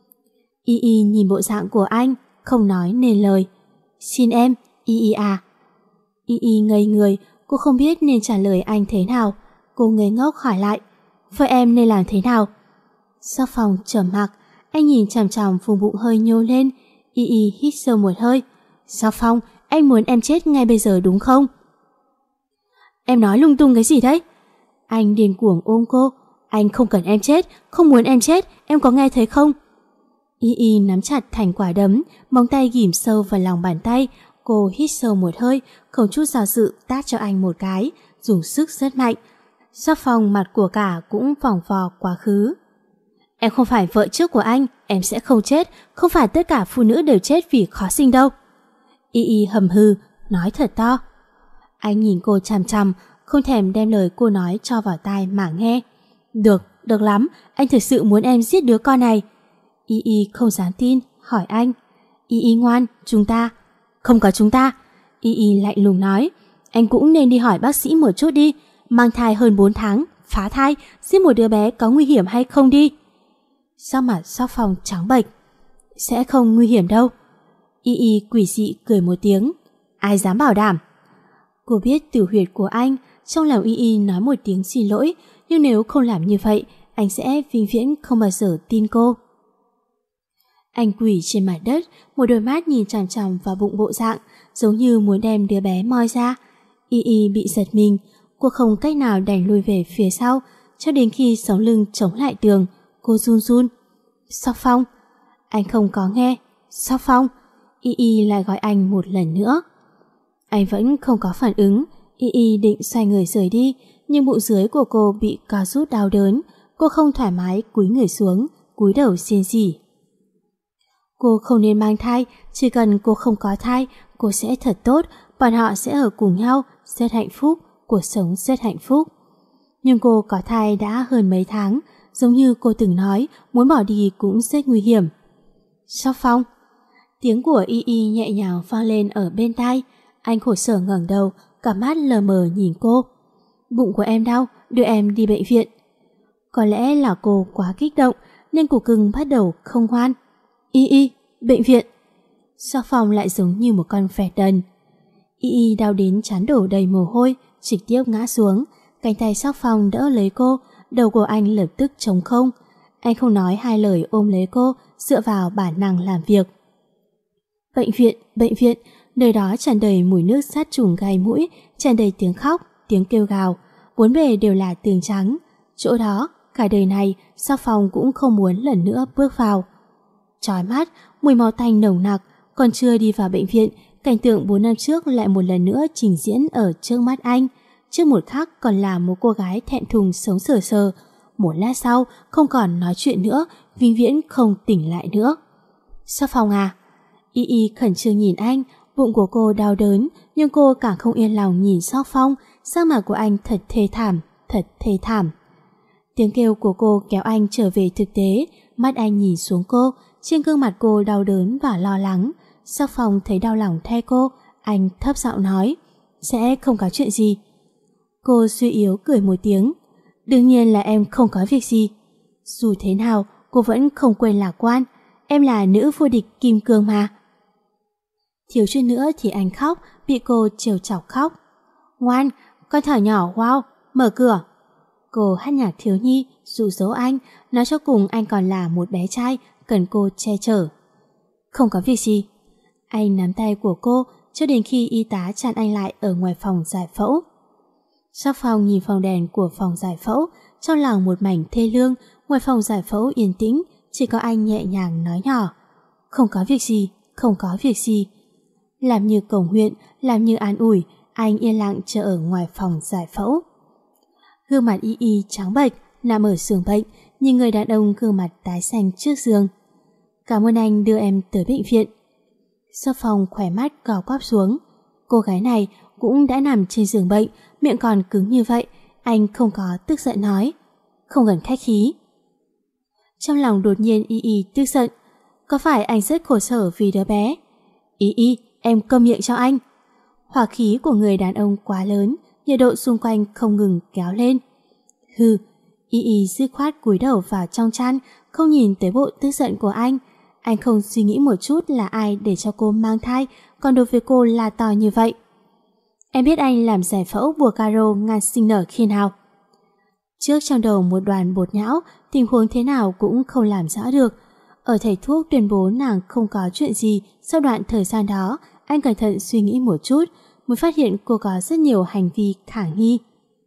Y nhìn bộ dạng của anh, không nói nên lời. Xin em, Y à. Y ngây người, cô không biết nên trả lời anh thế nào. Cô ngây ngốc hỏi lại, vậy em nên làm thế nào? Sắc Phong trầm mặc, anh nhìn chằm chằm vùng bụng hơi nhô lên. Y hít sâu một hơi. Sắc Phong, anh muốn em chết ngay bây giờ đúng không? Em nói lung tung cái gì đấy? Anh điên cuồng ôm cô. Anh không cần em chết, không muốn em chết, em có nghe thấy không? Y nắm chặt thành quả đấm, móng tay ghìm sâu vào lòng bàn tay. Cô hít sâu một hơi, không chút do dự tát cho anh một cái, dùng sức rất mạnh. Sắc Phong mặt của cả cũng vòng vò quá khứ. Em không phải vợ trước của anh, em sẽ không chết, không phải tất cả phụ nữ đều chết vì khó sinh đâu. Y hầm hừ, nói thật to. Anh nhìn cô chằm chằm, không thèm đem lời cô nói cho vào tai mà nghe. Được lắm, anh thực sự muốn em giết đứa con này. Y không dám tin, hỏi anh. Y ngoan, chúng ta. Không có chúng ta. Y lạnh lùng nói. Anh cũng nên đi hỏi bác sĩ một chút đi. Mang thai hơn 4 tháng, phá thai, giết một đứa bé có nguy hiểm hay không đi? Sắc mặt Sắc Phong trắng bệch. Sẽ không nguy hiểm đâu. Y quỷ dị cười một tiếng. Ai dám bảo đảm? Cô biết tử huyệt của anh. Trong lòng Y nói một tiếng xin lỗi, nhưng nếu không làm như vậy, anh sẽ vĩnh viễn không bao giờ tin cô. Anh quỳ trên mặt đất, một đôi mắt nhìn chằm chằm vào bụng bộ dạng, giống như muốn đem đứa bé moi ra. Y bị giật mình, cô không cách nào đành lùi về phía sau, cho đến khi sống lưng chống lại tường, cô run run. Sắc Phong. Anh không có nghe. Sắc Phong. Y lại gọi anh một lần nữa. Anh vẫn không có phản ứng. Y định xoay người rời đi, nhưng bụng dưới của cô bị co rút đau đớn. Cô không thoải mái cúi người xuống, cúi đầu rên rỉ. Cô không nên mang thai, chỉ cần cô không có thai, cô sẽ thật tốt, bọn họ sẽ ở cùng nhau, rất hạnh phúc, cuộc sống rất hạnh phúc. Nhưng cô có thai đã hơn mấy tháng, giống như cô từng nói, muốn bỏ đi cũng rất nguy hiểm. Sóc Phong. Tiếng của Y nhẹ nhàng vang lên ở bên tai. Anh khổ sở ngẩng đầu, cả mắt lờ mờ nhìn cô. Bụng của em đau, đưa em đi bệnh viện. Có lẽ là cô quá kích động nên củ cưng bắt đầu không ngoan. Y, bệnh viện. Sóc Phong lại giống như một con vẹt đần. Y đau đến trán đổ đầy mồ hôi, trực tiếp ngã xuống. Cánh tay Sóc Phong đỡ lấy cô, đầu của anh lập tức trống không. Anh không nói hai lời ôm lấy cô, dựa vào bản năng làm việc. Bệnh viện, nơi đó tràn đầy mùi nước sát trùng gai mũi, tràn đầy tiếng khóc, tiếng kêu gào, bốn bề đều là tường trắng. Chỗ đó, cả đời này, Sóc Phong cũng không muốn lần nữa bước vào. Chói mắt, mùi máu tanh nồng nặc, còn chưa đi vào bệnh viện, cảnh tượng 4 năm trước lại một lần nữa trình diễn ở trước mắt anh. Trước một khắc còn là một cô gái thẹn thùng sống sờ sờ, một lát sau không còn nói chuyện nữa, vĩnh viễn không tỉnh lại nữa. Sóc Phong à? Y khẩn trương nhìn anh, bụng của cô đau đớn, nhưng cô càng không yên lòng nhìn Sóc Phong, sắc mặt của anh thật thê thảm. Tiếng kêu của cô kéo anh trở về thực tế, mắt anh nhìn xuống cô, trên gương mặt cô đau đớn và lo lắng. Sóc Phong thấy đau lòng thay cô, anh thấp giọng nói, sẽ không có chuyện gì. Cô suy yếu cười một tiếng, đương nhiên là em không có việc gì. Dù thế nào, cô vẫn không quên lạc quan, em là nữ vô địch kim cương mà. Thiếu chút nữa thì anh khóc, bị cô trêu chọc khóc. Ngoan, con thỏ nhỏ, wow, mở cửa. Cô hát nhạc thiếu nhi, dụ dỗ anh, nói cho cùng anh còn là một bé trai, cần cô che chở. Không có việc gì. Anh nắm tay của cô cho đến khi y tá chặn anh lại ở ngoài phòng giải phẫu. Sóc Phong nhìn phòng đèn của phòng giải phẫu, trong lòng một mảnh thê lương. Ngoài phòng giải phẫu yên tĩnh, chỉ có anh nhẹ nhàng nói nhỏ, không có việc gì. Làm như cầu nguyện, làm như an ủi, anh yên lặng chờ ở ngoài phòng giải phẫu. Gương mặt Y trắng bệch, nằm ở giường bệnh, nhìn người đàn ông gương mặt tái xanh trước giường. Cảm ơn anh đưa em tới bệnh viện. Sóc Phong khỏe mắt gào quắp xuống. Cô gái này cũng đã nằm trên giường bệnh, miệng còn cứng như vậy. Anh không có tức giận nói, không cần khách khí. Trong lòng đột nhiên Y tức giận, có phải anh rất khổ sở vì đứa bé? Y, em câm miệng cho anh. Hỏa khí của người đàn ông quá lớn, nhiệt độ xung quanh không ngừng kéo lên. Hừ. Y dứt khoát cúi đầu vào trong chăn, không nhìn tới bộ tức giận của anh. Anh không suy nghĩ một chút là ai để cho cô mang thai, còn đối với cô là to như vậy. Em biết anh làm giải phẫu bùa caro ngăn sinh nở khi nào? Trước trong đầu một đoàn bột nhão, tình huống thế nào cũng không làm rõ được. Ở thầy thuốc tuyên bố nàng không có chuyện gì, sau đoạn thời gian đó, anh cẩn thận suy nghĩ một chút, mới phát hiện cô có rất nhiều hành vi khả nghi.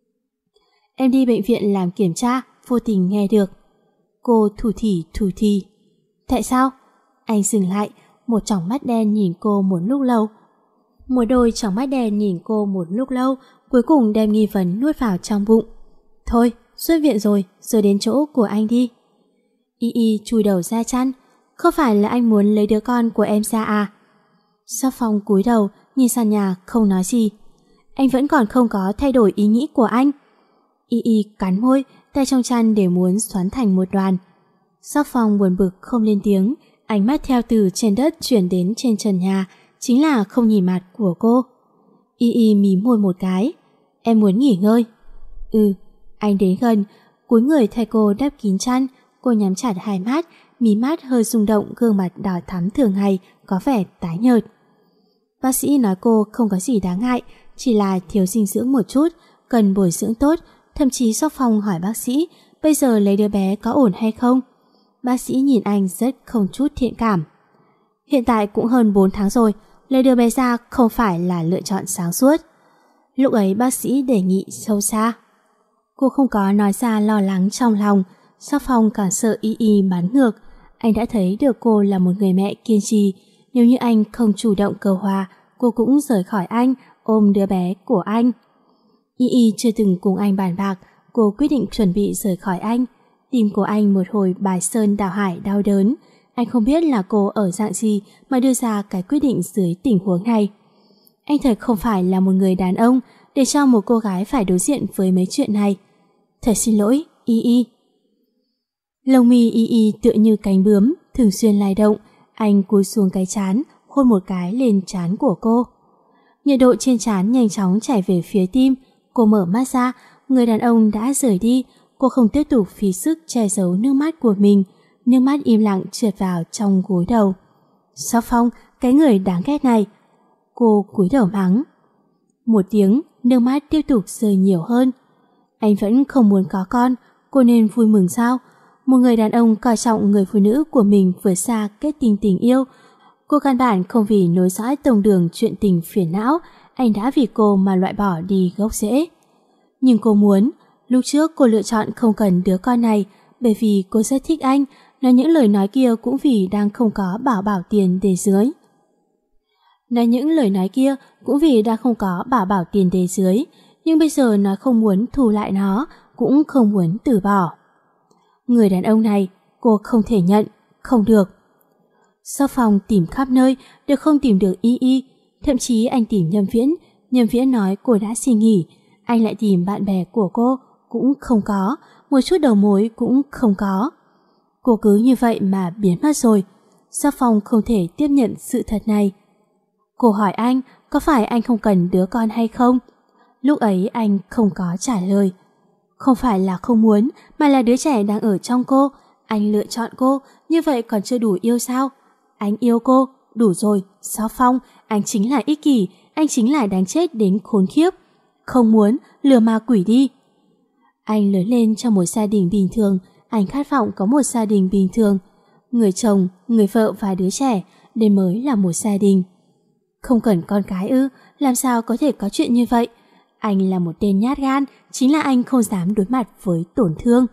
Em đi bệnh viện làm kiểm tra, vô tình nghe được. Cô thủ thỉ. Tại sao? Anh dừng lại, một tròng mắt đen nhìn cô một lúc lâu. Một đôi tròng mắt đen nhìn cô một lúc lâu, cuối cùng đem nghi vấn nuốt vào trong bụng. Thôi, xuất viện rồi đến chỗ của anh đi. Y chui đầu ra chăn. Không phải là anh muốn lấy đứa con của em ra à? Sóc Phong cúi đầu, nhìn sàn nhà không nói gì. Anh vẫn còn không có thay đổi ý nghĩ của anh. Y cắn môi, tay trong chăn để muốn xoắn thành một đoàn. Sóc Phong buồn bực không lên tiếng, ánh mắt theo từ trên đất chuyển đến trên trần nhà, chính là không nhìn mặt của cô. Y mím môi một cái. Em muốn nghỉ ngơi. Anh đến gần, cúi người thay cô đắp kín chăn. Cô nhắm chặt hai mắt, mí mắt hơi rung động, gương mặt đỏ thắm thường ngày có vẻ tái nhợt. Bác sĩ nói cô không có gì đáng ngại, chỉ là thiếu dinh dưỡng một chút, cần bồi dưỡng tốt. Thậm chí Sóc Phong hỏi bác sĩ bây giờ lấy đứa bé có ổn hay không. Bác sĩ nhìn anh rất không chút thiện cảm. Hiện tại cũng hơn 4 tháng rồi, lấy đứa bé ra không phải là lựa chọn sáng suốt. Lúc ấy bác sĩ đề nghị sâu xa. Cô không có nói ra lo lắng trong lòng. Sóc Phong càng sợ Y bắn ngược. Anh đã thấy được cô là một người mẹ kiên trì. Nếu như anh không chủ động cầu hòa, cô cũng rời khỏi anh, ôm đứa bé của anh. Y Y chưa từng cùng anh bàn bạc, cô quyết định chuẩn bị rời khỏi anh. Tim của anh một hồi bài sơn đảo hải đau đớn. Anh không biết là cô ở dạng gì mà đưa ra cái quyết định dưới tình huống này. Anh thật không phải là một người đàn ông để cho một cô gái phải đối diện với mấy chuyện này. Thật xin lỗi, Y Y. Lông mi Y Y tựa như cánh bướm, thường xuyên lay động. Anh cúi xuống cái trán, hôn một cái lên trán của cô. Nhiệt độ trên trán nhanh chóng chảy về phía tim. Cô mở mắt ra, người đàn ông đã rời đi. Cô không tiếp tục phí sức che giấu nước mắt của mình. Nước mắt im lặng trượt vào trong gối đầu. Sắc Phong, cái người đáng ghét này. Cô cúi đầu mắng. Một tiếng, nước mắt tiếp tục rơi nhiều hơn. Anh vẫn không muốn có con, cô nên vui mừng sao? Một người đàn ông coi trọng người phụ nữ của mình vượt xa kết tình yêu. Cô căn bản không vì nối dõi tông đường chuyện tình phiền não, anh đã vì cô mà loại bỏ đi gốc rễ. Nhưng cô muốn, lúc trước cô lựa chọn không cần đứa con này bởi vì cô rất thích anh, nói những lời nói kia cũng vì đang không có bảo tiền để dưới. Nói những lời nói kia cũng vì đang không có bảo tiền để dưới, nhưng bây giờ nói không muốn thu lại nó, cũng không muốn từ bỏ. Người đàn ông này, cô không thể nhận, không được. Sắc Phong tìm khắp nơi, đều không tìm được Y Y, thậm chí anh tìm Nhâm Viễn nói cô đã xin nghỉ, anh lại tìm bạn bè của cô, cũng không có, một chút đầu mối cũng không có. Cô cứ như vậy mà biến mất rồi. Sắc Phong không thể tiếp nhận sự thật này. Cô hỏi anh, có phải anh không cần đứa con hay không? Lúc ấy anh không có trả lời. Không phải là không muốn, mà là đứa trẻ đang ở trong cô. Anh lựa chọn cô, như vậy còn chưa đủ yêu sao? Anh yêu cô, đủ rồi. Sắc Phong, anh chính là ích kỷ, anh chính là đáng chết đến khốn khiếp. Không muốn, lừa ma quỷ đi. Anh lớn lên trong một gia đình bình thường, anh khát vọng có một gia đình bình thường. Người chồng, người vợ và đứa trẻ, đây mới là một gia đình. Không cần con cái ư, làm sao có thể có chuyện như vậy? Anh là một tên nhát gan, chính là anh không dám đối mặt với tổn thương.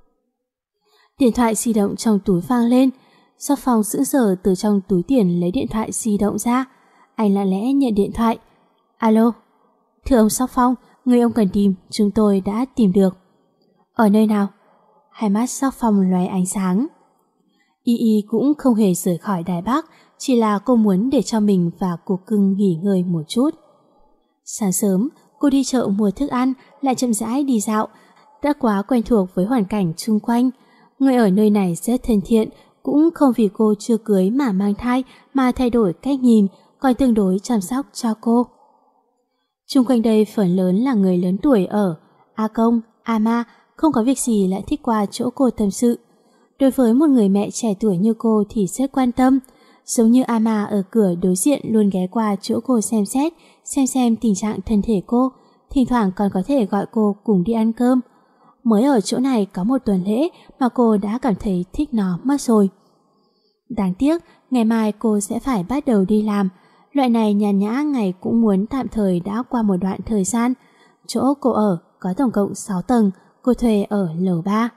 Điện thoại di động trong túi vang lên. Sắc Phong sững sờ từ trong túi tiền lấy điện thoại di động ra. Anh lặng lẽ nhận điện thoại. Alo, thưa ông Sắc Phong, người ông cần tìm, chúng tôi đã tìm được. Ở nơi nào? Hai mắt Sắc Phong lóe ánh sáng. Y Y cũng không hề rời khỏi Đài Bắc, chỉ là cô muốn để cho mình và cô cưng nghỉ ngơi một chút. Sáng sớm, cô đi chợ mua thức ăn, lại chậm rãi đi dạo, đã quá quen thuộc với hoàn cảnh chung quanh. Người ở nơi này rất thân thiện, cũng không vì cô chưa cưới mà mang thai mà thay đổi cách nhìn, còn tương đối chăm sóc cho cô. Chung quanh đây phần lớn là người lớn tuổi ở. A Công, A Ma không có việc gì lại thích qua chỗ cô tâm sự. Đối với một người mẹ trẻ tuổi như cô thì rất quan tâm. Giống như A Ma ở cửa đối diện luôn ghé qua chỗ cô xem xét, xem tình trạng thân thể cô, thỉnh thoảng còn có thể gọi cô cùng đi ăn cơm. Mới ở chỗ này có một tuần lễ mà cô đã cảm thấy thích nó mất rồi. Đáng tiếc, ngày mai cô sẽ phải bắt đầu đi làm. Loại này nhàn nhã ngày cũng muốn tạm thời đã qua một đoạn thời gian. Chỗ cô ở có tổng cộng 6 tầng, cô thuê ở lầu 3.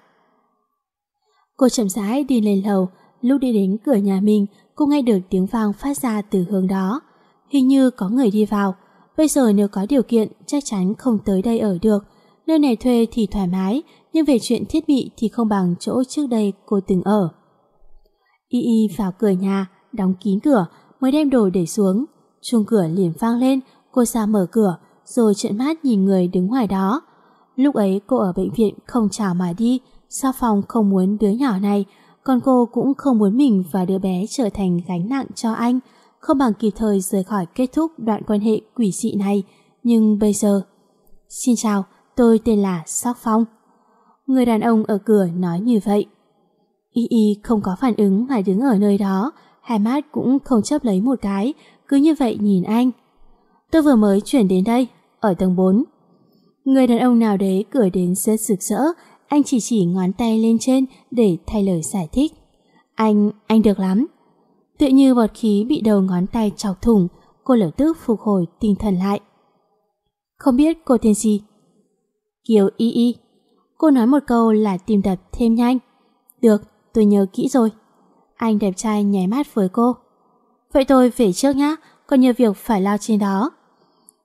Cô chậm rãi đi lên lầu, lúc đi đến cửa nhà mình, cô nghe được tiếng vang phát ra từ hướng đó. Hình như có người đi vào. Bây giờ nếu có điều kiện chắc chắn không tới đây ở được. Nơi này thuê thì thoải mái, nhưng về chuyện thiết bị thì không bằng chỗ trước đây cô từng ở. Y Y vào cửa nhà, đóng kín cửa, mới đem đồ để xuống. Chuông cửa liền vang lên, cô ra mở cửa, rồi trợn mắt nhìn người đứng ngoài đó. Lúc ấy cô ở bệnh viện không chào mà đi, Sắc Phong không muốn đứa nhỏ này, còn cô cũng không muốn mình và đứa bé trở thành gánh nặng cho anh, không bằng kịp thời rời khỏi kết thúc đoạn quan hệ quỷ dị này. Nhưng bây giờ... Xin chào, tôi tên là Sắc Phong. Người đàn ông ở cửa nói như vậy. Y Y không có phản ứng mà đứng ở nơi đó, hai mắt cũng không chớp lấy một cái, cứ như vậy nhìn anh. Tôi vừa mới chuyển đến đây, ở tầng 4. Người đàn ông nào đấy cười đến rất rực rỡ, anh chỉ ngón tay lên trên để thay lời giải thích. Anh được lắm. Tự như bọt khí bị đầu ngón tay chọc thủng, cô lập tức phục hồi tinh thần lại. Không biết cô tên gì? Kiều Y Y. Cô nói một câu là tim đập thêm nhanh. Được, tôi nhớ kỹ rồi. Anh đẹp trai nháy mắt với cô. Vậy tôi về trước nhá, còn nhiều việc phải lo trên đó.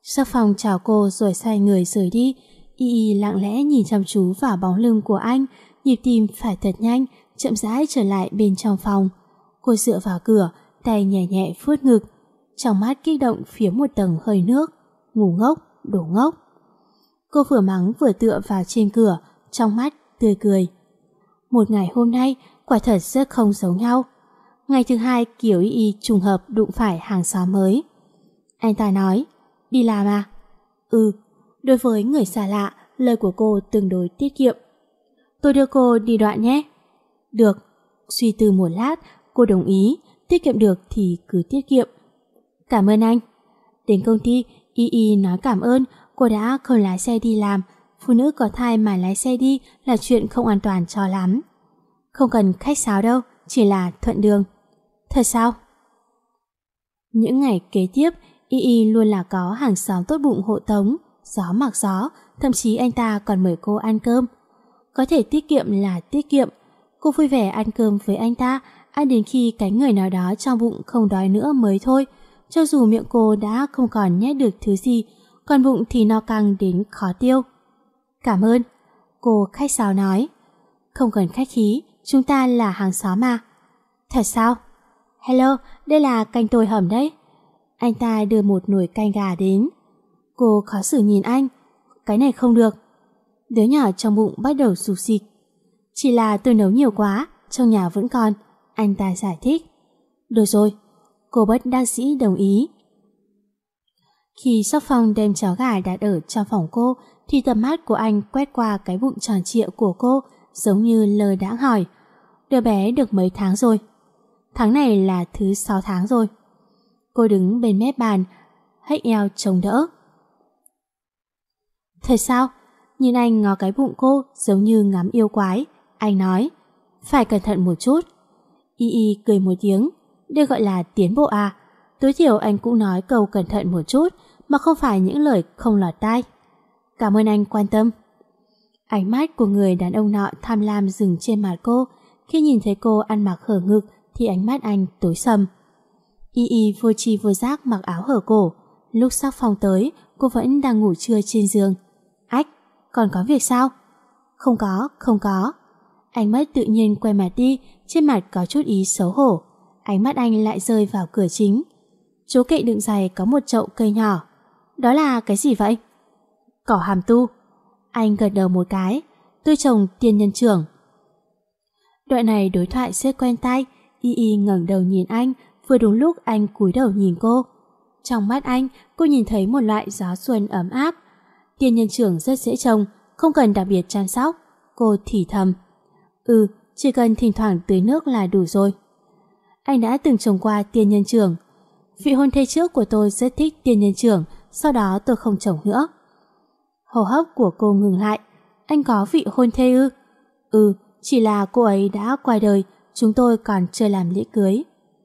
Sắc Phong chào cô rồi xoay người rời đi. Y lặng lẽ nhìn chăm chú vào bóng lưng của anh, nhịp tim phải thật nhanh, chậm rãi trở lại bên trong phòng. Cô dựa vào cửa, tay nhẹ nhẹ vuốt ngực, trong mắt kích động phía một tầng hơi nước. Ngu ngốc, đồ ngốc. Cô vừa mắng vừa tựa vào trên cửa, trong mắt tươi cười. Một ngày hôm nay quả thật rất không giống nhau. Ngày thứ hai, Kiều Y trùng hợp đụng phải hàng xóm mới. Anh ta nói, đi làm à? Ừ. Đối với người xa lạ, lời của cô tương đối tiết kiệm. Tôi đưa cô đi đoạn nhé. Được. Suy tư một lát, cô đồng ý, tiết kiệm được thì cứ tiết kiệm. Cảm ơn anh. Đến công ty, Y nói cảm ơn, cô đã không lái xe đi làm. Phụ nữ có thai mà lái xe đi là chuyện không an toàn cho lắm. Không cần khách sáo đâu, chỉ là thuận đường. Thật sao? Những ngày kế tiếp, Y luôn là có hàng xóm tốt bụng hộ tống, gió mặc gió, thậm chí anh ta còn mời cô ăn cơm. Có thể tiết kiệm là tiết kiệm. Cô vui vẻ ăn cơm với anh ta, ăn đến khi cái người nào đó trong bụng không đói nữa mới thôi. Cho dù miệng cô đã không còn nhét được thứ gì, còn bụng thì no căng đến khó tiêu. Cảm ơn. Cô khách sáo nói. Không cần khách khí, chúng ta là hàng xóm mà. Thật sao? Hello, đây là canh tồi hầm đấy. Anh ta đưa một nồi canh gà đến. Cô khó xử nhìn anh. Cái này không được. Đứa nhỏ trong bụng bắt đầu sụp xịt. Chỉ là tôi nấu nhiều quá, trong nhà vẫn còn. Anh ta giải thích. Được rồi. Cô bất đắc dĩ đồng ý. Khi Sắc Phong đem cháo gà đặt ở trong phòng cô, thì tầm mắt của anh quét qua cái bụng tròn trịa của cô, giống như lơ đãng hỏi. Đứa bé được mấy tháng rồi? Tháng này là thứ 6 tháng rồi. Cô đứng bên mép bàn, hếch eo chống đỡ. Thật sao? Nhìn anh ngó cái bụng cô giống như ngắm yêu quái. Anh nói, phải cẩn thận một chút. Y cười một tiếng. Đây gọi là tiến bộ à? Tối thiểu anh cũng nói câu cẩn thận một chút, mà không phải những lời không lọt tai. Cảm ơn anh quan tâm. Ánh mắt của người đàn ông nọ tham lam dừng trên mặt cô. Khi nhìn thấy cô ăn mặc hở ngực thì ánh mắt anh tối sầm. Y vô tri vô giác mặc áo hở cổ. Lúc Sắc Phong tới, cô vẫn đang ngủ trưa trên giường. Ách, còn có việc sao? Không có. Ánh mắt tự nhiên quay mặt đi, trên mặt có chút ý xấu hổ. Ánh mắt anh lại rơi vào cửa chính. Chỗ kệ đựng giày có một chậu cây nhỏ. Đó là cái gì vậy? Cỏ hàm tu. Anh gật đầu một cái. Tôi trồng tiên nhân trưởng. Đoạn này đối thoại rất quen tai. Y ngẩng đầu nhìn anh, vừa đúng lúc anh cúi đầu nhìn cô. Trong mắt anh, cô nhìn thấy một loại gió xuân ấm áp. Tiên nhân trưởng rất dễ trồng, không cần đặc biệt chăm sóc. Cô thì thầm. Chỉ cần thỉnh thoảng tưới nước là đủ rồi. Anh đã từng trồng qua tiên nhân trưởng. Vị hôn thê trước của tôi rất thích tiên nhân trưởng, sau đó tôi không trồng nữa. Hô hấp của cô ngừng lại. Anh có vị hôn thê ư? Chỉ là cô ấy đã qua đời, chúng tôi còn chưa làm lễ cưới.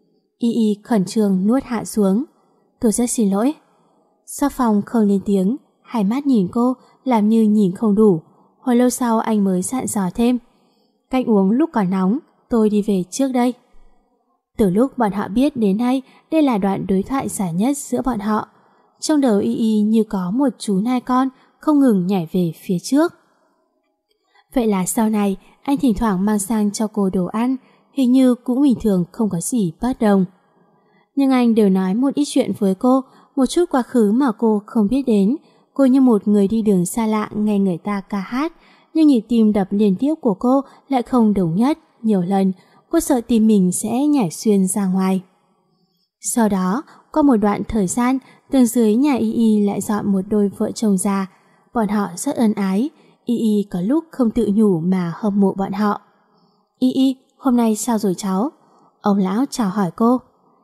Y khẩn trương nuốt hạ xuống. Tôi rất xin lỗi. Sắc Phong không lên tiếng, hai mắt nhìn cô, làm như nhìn không đủ. Hồi lâu sau anh mới dặn dò thêm. Canh uống lúc còn nóng, tôi đi về trước đây. Từ lúc bọn họ biết đến nay, đây là đoạn đối thoại dài nhất giữa bọn họ. Trong đầu Y như có một chú nai con không ngừng nhảy về phía trước. Vậy là sau này anh thỉnh thoảng mang sang cho cô đồ ăn, hình như cũng bình thường, không có gì bất đồng. Nhưng anh đều nói một ít chuyện với cô, một chút quá khứ mà cô không biết đến. Cô như một người đi đường xa lạ nghe người ta ca hát, nhưng nhịp tim đập liên tiếp của cô lại không đồng nhất. Nhiều lần cô sợ tim mình sẽ nhảy xuyên ra ngoài. Sau đó, qua một đoạn thời gian, tầng dưới nhà Y lại dọn một đôi vợ chồng già. Bọn họ rất ân ái. Y có lúc không tự nhủ mà hâm mộ bọn họ. Y, hôm nay sao rồi cháu? Ông lão chào hỏi cô.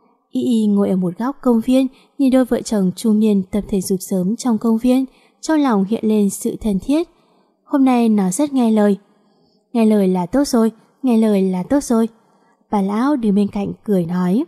Y ngồi ở một góc công viên, nhìn đôi vợ chồng trung niên tập thể dục sớm trong công viên, trong lòng hiện lên sự thân thiết. Hôm nay nó rất nghe lời. Nghe lời là tốt rồi, nghe lời là tốt rồi. Bà lão đứng bên cạnh cười nói.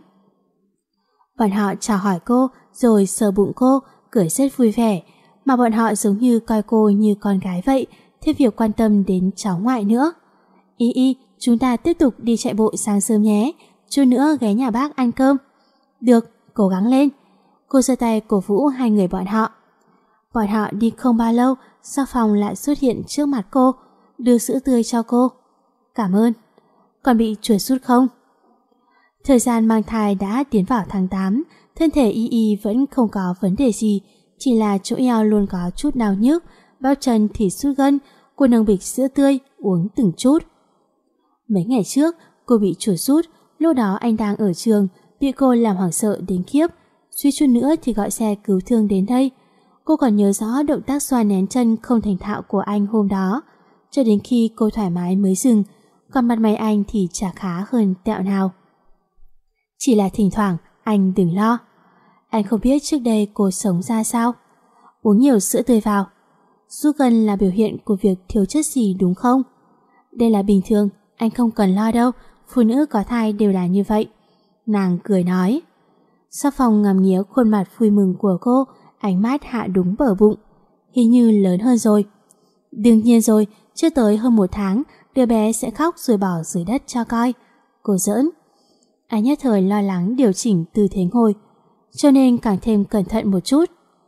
Bọn họ chào hỏi cô, rồi sờ bụng cô, cười rất vui vẻ, mà bọn họ giống như coi cô như con gái vậy, thêm việc quan tâm đến cháu ngoại nữa. Y, chúng ta tiếp tục đi chạy bộ sáng sớm nhé, chút nữa ghé nhà bác ăn cơm. Được, cố gắng lên. Cô giơ tay cổ vũ hai người bọn họ. Bọn họ đi không bao lâu, Sắc Phong lại xuất hiện trước mặt cô, đưa sữa tươi cho cô. Cảm ơn. Còn bị chuột rút không? Thời gian mang thai đã tiến vào tháng 8, thân thể Y vẫn không có vấn đề gì, chỉ là chỗ eo luôn có chút đau nhức, bắp chân thì sút gân. Cô nâng bịch sữa tươi uống từng chút. Mấy ngày trước cô bị chuột rút, lúc đó anh đang ở trường, bị cô làm hoảng sợ đến khiếp, suýt chút nữa thì gọi xe cứu thương đến đây. Cô còn nhớ rõ động tác xoa nén chân không thành thạo của anh hôm đó, cho đến khi cô thoải mái mới dừng, còn mặt mày anh thì chả khá hơn tẹo nào. Chỉ là thỉnh thoảng anh đừng lo. Anh không biết trước đây cô sống ra sao. Uống nhiều sữa tươi vào. Rút gân là biểu hiện của việc thiếu chất gì đúng không? Đây là bình thường, anh không cần lo đâu, phụ nữ có thai đều là như vậy. Nàng cười nói. Sắc Phong ngắm nghía khuôn mặt vui mừng của cô, ánh mắt hạ đúng bờ bụng. Hình như lớn hơn rồi. Đương nhiên rồi, chưa tới hơn 1 tháng, đứa bé sẽ khóc rồi bỏ dưới đất cho coi. Cô giỡn. Anh nhất thời lo lắng điều chỉnh tư thế ngồi, cho nên càng thêm cẩn thận một chút.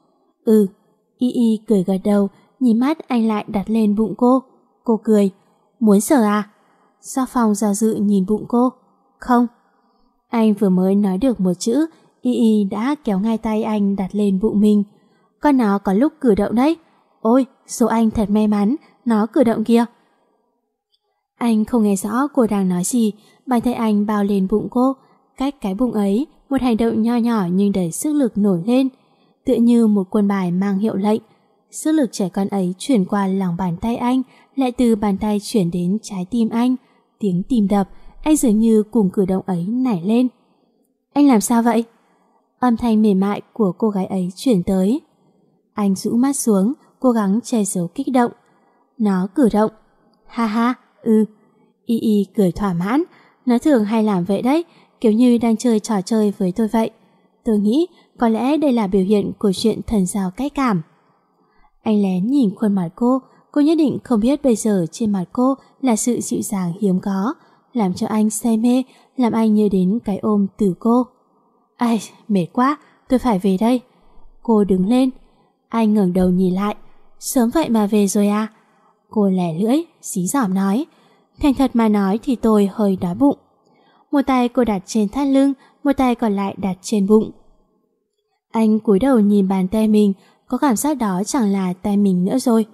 Y cười gật đầu, nhìn mắt anh lại đặt lên bụng cô. Cô cười. Muốn sờ à? Sắc Phong do dự nhìn bụng cô. Không. Anh vừa mới nói được một chữ, Y đã kéo ngay tay anh đặt lên bụng mình. Con nó có lúc cử động đấy. Ôi, số anh thật may mắn, nó cử động kìa. Anh không nghe rõ cô đang nói gì, bàn tay anh bao lên bụng cô. Cách cái bụng ấy, một hành động nho nhỏ nhưng đầy sức lực nổi lên, tựa như một quân bài mang hiệu lệnh. Sức lực trẻ con ấy chuyển qua lòng bàn tay anh, lại từ bàn tay chuyển đến trái tim anh. Tiếng tim đập, anh dường như cùng cử động ấy nảy lên. Anh làm sao vậy? Âm thanh mềm mại của cô gái ấy chuyển tới. Anh rũ mắt xuống, cố gắng che giấu kích động. Nó cử động. Ha ha, Y cười thỏa mãn. Nó thường hay làm vậy đấy, kiểu như đang chơi trò chơi với tôi vậy. Tôi nghĩ có lẽ đây là biểu hiện của chuyện thần giao cách cảm. Anh lén nhìn khuôn mặt cô nhất định không biết bây giờ trên mặt cô là sự dịu dàng hiếm có, làm cho anh say mê, làm anh nhớ đến cái ôm từ cô. Ai, mệt quá, tôi phải về đây. Cô đứng lên. Anh ngẩng đầu nhìn lại. Sớm vậy mà về rồi à? Cô lẻ lưỡi, xí giỏm nói. Thành thật mà nói thì tôi hơi đói bụng. Một tay cô đặt trên thắt lưng, một tay còn lại đặt trên bụng. Anh cúi đầu nhìn bàn tay mình, có cảm giác đó chẳng là tay mình nữa rồi.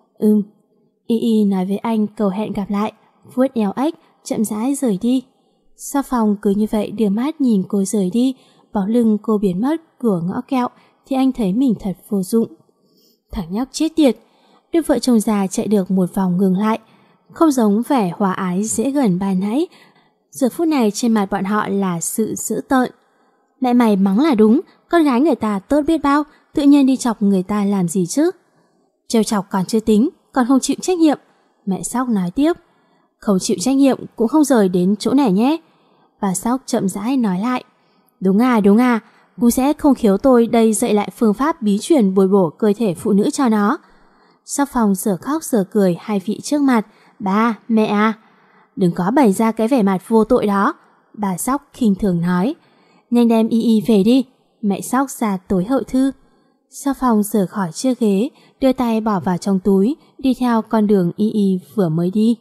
Y nói với anh cầu hẹn gặp lại, vuốt eo ếch, chậm rãi rời đi. Sắc Phong cứ như vậy đưa mắt nhìn cô rời đi, bóng lưng cô biến mất cửa ngõ kẹo thì anh thấy mình thật vô dụng. Thằng nhóc chết tiệt. Đôi vợ chồng già chạy được một vòng ngừng lại, không giống vẻ hòa ái dễ gần ban nãy. Giờ phút này trên mặt bọn họ là sự dữ tợn. Mẹ mày mắng là đúng, con gái người ta tốt biết bao, tự nhiên đi chọc người ta làm gì chứ? Trêu chọc còn chưa tính, còn không chịu trách nhiệm. Mẹ Sóc nói tiếp. Không chịu trách nhiệm cũng không rời đến chỗ này nhé. Bà Sóc chậm rãi nói lại. Đúng à, Gu sẽ không khiếu tôi đây dạy lại phương pháp bí truyền bồi bổ cơ thể phụ nữ cho nó. Sắc Phong giờ khóc giờ cười hai vị trước mặt. Ba, mẹ à. Đừng có bày ra cái vẻ mặt vô tội đó. Bà Sóc khinh thường nói. Nhanh đem Y về đi. Mẹ Sóc ra tối hậu thư. Sắc Phong rời khỏi chiếc ghế, đưa tay bỏ vào trong túi, đi theo con đường Y vừa mới đi.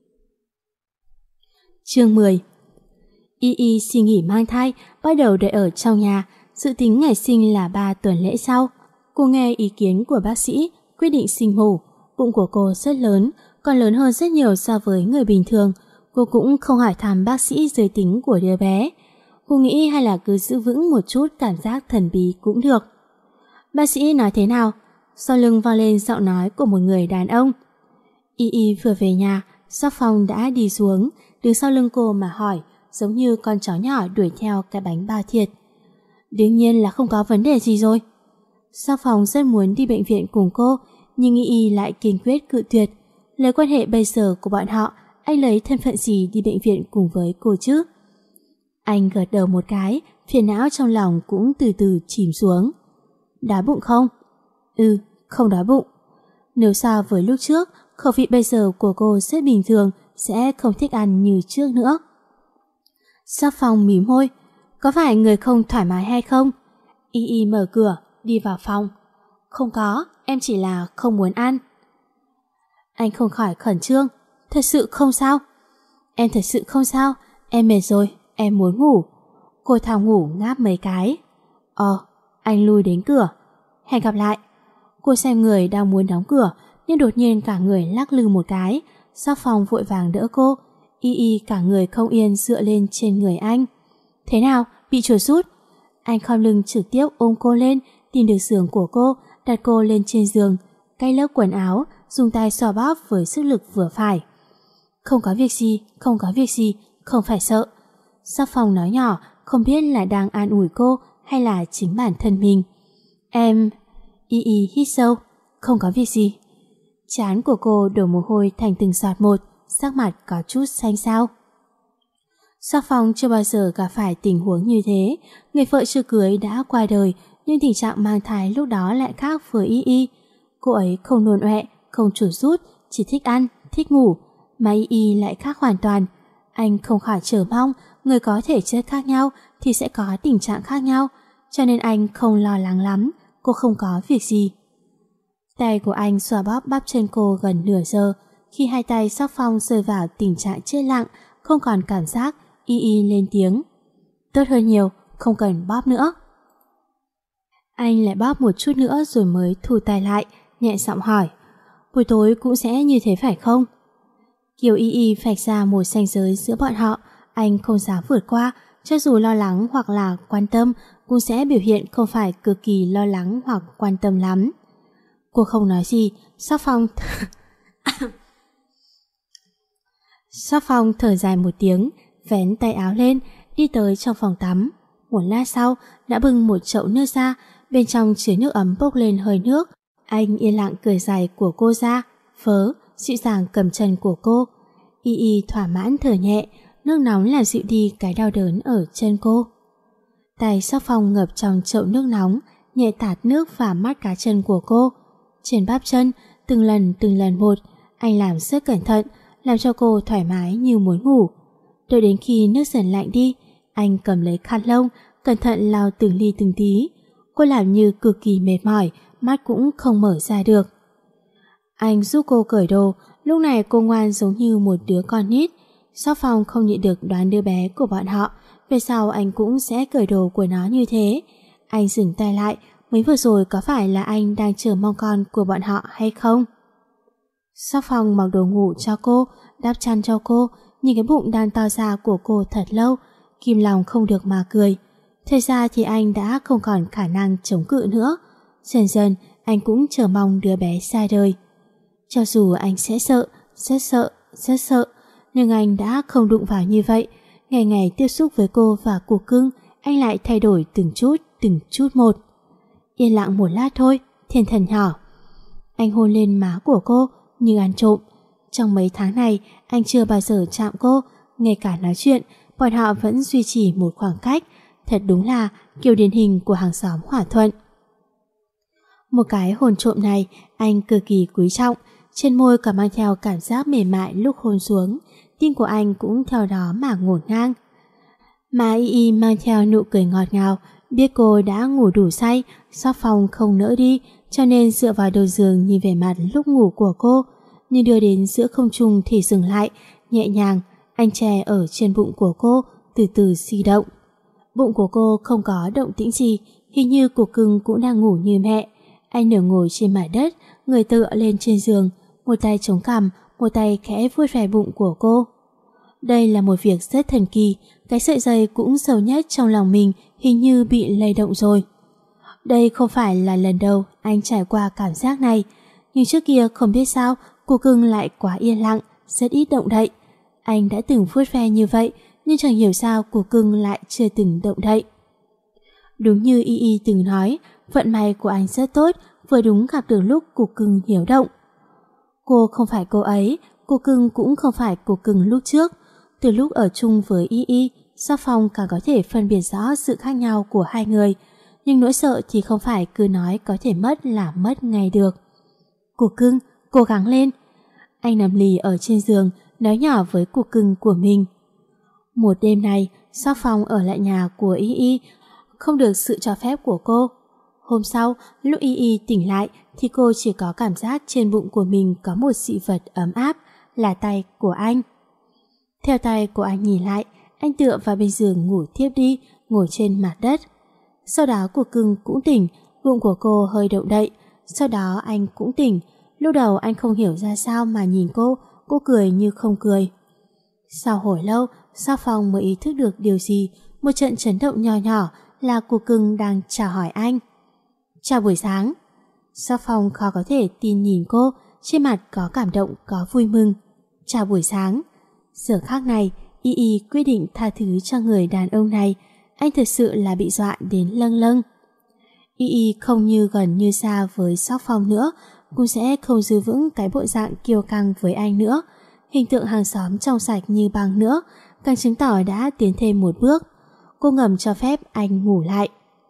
Chương 10. Y xin nghỉ mang thai, bắt đầu đợi ở trong nhà, dự tính ngày sinh là 3 tuần lễ sau. Cô nghe ý kiến của bác sĩ, quyết định sinh mổ. Bụng của cô rất lớn, còn lớn hơn rất nhiều so với người bình thường. Cô cũng không hỏi thăm bác sĩ giới tính của đứa bé. Cô nghĩ hay là cứ giữ vững một chút cảm giác thần bí cũng được. Bác sĩ nói thế nào? Sau lưng vang lên giọng nói của một người đàn ông. Y vừa về nhà, Sắc Phong đã đi xuống, đứng sau lưng cô mà hỏi, giống như con chó nhỏ đuổi theo cái bánh bao thịt. Đương nhiên là không có vấn đề gì rồi. Sắc Phong rất muốn đi bệnh viện cùng cô, nhưng Y lại kiên quyết cự tuyệt. Lấy quan hệ bây giờ của bọn họ, anh lấy thân phận gì đi bệnh viện cùng với cô chứ? Anh gật đầu một cái, phiền não trong lòng cũng từ từ chìm xuống. Đói bụng không? Không đói bụng. Nếu so với lúc trước, khẩu vị bây giờ của cô rất bình thường, sẽ không thích ăn như trước nữa. Sắc Phong mím môi. Có phải người không thoải mái hay không? Y mở cửa, đi vào phòng. Không có, em chỉ là không muốn ăn. Anh không khỏi khẩn trương. Thật sự không sao? Em thật sự không sao, em mệt rồi, em muốn ngủ. Cô thào ngủ ngáp mấy cái. Anh lui đến cửa. Hẹn gặp lại. Cô xem người đang muốn đóng cửa, nhưng đột nhiên cả người lắc lư một cái. Sắc Phong vội vàng đỡ cô. Y cả người không yên dựa lên trên người anh. Thế nào, bị chuột rút? Anh khom lưng trực tiếp ôm cô lên, tìm được giường của cô, đặt cô lên trên giường, cay lớp quần áo, dùng tay xoa bóp với sức lực vừa phải. Không có việc gì, không có việc gì, không phải sợ. Sắc Phong nói nhỏ, không biết là đang an ủi cô hay là chính bản thân mình. Em... Y hít sâu. Không có việc gì. Trán của cô đổ mồ hôi thành từng giọt một, sắc mặt có chút xanh xao. Sắc Phong chưa bao giờ gặp phải tình huống như thế. Người vợ chưa cưới đã qua đời, nhưng tình trạng mang thai lúc đó lại khác với Y. Cô ấy không nôn ọe, không chuột rút, chỉ thích ăn, thích ngủ. Mà Y lại khác hoàn toàn. Anh không khỏi chờ mong người có thể chất khác nhau thì sẽ có tình trạng khác nhau, cho nên anh không lo lắng lắm. Cô không có việc gì. Tay của anh xoa bóp bắp chân cô gần nửa giờ. Khi hai tay Sắc Phong rơi vào tình trạng chết lặng, không còn cảm giác, Y lên tiếng. Tốt hơn nhiều, không cần bóp nữa. Anh lại bóp một chút nữa rồi mới thu tay lại, nhẹ giọng hỏi. Buổi tối cũng sẽ như thế phải không? Kiều Y vạch ra một ranh giới giữa bọn họ, anh không dám vượt qua, cho dù lo lắng hoặc là quan tâm, cũng sẽ biểu hiện không phải cực kỳ lo lắng hoặc quan tâm lắm. Cô không nói gì, Sắc Phong thở dài một tiếng, vén tay áo lên, đi tới trong phòng tắm. Một lát sau, đã bưng một chậu nước ra, bên trong chứa nước ấm bốc lên hơi nước. Anh yên lặng cởi giày của cô ra, vớ, dịu dàng cầm chân của cô. Y thỏa mãn thở nhẹ, nước nóng làm dịu đi cái đau đớn ở chân cô. Tay Sắc Phong ngập trong chậu nước nóng, nhẹ tạt nước vào mắt cá chân của cô. Trên bắp chân, từng lần một, anh làm rất cẩn thận, làm cho cô thoải mái như muốn ngủ. Đợi đến khi nước dần lạnh đi, anh cầm lấy khăn lông, cẩn thận lau từng ly từng tí. Cô làm như cực kỳ mệt mỏi, mắt cũng không mở ra được. Anh giúp cô cởi đồ, lúc này cô ngoan giống như một đứa con nít. Sắc Phong không nhịn được đoán đứa bé của bọn họ, về sau anh cũng sẽ cởi đồ của nó như thế. Anh dừng tay lại, mới vừa rồi có phải là anh đang chờ mong con của bọn họ hay không? Sắc Phong mặc đồ ngủ cho cô, đắp chăn cho cô, nhìn cái bụng đang to ra của cô thật lâu, kìm lòng không được mà cười. Thật ra thì anh đã không còn khả năng chống cự nữa. Dần dần anh cũng chờ mong đứa bé ra đời. Cho dù anh sẽ sợ, rất sợ, nhưng anh đã không đụng vào như vậy. Ngày ngày tiếp xúc với cô và củ cưng, anh lại thay đổi từng chút một. Yên lặng một lát thôi, thiên thần nhỏ. Anh hôn lên má của cô như ăn trộm. Trong mấy tháng này, anh chưa bao giờ chạm cô, ngay cả nói chuyện, bọn họ vẫn duy trì một khoảng cách. Thật đúng là kiểu điển hình của hàng xóm hòa thuận. Một cái hôn trộm này, anh cực kỳ quý trọng, trên môi còn mang theo cảm giác mềm mại lúc hôn xuống, tim của anh cũng theo đó mà ngổn ngang. Mà Y mang theo nụ cười ngọt ngào, biết cô đã ngủ đủ say, Sắc Phong không nỡ đi, cho nên dựa vào đầu giường nhìn về mặt lúc ngủ của cô, nhưng đưa đến giữa không trung thì dừng lại, nhẹ nhàng, anh chè ở trên bụng của cô, từ từ di động. Bụng của cô không có động tĩnh gì, hình như cục cưng cũng đang ngủ như mẹ. Anh nửa ngồi trên mặt đất, người tựa lên trên giường, một tay chống cằm, một tay khẽ vuốt ve bụng của cô. Đây là một việc rất thần kỳ, cái sợi dây cũng sâu nhất trong lòng mình hình như bị lay động rồi. Đây không phải là lần đầu anh trải qua cảm giác này, nhưng trước kia không biết sao cục cưng lại quá yên lặng, rất ít động đậy. Anh đã từng vuốt ve như vậy, nhưng chẳng hiểu sao cục cưng lại chưa từng động đậy. Đúng như Y từng nói, vận may của anh rất tốt, vừa đúng gặp được lúc cục cưng hiếu động. Cô không phải cô ấy, cục cưng cũng không phải cục cưng lúc trước. Từ lúc ở chung với Y, Sắc Phong càng có thể phân biệt rõ sự khác nhau của hai người, nhưng nỗi sợ thì không phải cứ nói có thể mất là mất ngay được. Cục cưng, cố gắng lên. Anh nằm lì ở trên giường, nói nhỏ với cục cưng của mình. Một đêm này, Sắc Phong ở lại nhà của Y, không được sự cho phép của cô. Hôm sau, lúc Y Y tỉnh lại thì cô chỉ có cảm giác trên bụng của mình có một dị vật ấm áp, là tay của anh. Theo tay của anh nhìn lại, anh tựa vào bên giường ngủ thiếp đi, ngồi trên mặt đất. Sau đó Cục Cưng cũng tỉnh, bụng của cô hơi động đậy. Sau đó anh cũng tỉnh. Lúc đầu anh không hiểu ra sao mà nhìn cô cười như không cười. Sau hồi lâu, Sắc Phong mới ý thức được điều gì. Một trận chấn động nhỏ nhỏ là Cục Cưng đang chào hỏi anh. Chào buổi sáng. Sắc Phong khó có thể tin nhìn cô, trên mặt có cảm động, có vui mừng. Chào buổi sáng. Giờ khác này, Y Y quyết định tha thứ cho người đàn ông này. Anh thật sự là bị dọa đến lâng lâng. Y Y không như gần như xa với Sắc Phong nữa, cũng sẽ không giữ vững cái bộ dạng kiêu căng với anh nữa. Hình tượng hàng xóm trong sạch như băng nữa, càng chứng tỏ đã tiến thêm một bước. Cô ngầm cho phép anh ngủ lại.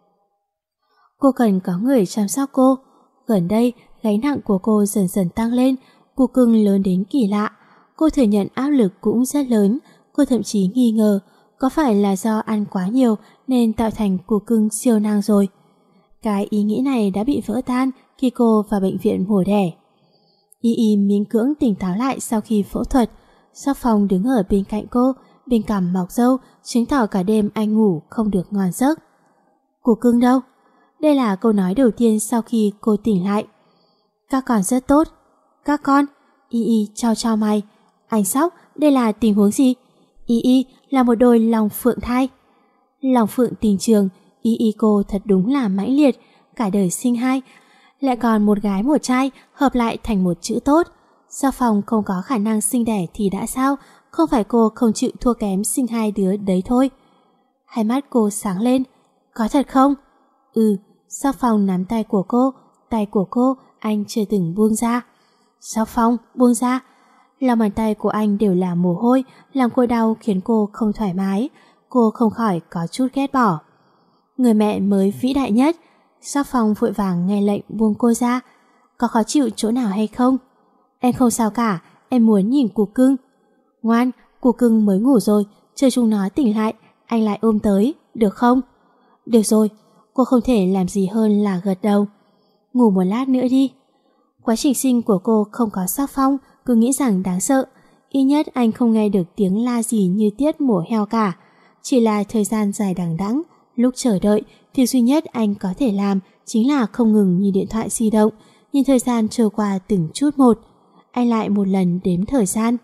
Cô cần có người chăm sóc cô. Gần đây, gánh nặng của cô dần dần tăng lên, Cục Cưng lớn đến kỳ lạ. Cô thừa nhận áp lực cũng rất lớn. Cô thậm chí nghi ngờ có phải là do ăn quá nhiều nên tạo thành Cục Cưng siêu năng rồi. Cái ý nghĩ này đã bị vỡ tan khi cô vào bệnh viện mổ đẻ. Y Y miễn cưỡng tỉnh táo lại sau khi phẫu thuật. Sắc Phong đứng ở bên cạnh cô, bên cằm mọc râu, chứng tỏ cả đêm anh ngủ không được ngon giấc. Cục Cưng đâu? Đây là câu nói đầu tiên sau khi cô tỉnh lại. Các con rất tốt. Các con? Y Y trao mày. Anh Sóc, đây là tình huống gì? Y Y là một đôi long phượng thai. Long phượng tình trường, Y Y cô thật đúng là mãnh liệt, cả đời sinh hai, lại còn một gái một trai hợp lại thành một chữ tốt. Sắc Phong không có khả năng sinh đẻ thì đã sao, không phải cô không chịu thua kém sinh hai đứa đấy thôi. Hai mắt cô sáng lên. Có thật không? Ừ. Sắc Phong nắm tay của cô anh chưa từng buông ra. Sắc Phong, buông ra. Lòng bàn tay của anh đều là mồ hôi, làm cô đau khiến cô không thoải mái. Cô không khỏi có chút ghét bỏ. Người mẹ mới vĩ đại nhất. Sắc Phong vội vàng nghe lệnh buông cô ra. Có khó chịu chỗ nào hay không? Em không sao cả, em muốn nhìn Cục Cưng. Ngoan, Cục Cưng mới ngủ rồi, chờ chúng nó tỉnh lại, anh lại ôm tới, được không? Được rồi, cô không thể làm gì hơn là gật đầu. Ngủ một lát nữa đi. Quá trình sinh của cô không có Sắc Phong, cứ nghĩ rằng đáng sợ. Ít nhất anh không nghe được tiếng la gì như tiết mổ heo cả. Chỉ là thời gian dài đằng đẵng. Lúc chờ đợi, việc duy nhất anh có thể làm chính là không ngừng nhìn điện thoại di động, nhìn thời gian trôi qua từng chút một. Anh lại một lần đếm thời gian.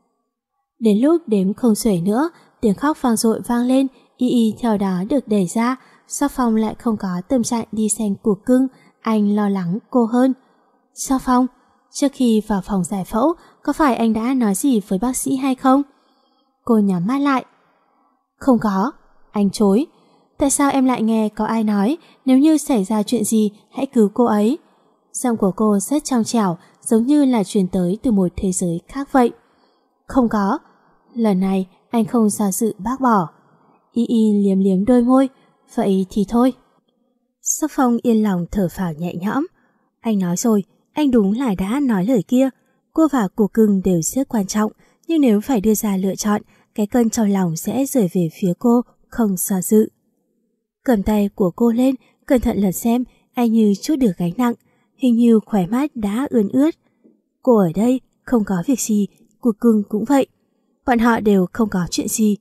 Đến lúc đếm không xuể nữa, tiếng khóc vang dội vang lên, Y Y theo đó được đẩy ra. Sắc Phong lại không có tâm trạng đi xem Cục Cưng, anh lo lắng cô hơn. Sắc Phong, trước khi vào phòng giải phẫu, có phải anh đã nói gì với bác sĩ hay không? Cô nhắm mắt lại. Không có, anh chối. Tại sao em lại nghe có ai nói nếu như xảy ra chuyện gì hãy cứu cô ấy? Giọng của cô rất trong trẻo, giống như là truyền tới từ một thế giới khác vậy. Không có. Lần này anh không do dự bác bỏ. Y Y liếm liếm đôi môi. Vậy thì thôi. Sắc Phong yên lòng thở phào nhẹ nhõm. Anh nói rồi, anh đúng là đã nói lời kia. Cô và Cục Cưng đều rất quan trọng, nhưng nếu phải đưa ra lựa chọn, cái cân trong lòng sẽ rời về phía cô, không do dự. Cầm tay của cô lên, cẩn thận lật xem, anh như chút được gánh nặng, hình như khóe mắt đã ươn ướt. Cô ở đây, không có việc gì, Cục Cưng cũng vậy. Bọn họ đều không có chuyện gì.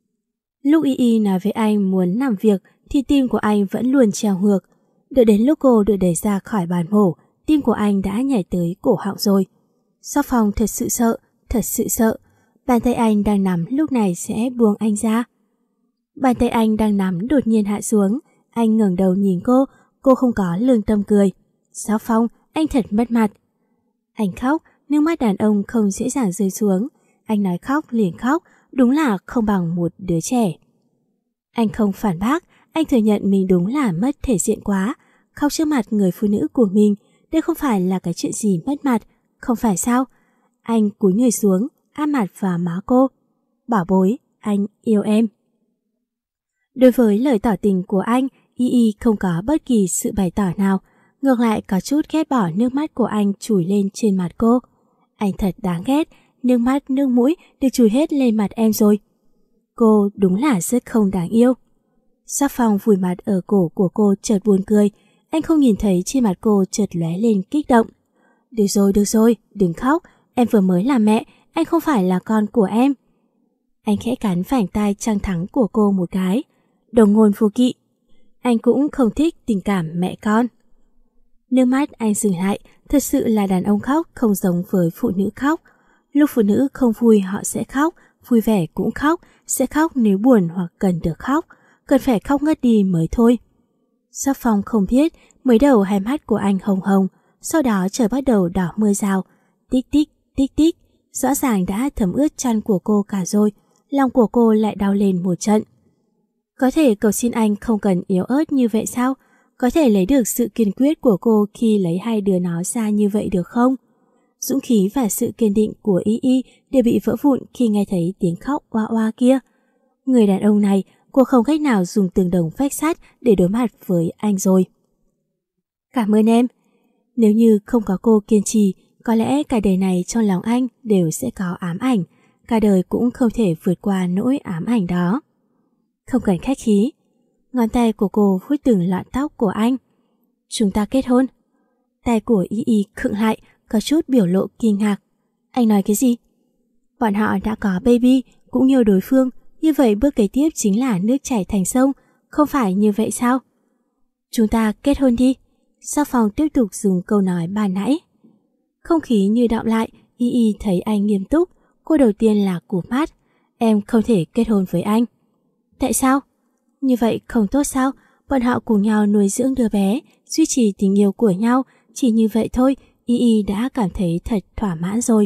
Lúc Y Y nói với anh muốn làm việc thì tim của anh vẫn luôn treo ngược. Đợi đến lúc cô được đẩy ra khỏi bàn mổ, tim của anh đã nhảy tới cổ họng rồi. Sắc Phong thật sự sợ. Bàn tay anh đang nắm lúc này sẽ buông anh ra. Bàn tay anh đang nắm đột nhiên hạ xuống. Anh ngẩng đầu nhìn cô không có lương tâm cười. Sắc Phong, anh thật mất mặt. Anh khóc, nước mắt đàn ông không dễ dàng rơi xuống. Anh nói khóc liền khóc, đúng là không bằng một đứa trẻ. Anh không phản bác, anh thừa nhận mình đúng là mất thể diện quá. Khóc trước mặt người phụ nữ của mình, đây không phải là cái chuyện gì mất mặt, không phải sao? Anh cúi người xuống, áp mặt vào má cô. Bảo bối, anh yêu em. Đối với lời tỏ tình của anh, Y Y không có bất kỳ sự bày tỏ nào, ngược lại có chút ghét bỏ nước mắt của anh chùi lên trên mặt cô. Anh thật đáng ghét, nước mắt nước mũi được chùi hết lên mặt em rồi. Cô đúng là rất không đáng yêu. Sắc Phong vùi mặt ở cổ của cô chợt buồn cười, Anh không nhìn thấy trên mặt cô chợt lóe lên kích động. Được rồi, đừng khóc. Em vừa mới là mẹ, anh không phải là con của em. Anh khẽ cắn vành tai trăng thắng của cô một cái. Đồ ngôn vô kỵ. Anh cũng không thích tình cảm mẹ con. Nước mắt anh dừng lại, thật sự là đàn ông khóc không giống với phụ nữ khóc. Lúc phụ nữ không vui họ sẽ khóc, vui vẻ cũng khóc, sẽ khóc nếu buồn hoặc cần được khóc, cần phải khóc ngất đi mới thôi. Sắc Phong không biết, mới đầu hai mắt của anh hồng hồng, sau đó trời bắt đầu đỏ mưa rào. Tích tích, tích tích, rõ ràng đã thấm ướt chăn của cô cả rồi, lòng của cô lại đau lên một trận. Có thể cầu xin anh không cần yếu ớt như vậy sao? Có thể lấy được sự kiên quyết của cô khi lấy hai đứa nó ra như vậy được không? Dũng khí và sự kiên định của Y đều bị vỡ vụn khi nghe thấy tiếng khóc oa oa kia. Người đàn ông này, cô không cách nào dùng tường đồng vách sắt để đối mặt với anh rồi. Cảm ơn em. Nếu như không có cô kiên trì, có lẽ cả đời này trong lòng anh đều sẽ có ám ảnh, cả đời cũng không thể vượt qua nỗi ám ảnh đó. Không cần khách khí. Ngón tay của cô vuốt từng lọn tóc của anh. Chúng ta kết hôn. Tay của Y khựng lại, có chút biểu lộ kinh ngạc. Anh nói cái gì? Bọn họ đã có baby, cũng yêu đối phương, như vậy bước kế tiếp chính là nước chảy thành sông, không phải như vậy sao? Chúng ta kết hôn đi. Sắc Phong tiếp tục dùng câu nói ban nãy. Không khí như đọng lại, Y thấy anh nghiêm túc, cô đầu tiên là cụp mắt. Em không thể kết hôn với anh. Tại sao? Như vậy không tốt sao? Bọn họ cùng nhau nuôi dưỡng đứa bé, duy trì tình yêu của nhau, chỉ như vậy thôi, Y đã cảm thấy thật thỏa mãn rồi.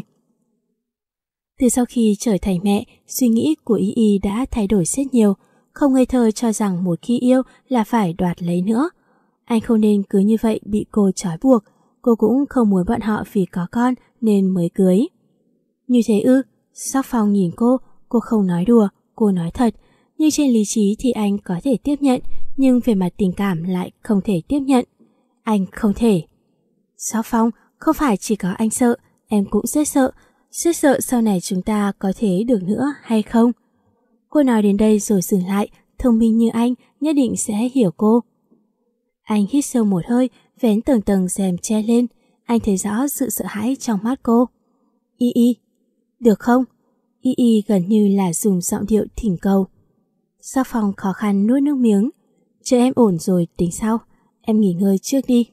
Từ sau khi trở thành mẹ, suy nghĩ của Y đã thay đổi rất nhiều, không ngây thơ cho rằng một khi yêu là phải đoạt lấy nữa. Anh không nên cứ như vậy bị cô trói buộc, cô cũng không muốn bọn họ vì có con nên mới cưới. Như thế ư? Sắc Phong nhìn cô không nói đùa, cô nói thật, nhưng trên lý trí thì anh có thể tiếp nhận, nhưng về mặt tình cảm lại không thể tiếp nhận. Anh không thể. Sắc Phong, không phải chỉ có anh sợ, em cũng rất sợ sau này chúng ta có thế được nữa hay không? Cô nói đến đây rồi dừng lại, thông minh như anh nhất định sẽ hiểu cô. Anh hít sâu một hơi, vén tầng tầng rèm che lên, anh thấy rõ sự sợ hãi trong mắt cô. Y, được không? Y gần như là dùng giọng điệu thỉnh cầu. Sắc Phong khó khăn nuốt nước miếng. Chờ em ổn rồi tính sau, em nghỉ ngơi trước đi.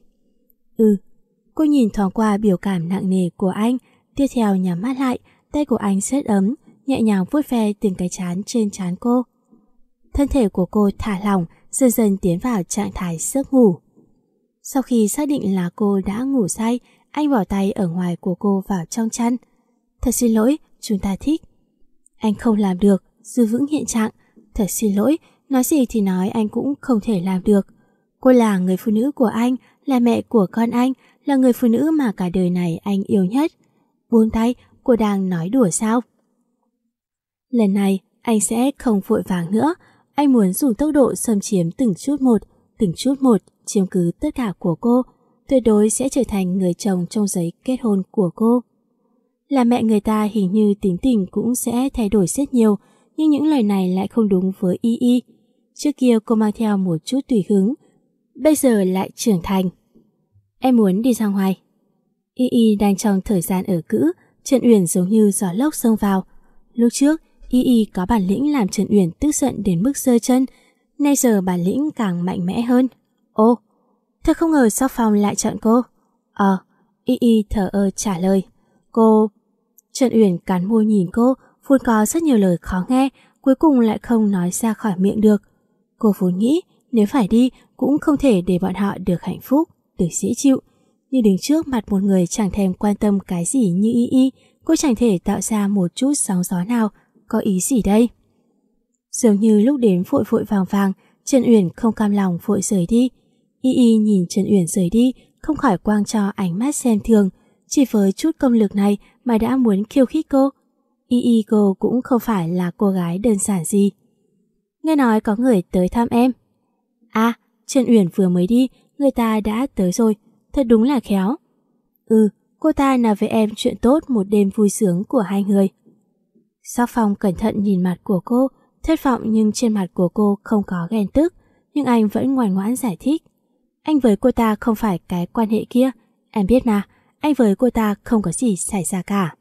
Cô nhìn thoáng qua biểu cảm nặng nề của anh, tiếp theo nhắm mắt lại, tay của anh rất ấm, nhẹ nhàng vuốt ve từng cái trán trên trán cô. Thân thể của cô thả lỏng, dần dần tiến vào trạng thái giấc ngủ. Sau khi xác định là cô đã ngủ say, anh bỏ tay ở ngoài của cô vào trong chăn. Thật xin lỗi, chúng ta thích. Anh không làm được, giữ vững hiện trạng. Thật xin lỗi, nói gì thì nói anh cũng không thể làm được. Cô là người phụ nữ của anh, là mẹ của con anh, là người phụ nữ mà cả đời này anh yêu nhất. Buông tay, cô đang nói đùa sao? Lần này, anh sẽ không vội vàng nữa. Anh muốn dùng tốc độ xâm chiếm từng chút một, chiếm cứ tất cả của cô. Tuyệt đối sẽ trở thành người chồng trong giấy kết hôn của cô. Là mẹ người ta hình như tính tình cũng sẽ thay đổi rất nhiều, nhưng những lời này lại không đúng với Y. Trước kia cô mang theo một chút tùy hứng, bây giờ lại trưởng thành. Em muốn đi ra ngoài. Y đang trong thời gian ở cữ, Trần Uyển giống như gió lốc xông vào. Lúc trước, Y có bản lĩnh làm Trần Uyển tức giận đến mức giơ chân, nay giờ bản lĩnh càng mạnh mẽ hơn. Ô, thật không ngờ Sắc Phong lại chọn cô. Y thở ơ trả lời. Cô... Trần Uyển cắn môi nhìn cô, vốn có rất nhiều lời khó nghe, cuối cùng lại không nói ra khỏi miệng được. Cô vốn nghĩ nếu phải đi cũng không thể để bọn họ được hạnh phúc, được dễ chịu. Nhưng đứng trước mặt một người chẳng thèm quan tâm cái gì như Y, cô chẳng thể tạo ra một chút sóng gió nào. Có ý gì đây? Dường như lúc đến vội vội vàng, Trần Uyển không cam lòng vội rời đi. Y nhìn Trần Uyển rời đi, không khỏi quang cho ánh mắt xem thường. Chỉ với chút công lực này mà đã muốn khiêu khích cô. Y cô cũng không phải là cô gái đơn giản gì. Nghe nói có người tới thăm em. À, Trần Uyển vừa mới đi, người ta đã tới rồi, thật đúng là khéo. Cô ta nói với em chuyện tốt một đêm vui sướng của hai người. Sắc Phong cẩn thận nhìn mặt của cô, thất vọng nhưng trên mặt của cô không có ghen tức, nhưng anh vẫn ngoan ngoãn giải thích. Anh với cô ta không phải cái quan hệ kia. Em biết mà, anh với cô ta không có gì xảy ra cả.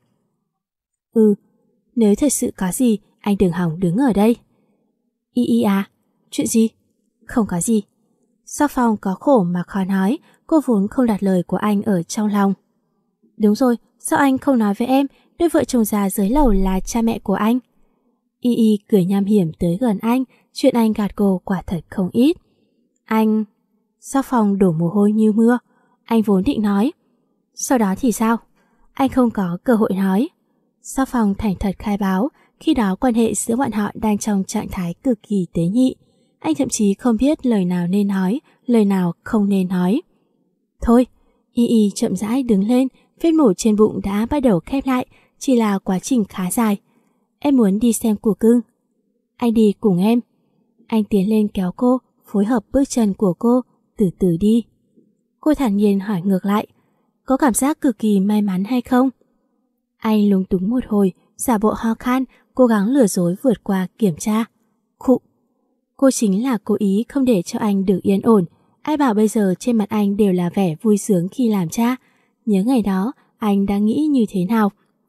Nếu thật sự có gì, anh đừng hòng đứng ở đây. Y à, chuyện gì? Không có gì. Sắc Phong có khổ mà khó nói, cô vốn không đặt lời của anh ở trong lòng. Đúng rồi, sao anh không nói với em, đôi vợ chồng già dưới lầu là cha mẹ của anh? Y cười nham hiểm tới gần anh, chuyện anh gạt cô quả thật không ít. Anh... Sắc Phong đổ mồ hôi như mưa. Anh vốn định nói. Sau đó thì sao? Anh không có cơ hội nói. Sắc Phong thành thật khai báo, khi đó quan hệ giữa bọn họ đang trong trạng thái cực kỳ tế nhị. Anh thậm chí không biết lời nào nên nói, lời nào không nên nói. Thôi, Y chậm rãi đứng lên, vết mổ trên bụng đã bắt đầu khép lại, chỉ là quá trình khá dài. Em muốn đi xem của cưng. Anh đi cùng em. Anh tiến lên kéo cô, phối hợp bước chân của cô, từ từ đi. Cô thản nhiên hỏi ngược lại, có cảm giác cực kỳ may mắn hay không? Anh lúng túng một hồi, giả bộ ho khan, cố gắng lừa dối vượt qua kiểm tra. Khụ. Cô chính là cố ý không để cho anh được yên ổn. Ai bảo bây giờ trên mặt anh đều là vẻ vui sướng khi làm cha. Nhớ ngày đó, anh đã nghĩ như thế nào?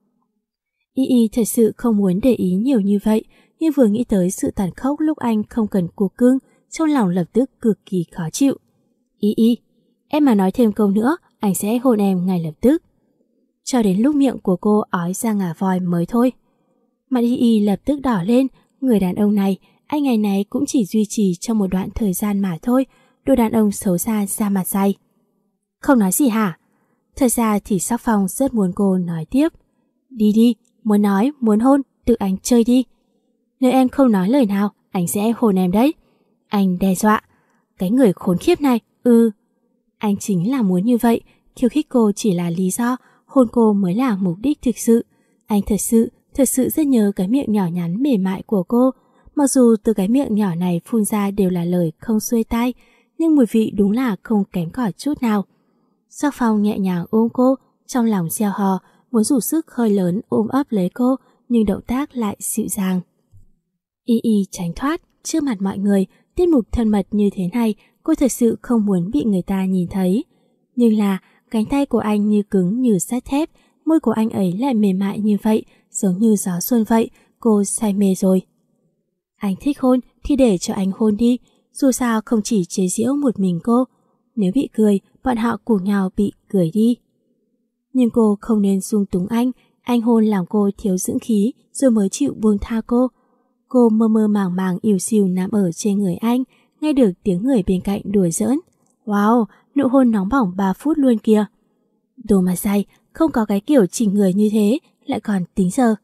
Y thật sự không muốn để ý nhiều như vậy, nhưng vừa nghĩ tới sự tàn khốc lúc anh không cần cô cưng, trong lòng lập tức cực kỳ khó chịu. Y, em mà nói thêm câu nữa, anh sẽ hôn em ngay lập tức. Cho đến lúc miệng của cô ói ra ngà voi mới thôi. Mặt Y lập tức đỏ lên, người đàn ông này, anh ngày này cũng chỉ duy trì trong một đoạn thời gian mà thôi, đồ đàn ông xấu xa da mặt dày. Không nói gì hả? Thật ra thì Sắc Phong rất muốn cô nói tiếp. Đi, muốn nói, muốn hôn, tự anh chơi đi. Nếu em không nói lời nào, anh sẽ hôn em đấy. Anh đe dọa. Cái người khốn khiếp này, Anh chính là muốn như vậy, khiêu khích cô chỉ là lý do, hôn cô mới là mục đích thực sự. Anh thật sự rất nhớ cái miệng nhỏ nhắn mềm mại của cô. Mặc dù từ cái miệng nhỏ này phun ra đều là lời không xuôi tai, nhưng mùi vị đúng là không kém cỏi chút nào. Sắc Phong nhẹ nhàng ôm cô, trong lòng gieo hò, muốn dùng sức hơi lớn ôm ấp lấy cô, nhưng động tác lại dịu dàng. Y tránh thoát, trước mặt mọi người, tiết mục thân mật như thế này, cô thật sự không muốn bị người ta nhìn thấy. Nhưng là, cánh tay của anh như cứng như sắt thép, môi của anh ấy lại mềm mại như vậy, giống như gió xuân vậy, cô say mê rồi. Anh thích hôn thì để cho anh hôn đi, dù sao không chỉ chế giễu một mình cô. Nếu bị cười, bọn họ cùng nhau bị cười đi. Nhưng cô không nên dung túng anh hôn làm cô thiếu dưỡng khí rồi mới chịu buông tha cô. Cô mơ mơ màng màng ỉu xìu nằm ở trên người anh, nghe được tiếng người bên cạnh đùa giỡn. Wow, nụ hôn nóng bỏng 3 phút luôn kìa. Đồ mà dày, không có cái kiểu chỉnh người như thế, lại còn tính giờ.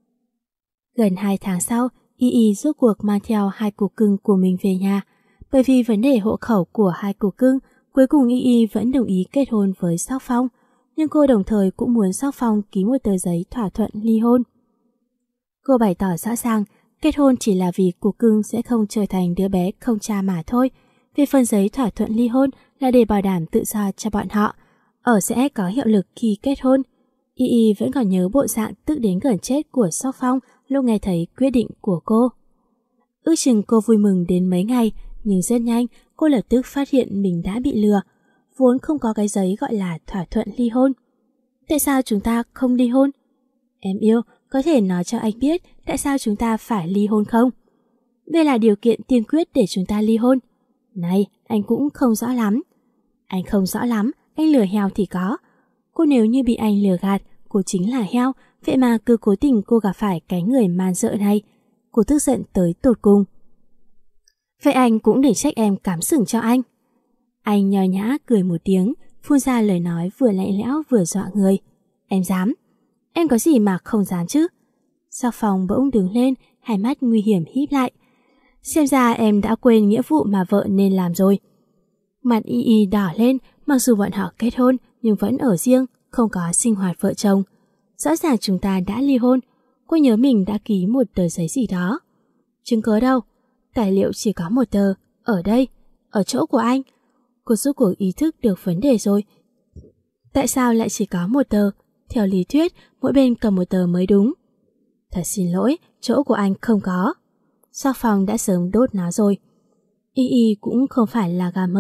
Gần 2 tháng sau, Y rốt cuộc mang theo 2 cục cưng của mình về nhà. Bởi vì vấn đề hộ khẩu của 2 cục cưng, cuối cùng Y vẫn đồng ý kết hôn với Sắc Phong. Nhưng cô đồng thời cũng muốn Sắc Phong ký một tờ giấy thỏa thuận ly hôn. Cô bày tỏ rõ ràng, kết hôn chỉ là vì cục cưng sẽ không trở thành đứa bé không cha mà thôi. Về phần giấy thỏa thuận ly hôn là để bảo đảm tự do cho bọn họ, sẽ có hiệu lực khi kết hôn. Y vẫn còn nhớ bộ dạng tức đến gần chết của Sắc Phong lúc nghe thấy quyết định của cô. Ước chừng cô vui mừng đến mấy ngày, nhưng rất nhanh cô lập tức phát hiện mình đã bị lừa. Vốn không có cái giấy gọi là thỏa thuận ly hôn. Tại sao chúng ta không ly hôn? Em yêu, có thể nói cho anh biết tại sao chúng ta phải ly hôn không? Đây là điều kiện tiên quyết để chúng ta ly hôn. Này, anh cũng không rõ lắm. Anh không rõ lắm, anh lừa heo thì có. Cô nếu như bị anh lừa gạt, cô chính là heo, vậy mà cứ cố tình cô gặp phải cái người man dợ này. Cô tức giận tới tột cùng. Vậy anh cũng để trách em cắm sừng cho anh. Anh nho nhã cười một tiếng, phun ra lời nói vừa lạnh lẽo vừa dọa người. Em dám? Em có gì mà không dám chứ? Sắc Phong bỗng đứng lên, hai mắt nguy hiểm híp lại. Xem ra em đã quên nghĩa vụ mà vợ nên làm rồi. Mặt Y đỏ lên, mặc dù bọn họ kết hôn nhưng vẫn ở riêng, không có sinh hoạt vợ chồng. Rõ ràng chúng ta đã ly hôn. Cô nhớ mình đã ký một tờ giấy gì đó. Chứng cứ đâu? Tài liệu chỉ có một tờ. Ở đây, ở chỗ của anh. Cô rốt cuộc ý thức được vấn đề rồi. Tại sao lại chỉ có một tờ? Theo lý thuyết, mỗi bên cầm một tờ mới đúng. Thật xin lỗi, chỗ của anh không có. Sắc Phong đã sớm đốt nó rồi. Y cũng không phải là gà mờ,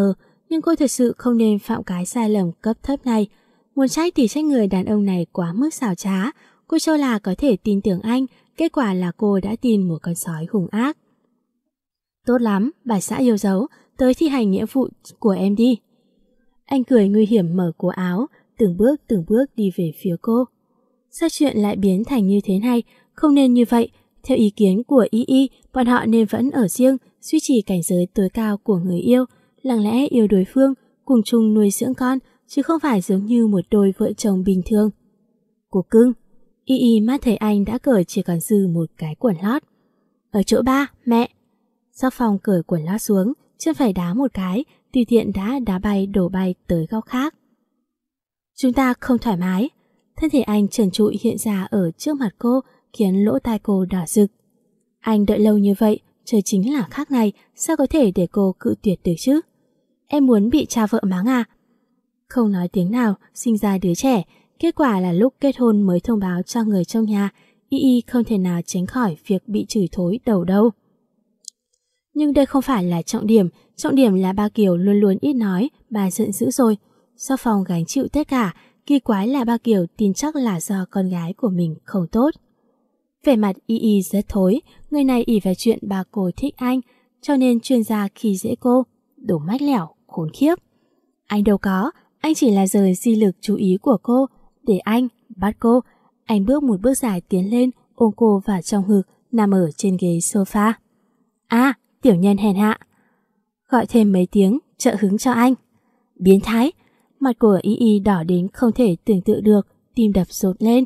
Nhưng cô thật sự không nên phạm cái sai lầm cấp thấp này. Muốn trách thì trách người đàn ông này quá mức xảo trá. Cô cho là có thể tin tưởng anh, kết quả là cô đã tin một con sói hung ác. Tốt lắm, bà xã yêu dấu, tới thi hành nghĩa vụ của em đi. Anh cười nguy hiểm mở cổ áo, từng bước đi về phía cô. Sao chuyện lại biến thành như thế này? Không nên như vậy. Theo ý kiến của Y, bọn họ nên vẫn ở riêng, duy trì cảnh giới tối cao của người yêu, lặng lẽ yêu đối phương, cùng chung nuôi dưỡng con, chứ không phải giống như một đôi vợ chồng bình thường. Cô cưng. Y mắt thấy anh đã cởi chỉ còn dư một cái quần lót. Ở chỗ ba, mẹ. Sắc Phong cởi quần lót xuống, chân phải đá một cái, tùy tiện đã đá bay đổ bay tới góc khác. Chúng ta không thoải mái. Thân thể anh trần trụi hiện ra ở trước mặt cô, khiến lỗ tai cô đỏ rực. Anh đợi lâu như vậy, trời chính là khác này, sao có thể để cô cự tuyệt được chứ? Em muốn bị cha vợ mắng à? Không nói tiếng nào, sinh ra đứa trẻ, kết quả là lúc kết hôn mới thông báo cho người trong nhà, Y không thể nào tránh khỏi việc bị chửi thối đầu đâu. Nhưng đây không phải là trọng điểm là ba Kiều luôn luôn ít nói, bà giận dữ rồi. Sắc Phong gánh chịu tất cả, kỳ quái là ba Kiều tin chắc là do con gái của mình không tốt. Vẻ mặt Y rất thối, người này ỷ vào chuyện bà cô thích anh, cho nên chuyên gia khi dễ cô, đồ mách lẻo, khốn khiếp. Anh đâu có, anh chỉ là rời di lực chú ý của cô, để anh bắt cô. Anh bước một bước dài tiến lên, ôm cô vào trong ngực, nằm ở trên ghế sofa. À, tiểu nhân hèn hạ. Gọi thêm mấy tiếng, trợ hứng cho anh. Biến thái. Mặt của Y đỏ đến không thể tưởng tượng được, tim đập rộn lên.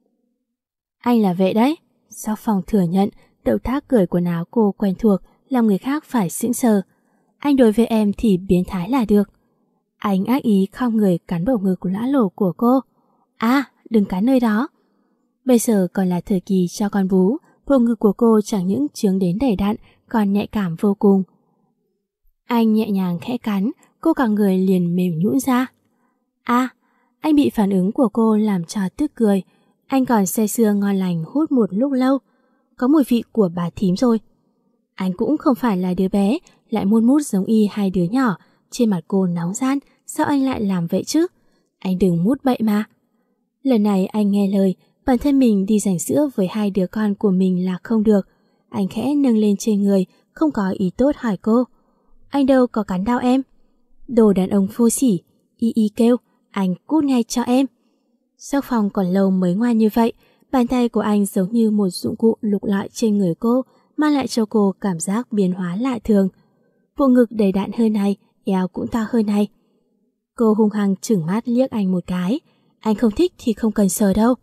Anh là vệ đấy. Sắc Phong thừa nhận, động tác cởi quần áo cô quen thuộc, làm người khác phải sững sờ. Anh đối với em thì biến thái là được. Anh ác ý khom người cắn bầu ngực lõa lồ của cô. À, đừng cắn nơi đó. Bây giờ còn là thời kỳ cho con bú, bầu ngực của cô chẳng những chướng đến đầy đặn, còn nhạy cảm vô cùng. Anh nhẹ nhàng khẽ cắn, cô cả người liền mềm nhũn ra. À, anh bị phản ứng của cô làm cho tức cười. Anh còn say sưa ngon lành hút một lúc lâu. Có mùi vị của bà thím rồi. Anh cũng không phải là đứa bé, lại muôn mút giống Y hai đứa nhỏ. Trên mặt cô nóng gian, sao anh lại làm vậy chứ? Anh đừng mút bậy mà. Lần này anh nghe lời, bản thân mình đi giành sữa với hai đứa con của mình là không được. Anh khẽ nâng lên trên người, không có ý tốt hỏi cô. Anh đâu có cắn đau em. Đồ đàn ông vô sỉ. Y kêu, anh cút ngay cho em. Sắc Phong còn lâu mới ngoan như vậy, bàn tay của anh giống như một dụng cụ lục lọi trên người cô, mang lại cho cô cảm giác biến hóa lạ thường. Bộ ngực đầy đặn hơn này, eo cũng to hơn này. Cô hung hăng trừng mắt liếc anh một cái. Anh không thích thì không cần sờ đâu.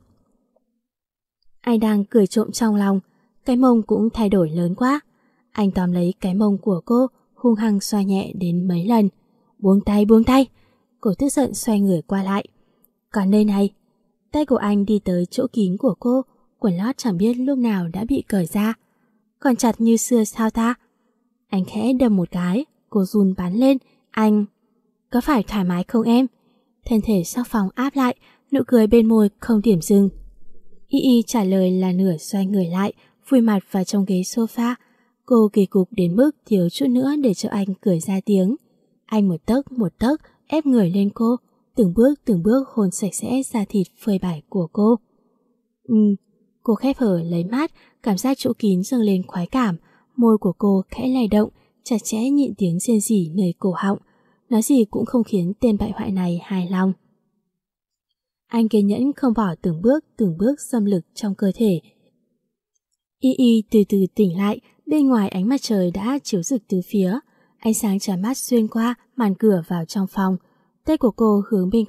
Anh đang cười trộm trong lòng, cái mông cũng thay đổi lớn quá. Anh tóm lấy cái mông của cô, hung hăng xoa nhẹ đến mấy lần. Buông tay. Cô tức giận xoay người qua lại. Còn nơi này, tay của anh đi tới chỗ kín của cô, quần lót chẳng biết lúc nào đã bị cởi ra. Còn chặt như xưa sao ta? Anh khẽ đâm một cái, cô run bắn lên. Anh... Có phải thoải mái không em? Thân thể Sắc Phong áp lại, nụ cười bên môi không điểm dừng. Y trả lời là nửa xoay người lại, vùi mặt vào trong ghế sofa. Cô kỳ cục đến mức thiếu chút nữa để cho anh cười ra tiếng. Anh một tấc ép người lên cô, từng bước hôn sạch sẽ da thịt phơi bày của cô. Cô khép hở lấy mát, cảm giác chỗ kín dâng lên khoái cảm. Môi của cô khẽ lay động, chặt chẽ nhịn tiếng rên rỉ nơi cổ họng. Nói gì cũng không khiến tên bại hoại này hài lòng. Anh kiên nhẫn không bỏ từng bước xâm lực trong cơ thể. Y từ từ tỉnh lại, bên ngoài ánh mặt trời đã chiếu rực từ phía. Ánh sáng chói mắt xuyên qua màn cửa vào trong phòng. Tay của cô hướng bên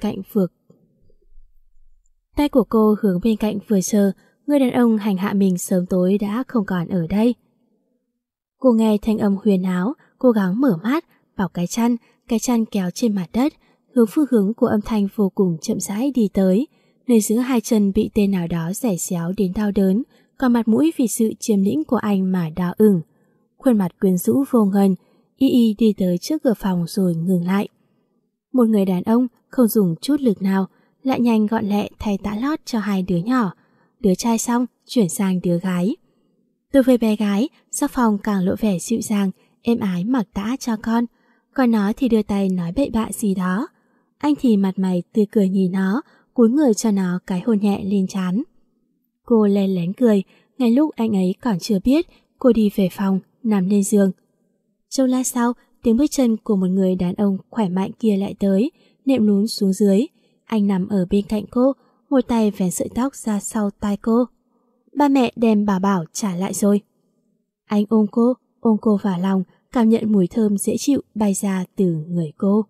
cạnh vừa sờ, người đàn ông hành hạ mình sớm tối đã không còn ở đây. Cô nghe thanh âm huyền áo, cố gắng mở mắt, bảo cái chăn kéo trên mặt đất, hướng phương hướng của âm thanh vô cùng chậm rãi đi tới, nơi giữa hai chân bị tên nào đó giày xéo đến đau đớn, còn mặt mũi vì sự chiếm lĩnh của anh mà đỏ ửng. Khuôn mặt quyến rũ vô ngần, Y đi tới trước cửa phòng rồi ngừng lại. Một người đàn ông không dùng chút lực nào, lại nhanh gọn lẹ thay tã lót cho hai đứa nhỏ. Đứa trai xong, chuyển sang đứa gái. Đối với bé gái, Sắc Phong càng lộ vẻ dịu dàng, êm ái mặc tã cho con. còn nó thì đưa tay nói bậy bạ gì đó. Anh thì mặt mày tươi cười nhìn nó, cúi người cho nó cái hôn nhẹ lên trán. Cô len lén cười, ngay lúc anh ấy còn chưa biết, cô đi về phòng, nằm lên giường. Chốc lát sau, tiếng bước chân của một người đàn ông khỏe mạnh kia lại tới, nệm lún xuống dưới. Anh nằm ở bên cạnh cô, một tay vén sợi tóc ra sau tai cô. Ba mẹ đem Bảo Bảo trả lại rồi. Anh ôm cô vào lòng, cảm nhận mùi thơm dễ chịu bay ra từ người cô.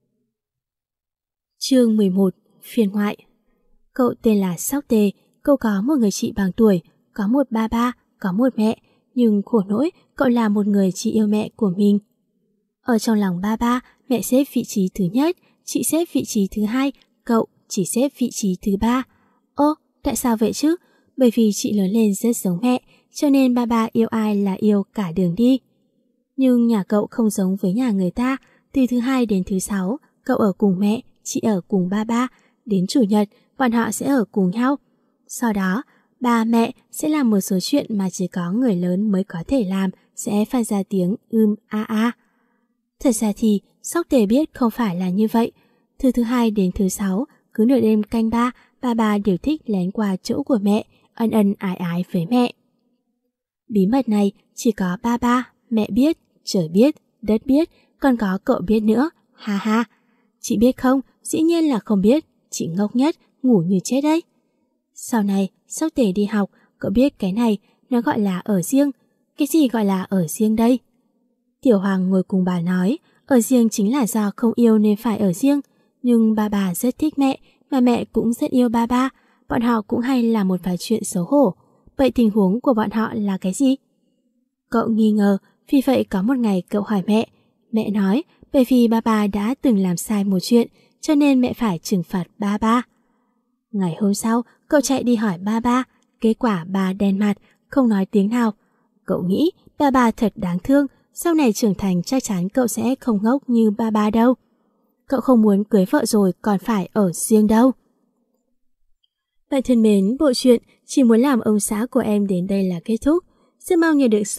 Chương 11. Phiên ngoại. Cậu tên là Sóc Tề, cậu có một người chị bằng tuổi, có một ba ba, có một mẹ, nhưng khổ nỗi cậu là một người chỉ yêu mẹ của mình. Ở trong lòng ba ba, mẹ xếp vị trí thứ nhất, chị xếp vị trí thứ hai, cậu chỉ xếp vị trí thứ ba. Ô, tại sao vậy chứ? Bởi vì chị lớn lên rất giống mẹ, cho nên ba ba yêu ai là yêu cả đường đi. Nhưng nhà cậu không giống với nhà người ta, từ thứ hai đến thứ sáu, cậu ở cùng mẹ, chị ở cùng ba ba, đến chủ nhật, bọn họ sẽ ở cùng nhau. Sau đó, ba mẹ sẽ làm một số chuyện mà chỉ có người lớn mới có thể làm, sẽ phát ra tiếng a. Thật ra thì, Sóc Tề biết không phải là như vậy. Từ thứ hai đến thứ sáu, cứ nửa đêm canh ba, ba ba đều thích lén qua chỗ của mẹ, ân ân ái ái với mẹ. Bí mật này chỉ có ba ba, mẹ biết, trời biết, đất biết, còn có cậu biết nữa, ha ha. Chị biết không? Dĩ nhiên là không biết, chị ngốc nhất, ngủ như chết đấy. Sau này, Sóc Tề đi học, cậu biết cái này, nó gọi là ở riêng. Cái gì gọi là ở riêng đây? Tiểu Hoàng ngồi cùng bà nói, ở riêng chính là do không yêu nên phải ở riêng. Nhưng ba bà rất thích mẹ, mà mẹ cũng rất yêu ba ba. Bọn họ cũng hay làm một vài chuyện xấu hổ. Vậy tình huống của bọn họ là cái gì? Cậu nghi ngờ, vì vậy có một ngày cậu hỏi mẹ. Mẹ nói, bởi vì ba ba đã từng làm sai một chuyện, cho nên mẹ phải trừng phạt ba ba. Ngày hôm sau, cậu chạy đi hỏi ba ba, kết quả ba đen mặt, không nói tiếng nào. Cậu nghĩ ba ba thật đáng thương, sau này trưởng thành chắc chắn cậu sẽ không ngốc như ba ba đâu. Cậu không muốn cưới vợ rồi còn phải ở riêng đâu. Bạn thân mến, bộ truyện Chỉ Muốn Làm Ông Xã của em đến đây là kết thúc. Rất mong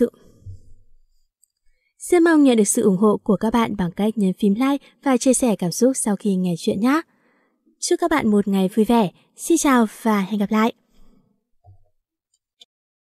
nhận được sự ủng hộ của các bạn bằng cách nhấn phím like và chia sẻ cảm xúc sau khi nghe chuyện nhé. Chúc các bạn một ngày vui vẻ. Xin chào và hẹn gặp lại.